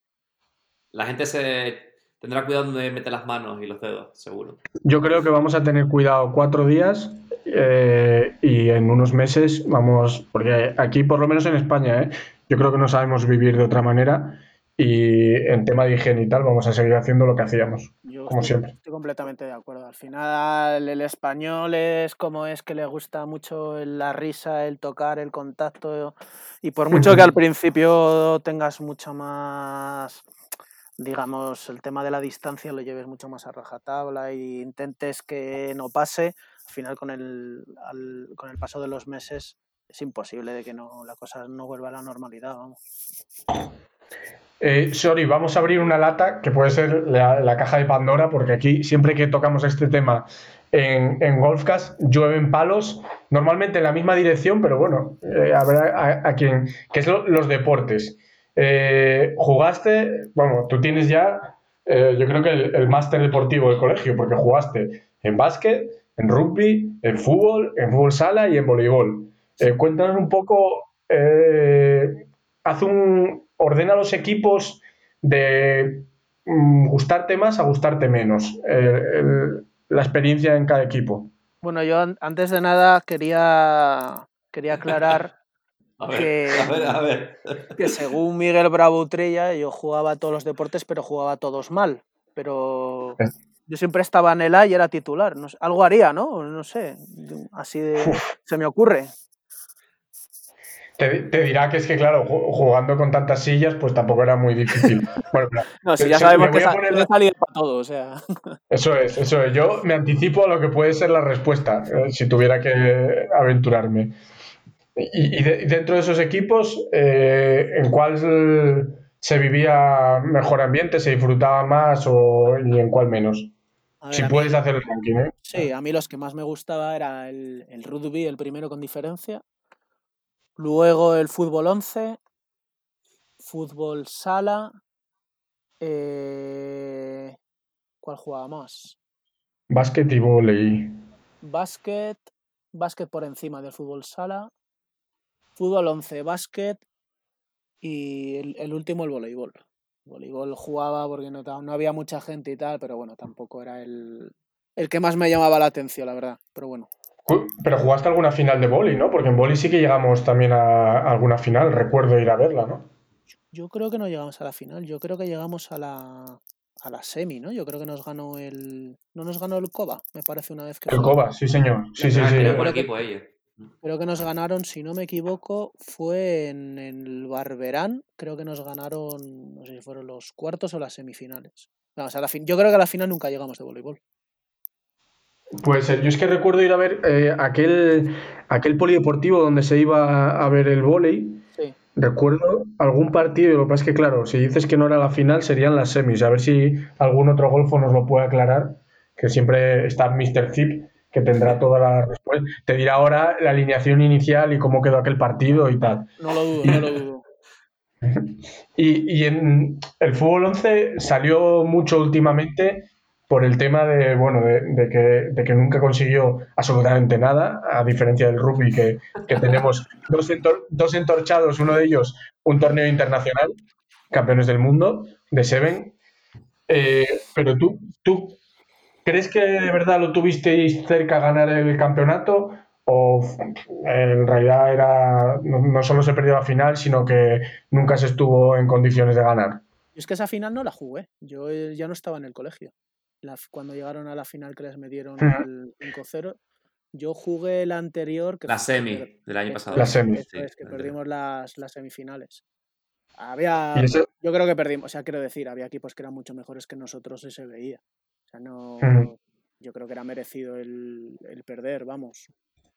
La gente se tendrá cuidado donde mete las manos y los dedos, seguro. Yo creo que vamos a tener cuidado cuatro días eh, y en unos meses vamos, porque aquí por lo menos en España, ¿eh? Yo creo que no sabemos vivir de otra manera y en tema de higiene y tal vamos a seguir haciendo lo que hacíamos, Yo como estoy, com- siempre. estoy completamente de acuerdo. Al final, el español es como es que le gusta mucho la risa, el tocar, el contacto. Y por mucho que al principio tengas mucho más, digamos, el tema de la distancia lo lleves mucho más a rajatabla e intentes que no pase, al final con el, al- con el paso de los meses es imposible de que no, la cosa no vuelva a la normalidad, vamos. Eh, sorry, vamos a abrir una lata que puede ser la, la caja de Pandora, porque aquí siempre que tocamos este tema en, en Golfcast llueven palos, normalmente en la misma dirección, pero bueno, eh, habrá a, a quien, que es lo- los deportes. Eh, jugaste, bueno, tú tienes ya, eh, yo creo que el, el máster deportivo del colegio, porque jugaste en básquet, en rugby, en fútbol, en fútbol sala y en voleibol. Eh, Sí. cuéntanos un poco, eh, haz un, ordena los equipos de mm, gustarte más a gustarte menos, eh, el- la experiencia en cada equipo. Bueno, yo an- antes de nada quería, quería aclarar A ver, que, a ver, a ver. que según Miguel Bravo Utrella yo jugaba a todos los deportes, pero jugaba a todos mal. Pero yo siempre estaba en el A y era titular. No sé, algo haría, ¿no? No sé. Así de. Uf, Se me ocurre. te, te dirá que es que, claro, ju- jugando con tantas sillas, pues tampoco era muy difícil. Bueno, No, si pero ya se- le sabemos que voy a esa- poner tiene la- salida para todo, o sea. Eso es, eso es. Yo me anticipo a lo que puede ser la respuesta, eh, si tuviera que aventurarme. Y, y de- y dentro de esos equipos, eh, ¿en cuál se vivía mejor ambiente, se disfrutaba más o, y en cuál menos? A ver, Si a mí, puedes hacer el ranking, ¿eh? sí, a mí los que más me gustaba era el, el rugby, el primero con diferencia. Luego el fútbol once, fútbol sala. eh, ¿Cuál jugaba más? Básquet y vóley. Básquet, básquet por encima del fútbol sala, fútbol once, básquet y el, el último el voleibol. Voleibol jugaba porque no, ta- no había mucha gente y tal, pero bueno, tampoco era el, el que más me llamaba la atención, la verdad. Pero bueno, Ju- Pero jugaste alguna final de vóley, ¿no? Porque en vóley sí que llegamos también a alguna final, recuerdo ir a verla, ¿no? yo creo que no llegamos a la final, yo creo que llegamos a la, a la semi, ¿no? Yo creo que nos ganó el... ¿No nos ganó el Coba? Me parece una vez que El fue. Coba, sí señor. Sí, sí, Ah, sí. tenía buen Creo que, equipo ellos. creo que nos ganaron, si no me equivoco, fue en, en el Barberán. Creo que nos ganaron, no sé si fueron los cuartos o las semifinales. No, o sea, la fin... Yo creo que a la final nunca llegamos de voleibol. Pues eh, yo es que recuerdo ir a ver eh, aquel, aquel polideportivo donde se iba a ver el vóley. Sí. Recuerdo algún partido, y lo que pasa es que, claro, si dices que no era la final, serían las semis. A ver si algún otro golfo nos lo puede aclarar, que siempre está míster Zip, que tendrá toda la respuesta. Te dirá ahora la alineación inicial y cómo quedó aquel partido y tal. No lo dudo, no lo dudo. Y, y en el fútbol once salió mucho últimamente por el tema de, bueno, de, de que, de que nunca consiguió absolutamente nada, a diferencia del rugby, que, que tenemos dos, entor, dos entorchados, uno de ellos un torneo internacional, campeones del mundo, de Seven. Eh, pero tú, tú, ¿crees que de verdad lo tuvisteis cerca a ganar el campeonato? ¿O en realidad era no, no solo se perdió la final, sino que nunca se estuvo en condiciones de ganar? Y es que esa final no la jugué. Yo ya no estaba en el colegio. La, cuando llegaron a la final que les metieron Uh-huh. el cinco cero, yo jugué la anterior. Que la fue, semi que, del año eso pasado. La semi. Eso Sí, es, que la perdimos las, las semifinales. Había, ¿Y ese? yo creo que perdimos, o sea, quiero decir, había equipos que eran mucho mejores que nosotros y se veía. O sea, no, Uh-huh. yo creo que era merecido el, el perder, vamos.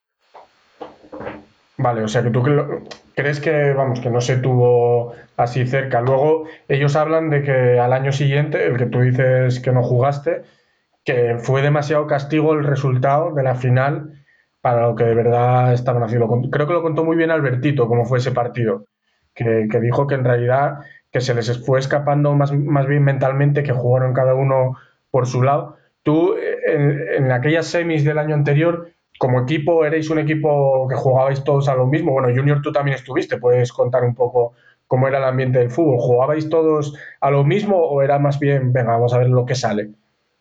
Vale, o sea que tú cre- crees que, vamos, que no se tuvo así cerca. Luego ellos hablan de que al año siguiente, el que tú dices que no jugaste, que fue demasiado castigo el resultado de la final para lo que de verdad estaban haciendo. Creo que lo contó muy bien Albertito, cómo fue ese partido, que, que dijo que en realidad que se les fue escapando más, más bien mentalmente, que jugaron cada uno por su lado. Tú, en, en aquellas semis del año anterior, como equipo, erais un equipo que jugabais todos a lo mismo. Bueno, Junior, tú también estuviste, puedes contar un poco cómo era el ambiente del fútbol. ¿Jugabais todos a lo mismo o era más bien, venga, vamos a ver lo que sale?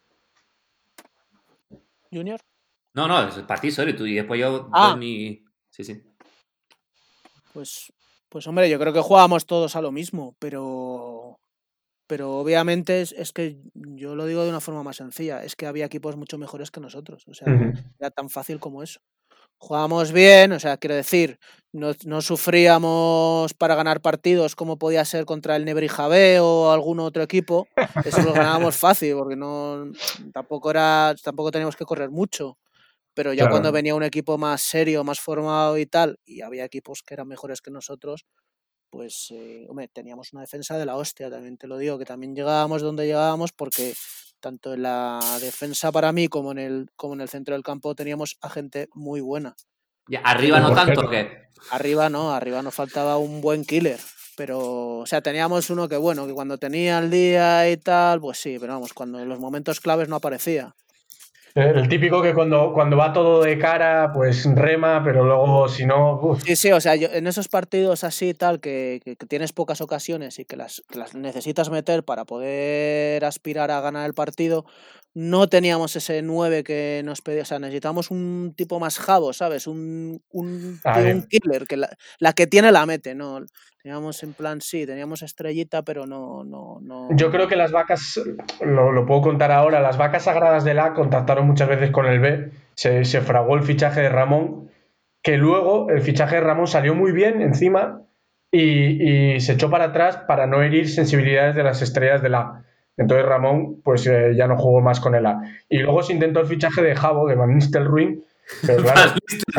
¿Junior? No, no, es el partido solo y, tú, y después yo ah. doy mi... Sí, sí. Pues, pues hombre, yo creo que jugábamos todos a lo mismo, pero... Pero obviamente es, es que yo lo digo de una forma más sencilla, es que había equipos mucho mejores que nosotros, o sea, Uh-huh. era tan fácil como eso. Jugábamos bien, o sea, quiero decir, no, no sufríamos para ganar partidos como podía ser contra el Nebrijabé o algún otro equipo, eso lo ganábamos fácil, porque no tampoco era, tampoco teníamos que correr mucho, pero ya Claro. cuando venía un equipo más serio, más formado y tal, y había equipos que eran mejores que nosotros, pues, eh, hombre, teníamos una defensa de la hostia, también te lo digo, que también llegábamos donde llegábamos porque tanto en la defensa para mí como en el, como en el centro del campo teníamos a gente muy buena. Ya, arriba no tanto, ¿qué? Arriba no, arriba nos faltaba un buen killer, pero, o sea, teníamos uno que, bueno, que cuando tenía el día y tal, pues sí, pero vamos, cuando en los momentos claves no aparecía. El típico que cuando, cuando va todo de cara, pues rema, pero luego si no... Uf. Sí, sí, o sea, yo, en esos partidos así tal, que, que, que tienes pocas ocasiones y que las, que las necesitas meter para poder aspirar a ganar el partido, no teníamos ese nueve que nos pedía, o sea, necesitamos un tipo más jabo, ¿sabes? Un, un, tío, un killer, que la, la que tiene la mete, ¿no? Teníamos en plan, sí, teníamos estrellita, pero no... no, no... Yo creo que las vacas, lo, lo puedo contar ahora, las vacas sagradas del A contactaron muchas veces con el B, se, se fraguó el fichaje de Ramón, que luego el fichaje de Ramón salió muy bien encima y, y se echó para atrás para no herir sensibilidades de las estrellas del A. Entonces Ramón pues eh, ya no jugó más con el A. Y luego se intentó el fichaje de Jabo, de Van Nistelrooy, pero claro.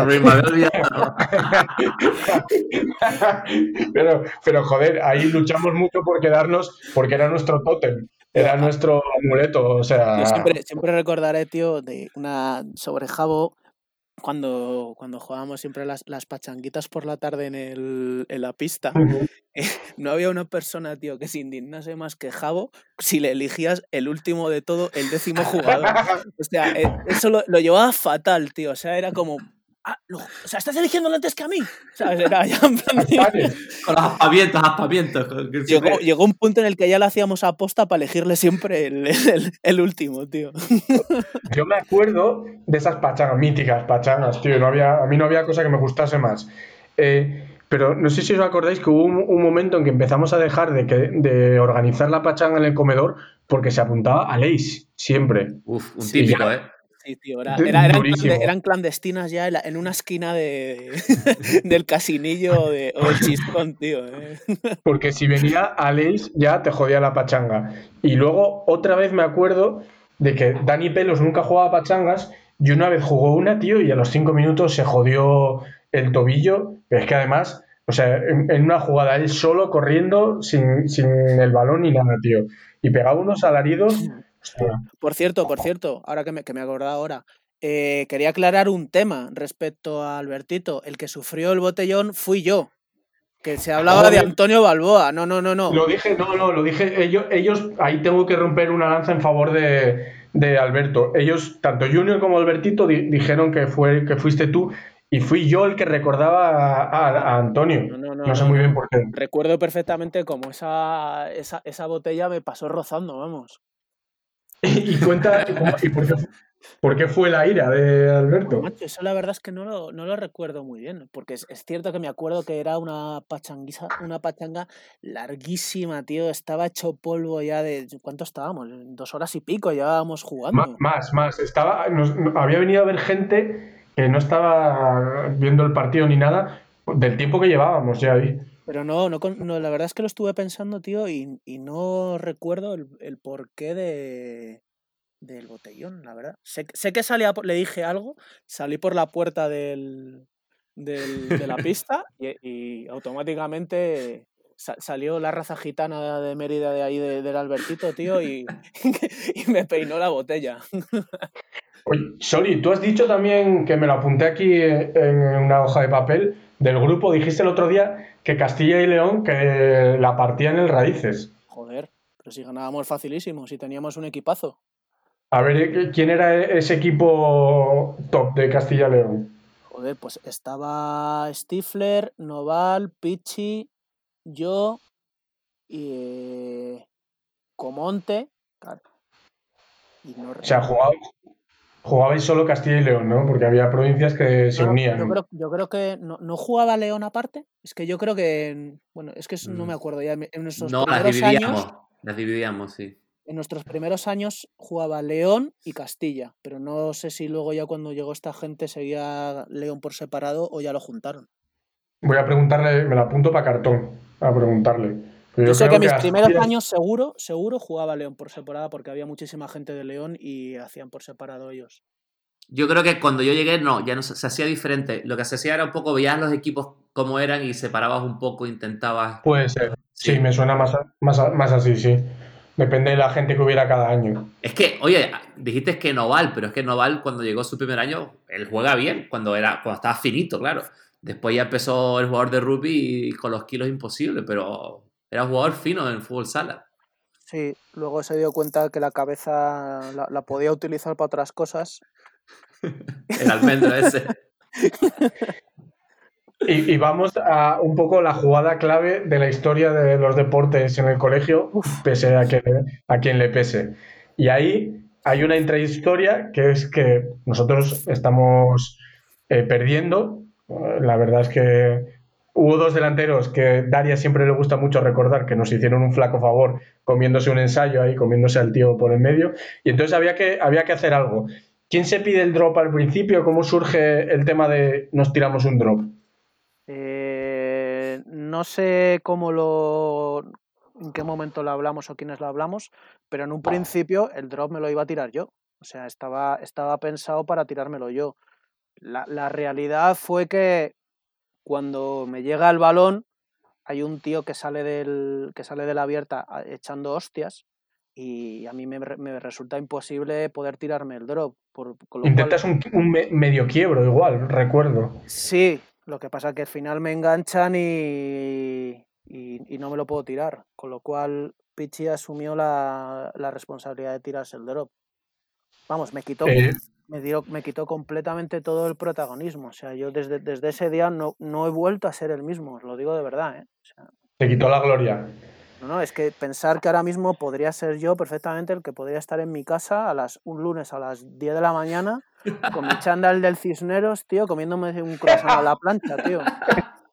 pero, pero joder, ahí luchamos mucho por quedarnos, porque era nuestro tótem, era nuestro amuleto, o sea... Yo siempre, siempre recordaré, tío, de una sobre Jabo, cuando, cuando jugábamos siempre las, las pachanguitas por la tarde en, el, en la pista, uh-huh. eh, no había una persona, tío, que se indignase más que Jabo si le elegías el último de todo, el décimo jugador. O sea, eh, eso lo, lo llevaba fatal, tío. O sea, era como... Ah, lo, o sea, estás eligiéndolo antes que a mí. ¿Sabes? Era ya en plan de... Con los aspavientos, aspavientos. Llegó, llegó un punto en el que ya lo hacíamos a posta para elegirle siempre el, el, el último, tío. Yo me acuerdo de esas pachangas, míticas pachangas, tío. No había, a mí no había cosa que me gustase más. Eh, Pero no sé si os acordáis que hubo un, un momento en que empezamos a dejar de, que, de organizar la pachanga en el comedor porque se apuntaba a Leis, siempre. Uf, un Sí, Y típico, ya, ¿eh? sí, tío, era, d- era- eran, clando- durísimo. eran clandestinas ya en, la- en una esquina de, del casinillo o, de- o del chistón, tío. eh. Porque si venía a Leis ya te jodía la pachanga. Y luego otra vez me acuerdo de que Dani Pelos nunca jugaba pachangas y una vez jugó una, tío, y a los cinco minutos se jodió el tobillo. Pero es que además, o sea, en, en una jugada él solo corriendo sin, sin el balón ni nada, tío. Y pegaba unos alaridos. Hostia. Por cierto, por cierto, ahora que me, que me he acordado ahora, eh, quería aclarar un tema respecto a Albertito. El que sufrió el botellón fui yo, que se hablaba de Joder, Antonio Balboa. No, no, no, no. lo dije, no, no, lo dije. Ellos, ellos ahí tengo que romper una lanza en favor de, de Alberto. Ellos, tanto Junior como Albertito, di- dijeron que, fue, que fuiste tú y fui yo el que recordaba a, a- a Antonio. No, no, no, No sé no, muy bien no. por qué. Recuerdo perfectamente cómo esa, esa, esa botella me pasó rozando, vamos. Y cuenta, y, cómo- y por, qué, por qué fue la ira de Pues Alberto. macho, eso la verdad es que no lo, no lo recuerdo muy bien, porque es, es cierto que me acuerdo que era una pachanguisa, una pachanga larguísima, tío, estaba hecho polvo ya de... ¿Cuánto estábamos? Dos horas y pico llevábamos Má- jugando. Más, más. Estaba, nos- había venido a ver gente que no estaba viendo el partido ni nada del tiempo que llevábamos ya ahí. Pero no, no, con- no, la verdad es que lo estuve pensando, tío, y, y no recuerdo el, el porqué de, del botellón, la verdad. Sé, que- sé que salía, por- le dije algo, salí por la puerta del, del- de la pista y, y automáticamente sa- salió la raza gitana de Mérida de ahí de- del Albertito, tío, y, y me peinó la botella. Oye, Soli, tú has dicho también que me lo apunté aquí eh, en una hoja de papel del grupo. Dijiste el otro día que Castilla y León que la partían en Raíces. Joder, pero si ganábamos facilísimo, si teníamos un equipazo. A ver, eh, ¿quién era ese equipo top de Castilla y León? Joder, pues estaba Stifler, Noval, Pichi, yo y eh, Comonte, claro, y no, O sea, no jugaba- jugabais solo Castilla y León, ¿no? Porque había provincias que se No, no, yo unían. creo, yo creo que no, no jugaba León aparte. Es que yo creo que, bueno, es que es- no Mm. me acuerdo ya. En nuestros No, las primeros años, dividíamos. Las dividíamos, sí. en nuestros primeros años jugaba León y Castilla, pero no sé si luego ya cuando llegó esta gente seguía León por separado o ya lo juntaron. Voy a preguntarle, me la apunto para cartón, a preguntarle. Pero Yo yo sé que creo que mis primeros Asturias, años seguro, seguro jugaba León por separado porque había muchísima gente de León y hacían por separado ellos. Yo creo que cuando yo llegué, no, ya no se, se hacía diferente. Lo que se hacía era un poco, veías los equipos como eran y separabas un poco, intentabas. puede ser. Sí, me Sí. suena más, a- más, a- más así, sí. Depende de la gente que hubiera cada año. Es que, oye, dijiste que Noval, pero es que Noval cuando llegó su primer año, él juega bien, cuando era, cuando estaba finito, claro. Después ya empezó el jugador de rugby y con los kilos imposible, pero era un jugador fino en fútbol sala. Sí, luego se dio cuenta que la cabeza la, la podía utilizar para otras cosas. El almendro ese. Y, y vamos a un poco la jugada clave de la historia de los deportes en el colegio, Uf, pese a, que, a quien le pese. Y ahí hay una intrahistoria que es que nosotros estamos eh, perdiendo. Eh, La verdad es que hubo dos delanteros que Daria siempre le gusta mucho recordar que nos hicieron un flaco favor comiéndose un ensayo ahí, comiéndose al tío por el medio. Y entonces había que, había que hacer algo. ¿Quién se pide el drop al principio? ¿Cómo surge el tema de nos tiramos un drop? eh, no sé cómo lo, en qué momento lo hablamos o quiénes lo hablamos, pero en un principio el drop me lo iba a tirar yo. O sea, estaba, estaba pensado para tirármelo yo. La, la realidad fue que cuando me llega el balón, hay un tío que sale, del, que sale de la abierta a- echando hostias y a mí me, re- me resulta imposible poder tirarme el drop. Por, con lo cual, Intentas un, un me- medio quiebro igual, recuerdo. sí, lo que pasa es que al final me enganchan y, y, y no me lo puedo tirar. Con lo cual, Pichi asumió la, la responsabilidad de tirarse el drop. Vamos, me quitó, Eh, me dio, me quitó completamente todo el protagonismo. O sea, yo desde, desde ese día no, no he vuelto a ser el mismo, os lo digo de verdad, ¿eh? O sea, te quitó la gloria. no, no, es que pensar que ahora mismo podría ser yo perfectamente el que podría estar en mi casa a las, un lunes a las diez de la mañana con mi chándal del Cisneros, tío, comiéndome un croissant a la plancha, tío.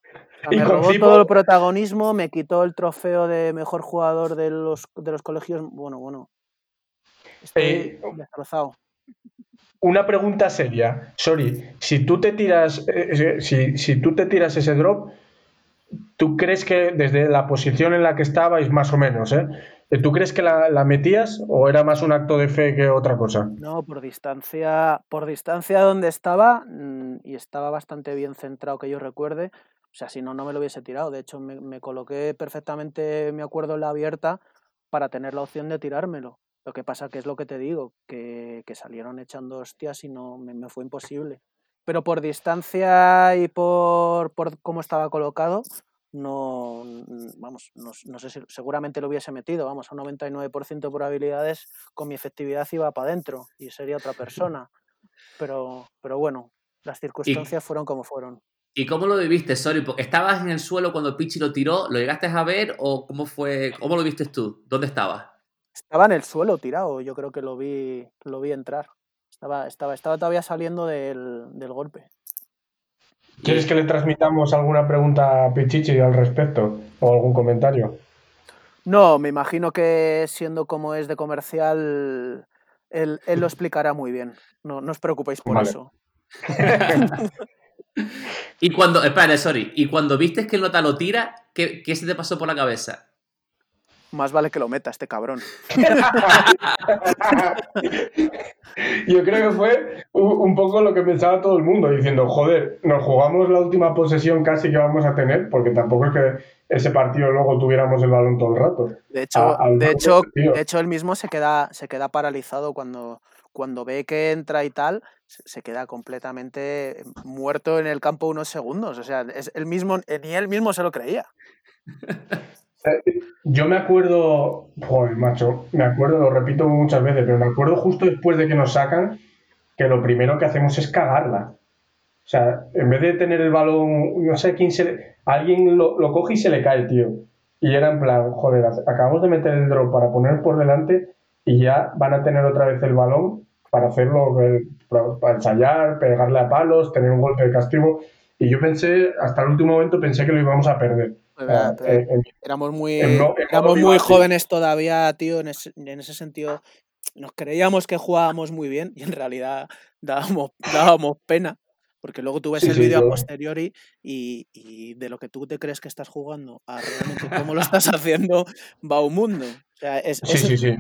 sea, me robó Cipo... todo el protagonismo, me quitó el trofeo de mejor jugador de los, de los colegios. Bueno, bueno. Estoy eh, destrozado. Una pregunta seria. Sorry, si tú te tiras, eh, si, si tú te tiras ese drop, ¿tú crees que desde la posición en la que estabais, más o menos, ¿eh? ¿Tú crees que la, la metías o era más un acto de fe que otra cosa? No, por distancia, por distancia donde estaba, y estaba bastante bien centrado que yo recuerde. O sea, si no, no me lo hubiese tirado. De hecho, me, me coloqué perfectamente, me acuerdo, en la abierta para tener la opción de tirármelo. Lo que pasa que es lo que te digo, que, que salieron echando hostias y no me, me fue imposible. Pero por distancia y por, por cómo estaba colocado, no, vamos, no, no sé si seguramente lo hubiese metido, vamos, a un noventa y nueve por ciento de probabilidades con mi efectividad iba para adentro y sería otra persona. Pero, pero bueno, las circunstancias ¿Y, fueron como fueron. ¿Y cómo lo viviste, Sorry? Porque ¿estabas en el suelo cuando Pichi lo tiró? ¿Lo llegaste a ver o cómo fue? ¿Cómo lo viste tú? ¿Dónde estabas? Estaba en el suelo tirado, yo creo que lo vi, lo vi entrar. Estaba, estaba, estaba todavía saliendo del, del golpe. ¿Quieres que le transmitamos alguna pregunta a Pichichi al respecto o algún comentario? No, me imagino que siendo como es de comercial, él, él lo explicará muy bien. No, no os preocupéis por vale. eso. Y cuando, espera, sorry, y cuando viste que el nota lo tira, ¿qué, qué se te pasó por la cabeza? Más vale que lo meta este cabrón. Yo creo que fue un poco lo que pensaba todo el mundo, diciendo, joder, nos jugamos la última posesión casi que vamos a tener, porque tampoco es que ese partido luego tuviéramos el balón todo el rato. De hecho, a, de hecho, de hecho él mismo se queda, se queda paralizado cuando, cuando ve que entra y tal, se queda completamente muerto en el campo unos segundos. O sea, es él mismo, ni él mismo se lo creía. Yo me acuerdo, joder, macho, me acuerdo, lo repito muchas veces, pero me acuerdo justo después de que nos sacan que lo primero que hacemos es cagarla. O sea, en vez de tener el balón, no sé quién se le... Alguien lo, lo coge y se le cae, tío. Y era en plan, joder, acabamos de meter el drop para poner por delante y ya van a tener otra vez el balón para hacerlo, para, para ensayar, pegarle a palos, tener un golpe de castigo. Y yo pensé, hasta el último momento pensé que lo íbamos a perder. Verdad, eh, en, éramos muy, en no, en éramos muy jóvenes todavía, tío, en ese, en ese sentido. Nos creíamos que jugábamos muy bien y en realidad dábamos, dábamos pena. Porque luego tú ves sí, el vídeo sí, a posteriori y, y de lo que tú te crees que estás jugando a realmente cómo lo estás haciendo va un mundo. O sea, es, sí, es, sí, sí.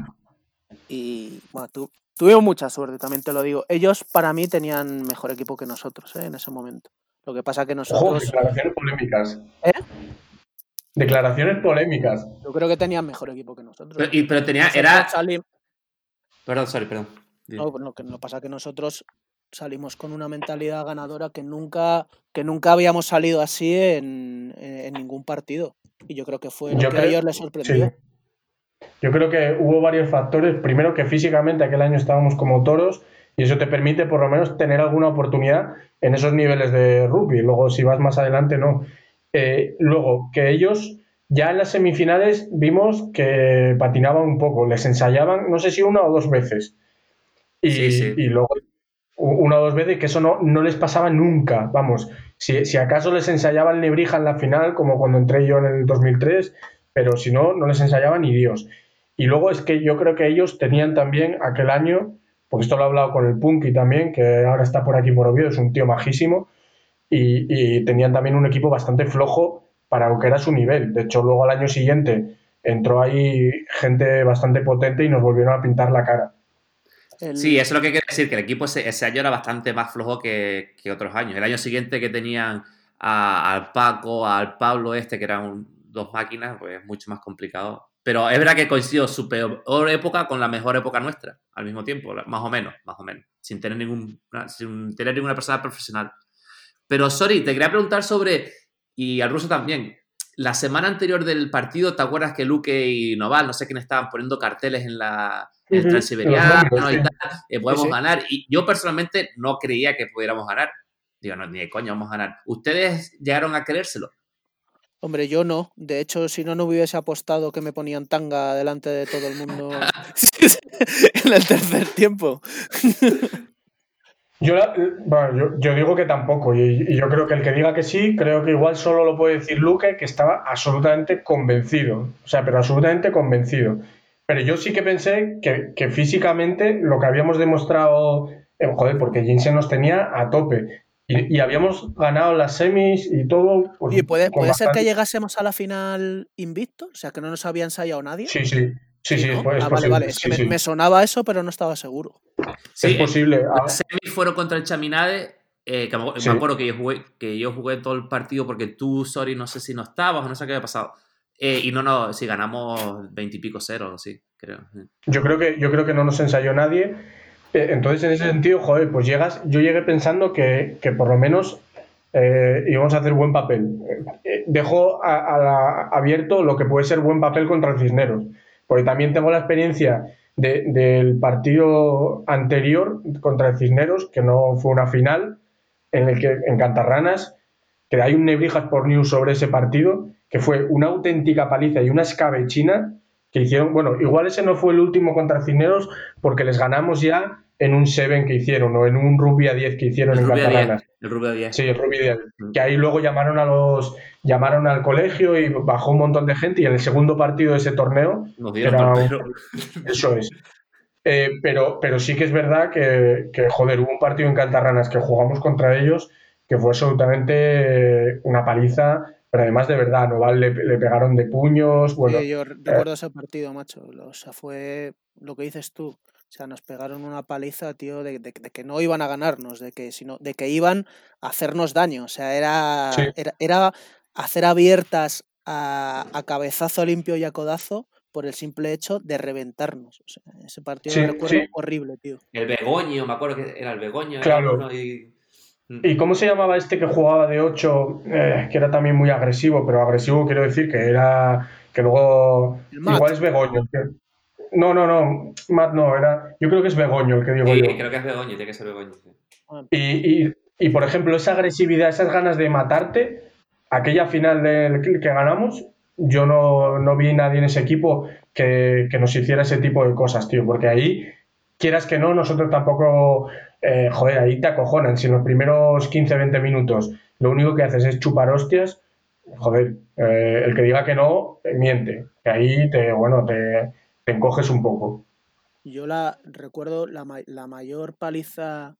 Y bueno, tú, tuvimos mucha suerte, también te lo digo. Ellos para mí tenían mejor equipo que nosotros, ¿eh? En ese momento. Lo que pasa que nosotros... Ojo, declaraciones polémicas. ¿Eh? Declaraciones polémicas. Yo creo que tenían mejor equipo que nosotros. Pero, y, pero tenía... Nosotros era... salim... Perdón, sorry, perdón. No, lo que no pasa que nosotros salimos con una mentalidad ganadora que nunca, que nunca habíamos salido así en, en ningún partido. Y yo creo que fue lo yo que creo... a ellos les sorprendió. Sí. Yo creo que hubo varios factores. Primero, que físicamente aquel año estábamos como toros y eso te permite por lo menos tener alguna oportunidad en esos niveles de rugby. Luego, si vas más adelante, no. Eh, luego, que ellos ya en las semifinales vimos que patinaban un poco. Les ensayaban, no sé si una o dos veces. Y, sí, sí. y luego una o dos veces que eso no, no les pasaba nunca. Vamos, si, si acaso les ensayaban Nebrija en la final, como cuando entré yo en el dos mil tres, pero si no, no les ensayaba ni Dios. Y luego es que yo creo que ellos tenían también aquel año, porque esto lo he hablado con el Punky también, que ahora está por aquí por Oviedo, es un tío majísimo, y, y tenían también un equipo bastante flojo para lo que era su nivel. De hecho, luego al año siguiente entró ahí gente bastante potente y nos volvieron a pintar la cara. El... Sí, eso es lo que quiere decir, que el equipo ese, ese año era bastante más flojo que, que otros años. El año siguiente que tenían a, al Paco, al Pablo este, que eran dos máquinas, pues mucho más complicado. Pero es verdad que coincidió su peor época con la mejor época nuestra, al mismo tiempo, más o menos, más o menos, sin tener, ningún, sin tener ninguna persona profesional. Pero, sorry, te quería preguntar sobre, y al ruso también, la semana anterior del partido, ¿te acuerdas que Luque y Noval, no sé quién, estaban poniendo carteles en la... el uh-huh. Transiberiano no, y tal, eh, podemos sí, sí. ganar, y yo personalmente no creía que pudiéramos ganar. Digo, no, ni de coña vamos a ganar. ¿Ustedes llegaron a creérselo? Hombre, yo no. De hecho, si no, no hubiese apostado que me ponían tanga delante de todo el mundo en el tercer tiempo. Yo, la- bueno, yo, yo digo que tampoco, y, y yo creo que el que diga que sí, creo que igual solo lo puede decir Luque, que estaba absolutamente convencido, o sea, pero absolutamente convencido. Pero yo sí que pensé que, que físicamente lo que habíamos demostrado, eh, joder, porque Jensen nos tenía a tope, y, y habíamos ganado las semis y todo, pues Oye, ¿puede, con ¿puede ser que bastante... llegásemos a la final invicto? O sea, que no nos había ensayado nadie. Sí, sí, sí, Sí, sí, es, ¿no? po- es Ah, vale, posible, vale. Es que sí, me, sí, me sonaba eso, pero no estaba seguro. es Sí, eh, posible, las ah, semis fueron contra el Chaminade. Eh, que me me sí. acuerdo que yo jugué, que yo jugué todo el partido porque tú, sorry, no sé si no estabas o no sé qué había pasado. Eh, y no, no, sí, ganamos veintipico cero, sí, creo. Yo creo que, yo creo que no nos ensayó nadie. Eh, Entonces, en ese sentido, joder, pues llegas, yo llegué pensando que, que por lo menos eh, íbamos a hacer buen papel. Eh, dejo a- a la- abierto lo que puede ser buen papel contra el Cisneros, porque también tengo la experiencia de- del partido anterior contra el Cisneros, que no fue una final, en el que en Cantarranas, que hay un Nebrijas por News sobre ese partido, que fue una auténtica paliza y una escabechina que hicieron, bueno, igual ese no fue el último contra Cisneros porque les ganamos ya en un Seven que hicieron o en un Rugby a diez que hicieron El en Rubio diez, Cantarranas. el Rubio diez. Sí, el Rugby diez. Que ahí luego llamaron a los llamaron al colegio y bajó un montón de gente y en el segundo partido de ese torneo, Nos que dieron todo el era un, perro. eso es. Eh, pero, pero sí que es verdad que, que, joder, hubo un partido en Cantarranas que jugamos contra ellos que fue absolutamente una paliza, pero además de verdad, a Noval le, le pegaron de puños, Sí, bueno, yo re- eh, recuerdo ese partido, macho. O sea, fue lo que dices tú. O sea, nos pegaron una paliza, tío, de, de- de que no iban a ganarnos, de que, sino, de que iban a hacernos daño. O sea, sí, era, era, era hacer abiertas a, a cabezazo limpio y a codazo por el simple hecho de reventarnos. O sea, ese partido lo sí, recuerdo sí, horrible, tío. El Begoño, me acuerdo que era el Begoño, era claro. uno y... Mm. ¿Y cómo se llamaba este que jugaba de ocho, eh, que era también muy agresivo, pero agresivo quiero decir que era, que luego, El igual Mat. es Begoño, que- no, no, no, Matt no, era, yo creo que es Begoño el que digo Sí, yo. creo que es Begoño, tiene que ser Begoño. Sí. Bueno, Y, y, y, por ejemplo, esa agresividad, esas ganas de matarte, aquella final del que que ganamos, yo no, no vi nadie en ese equipo que, que nos hiciera ese tipo de cosas, tío, porque ahí, quieras que no, nosotros tampoco, eh, joder, ahí te acojonan. Si en los primeros quince veinte minutos lo único que haces es chupar hostias, joder, eh, el que diga que no, eh, miente, que ahí te, bueno, te, te encoges un poco. yo la recuerdo la, ma- la mayor paliza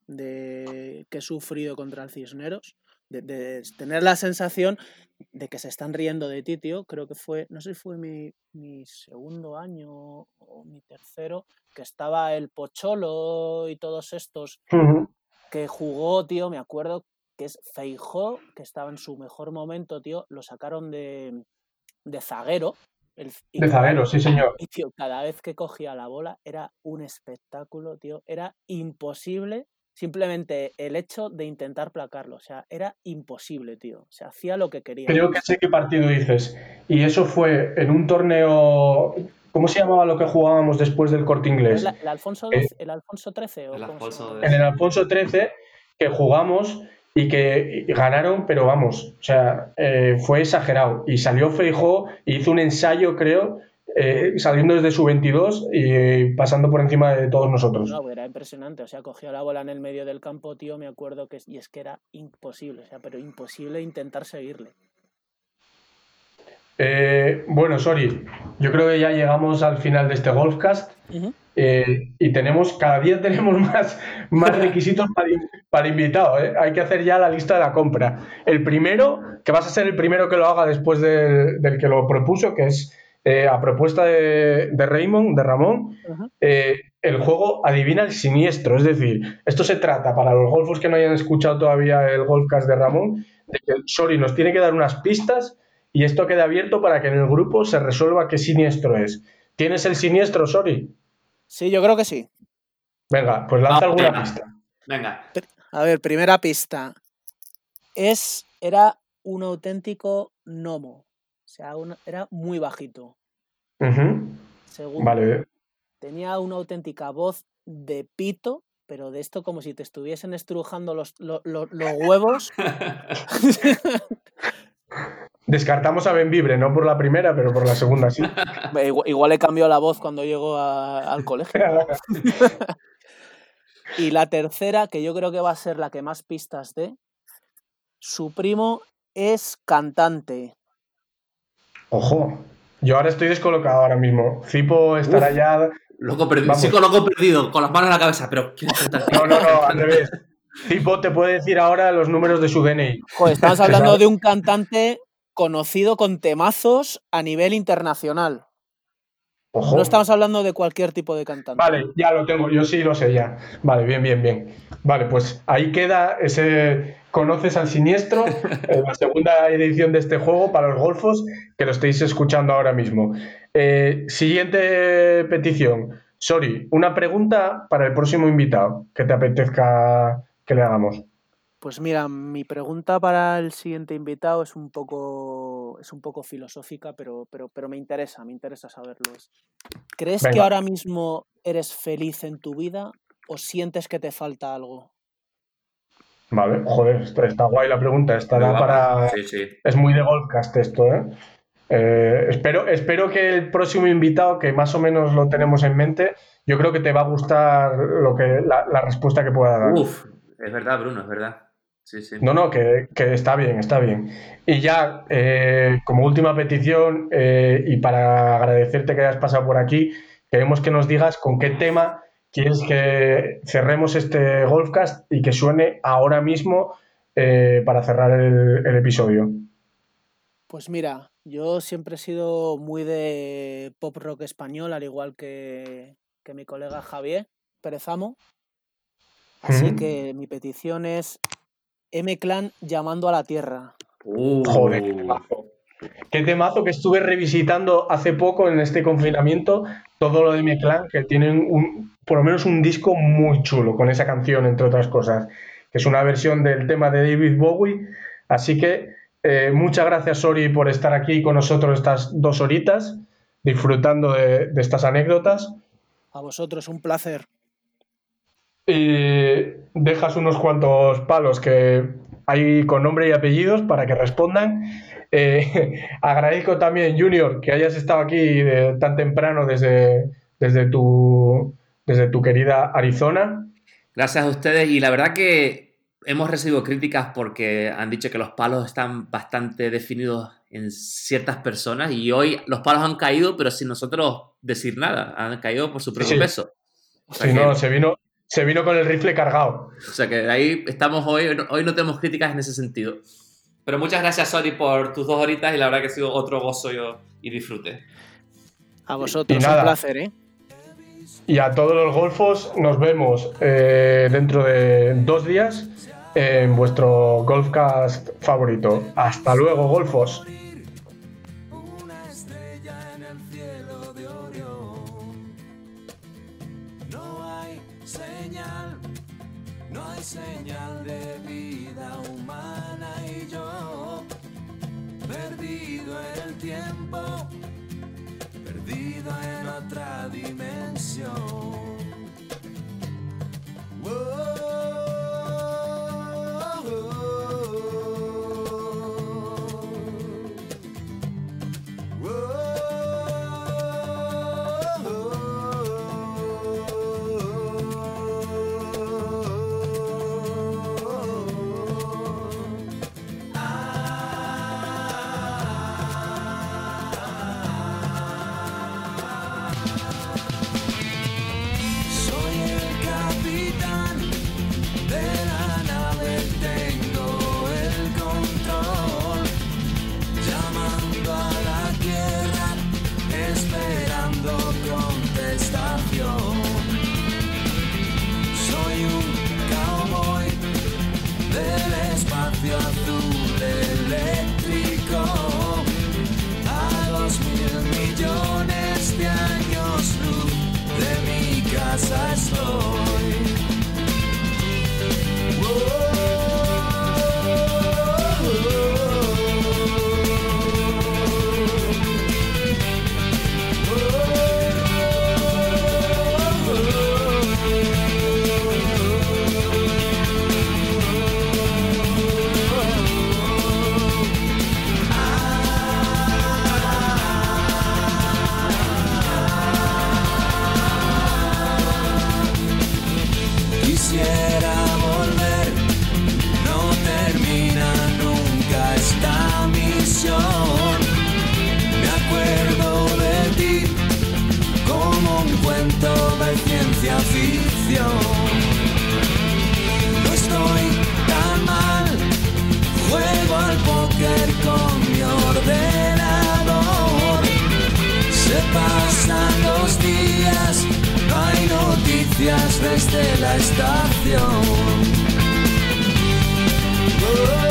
de, que he sufrido contra el Cisneros, de, de tener la sensación de que se están riendo de ti, tío. Creo que fue, no sé si fue mi, mi segundo año o mi tercero, que estaba el Pocholo y todos estos Ujú. que jugó, tío, me acuerdo que es Feijó, que estaba en su mejor momento, tío, lo sacaron de, de zaguero el, y De cada, zaguero, sí, señor. y, tío, cada vez que cogía la bola era un espectáculo, tío. Era imposible simplemente el hecho de intentar placarlo. O sea, era imposible, tío. O sea, hacía lo que quería. Creo que sé qué partido dices. Y eso fue en un torneo. ¿Cómo se llamaba lo que jugábamos después del Corte ¿Pero el, Inglés? el Alfonso Eh, doce, el Alfonso trece o El cómo se Alfonso llamaba en de... el ese? Alfonso trece, que jugamos y que ganaron, pero vamos, o sea, eh, fue exagerado. Y salió Feijó y hizo un ensayo, creo, eh, saliendo desde su veintidós y pasando por encima de todos No, nosotros. no, era impresionante. O sea, cogía la bola en el medio del campo, tío, me acuerdo que... Y es que era imposible, o sea, pero imposible intentar seguirle. Eh, bueno, sorry, yo creo que ya llegamos al final de este Golfcast. Ujú. Eh, y tenemos, cada día tenemos más, más requisitos para, para invitados, ¿eh? Hay que hacer ya la lista de la compra. El primero, que vas a ser el primero que lo haga después de- del que lo propuso, que es eh, a propuesta de, de Raymond, de Ramón, Ajá. eh, el juego Adivina el Siniestro. Es decir, esto se trata, para los golfos que no hayan escuchado todavía el Golfcast de Ramón, de que Sori nos tiene que dar unas pistas y esto quede abierto para que en el grupo se resuelva qué siniestro es. ¿Tienes el siniestro, Sori? Sí, yo creo que sí. Venga, pues lanza Vamos alguna allá. pista. Venga. Pr- A ver, primera pista. Es, era un auténtico gnomo. O sea, un- era muy bajito. Ujú. Segundo, Vale. tenía una auténtica voz de pito, pero de esto como si te estuviesen estrujando los, lo- lo- los huevos. Descartamos a Benvibre, no por la primera, pero por la segunda sí. Igual, igual le cambió la voz cuando llegó a- al colegio. Y la tercera, que yo creo que va a ser la que más pistas dé, su primo es cantante. Ojo, yo ahora estoy descolocado ahora mismo. Cipo estará Uf. ya... Loco perdido, Vamos. chico loco perdido, con las manos en la cabeza, pero ¿quién es cantante? No, no, no, al revés. Cipo te puede decir ahora los números de su D N I. Joder, estamos hablando de un cantante conocido con temazos a nivel internacional. Ojo. No estamos hablando de cualquier tipo de cantante. Vale, ya lo tengo, yo sí lo sé ya. Vale, bien, bien, bien. Vale, pues ahí queda ese Conoces al Siniestro, eh, la segunda edición de este juego para los golfos, que lo estáis escuchando ahora mismo. Eh, siguiente petición. Sorry, una pregunta para el próximo invitado que te apetezca que le hagamos. Pues mira, mi pregunta para el siguiente invitado es un poco, es un poco filosófica, pero, pero, pero me interesa, me interesa saberlo. ¿Crees Venga. que ahora mismo eres feliz en tu vida o sientes que te falta algo? Vale, joder, está, está guay la pregunta. Está Muy da guapa. para... Sí, sí. Es muy de Golfcast esto, ¿eh? Eh, espero, espero que el próximo invitado, que más o menos lo tenemos en mente, yo creo que te va a gustar lo que, la, la respuesta que pueda dar. Uf, es verdad, Bruno, es verdad. Sí, sí. No, no, que, que está bien, está bien. Y ya, eh, como última petición, eh, y para agradecerte que hayas pasado por aquí, queremos que nos digas con qué tema quieres que cerremos este Golfcast y que suene ahora mismo eh, para cerrar el, el episodio. Pues mira, yo siempre he sido muy de pop rock español, al igual que, que mi colega Javier Perezamo. Así ¿Mm? que mi petición es M-Clan Llamando a la Tierra. Uh. Joder, qué temazo. Qué temazo que estuve revisitando hace poco en este confinamiento, todo lo de M-Clan, que tienen un, por lo menos un disco muy chulo con esa canción, entre otras cosas, que es una versión del tema de David Bowie. Así que eh, muchas gracias, Sori, por estar aquí con nosotros estas dos horitas, disfrutando de, de estas anécdotas. A vosotros, un placer. Y dejas unos cuantos palos que hay con nombre y apellidos para que respondan. Eh, agradezco también, Junior, que hayas estado aquí de, tan temprano desde, desde, tu, desde tu querida Arizona. Gracias a ustedes y la verdad que hemos recibido críticas porque han dicho que los palos están bastante definidos en ciertas personas y hoy los palos han caído pero sin nosotros decir nada, han caído por su propio Sí. peso. O sea, Si que, no, se vino, se vino con el rifle cargado. o sea que ahí estamos hoy, hoy no tenemos críticas en ese sentido. Pero muchas gracias, Sori, por tus dos horitas y la verdad que ha sido otro gozo yo, y disfrute. A vosotros, Y nada. un placer, ¿eh? Y a todos los golfos nos vemos eh, dentro de dos días en vuestro Golfcast favorito. Hasta luego, golfos. Una estrella en el cielo de Orión. No hay señal, no hay señal de vida humana y yo perdido en el tiempo, perdido en otra dimensión. noticias desde la estación. Oh,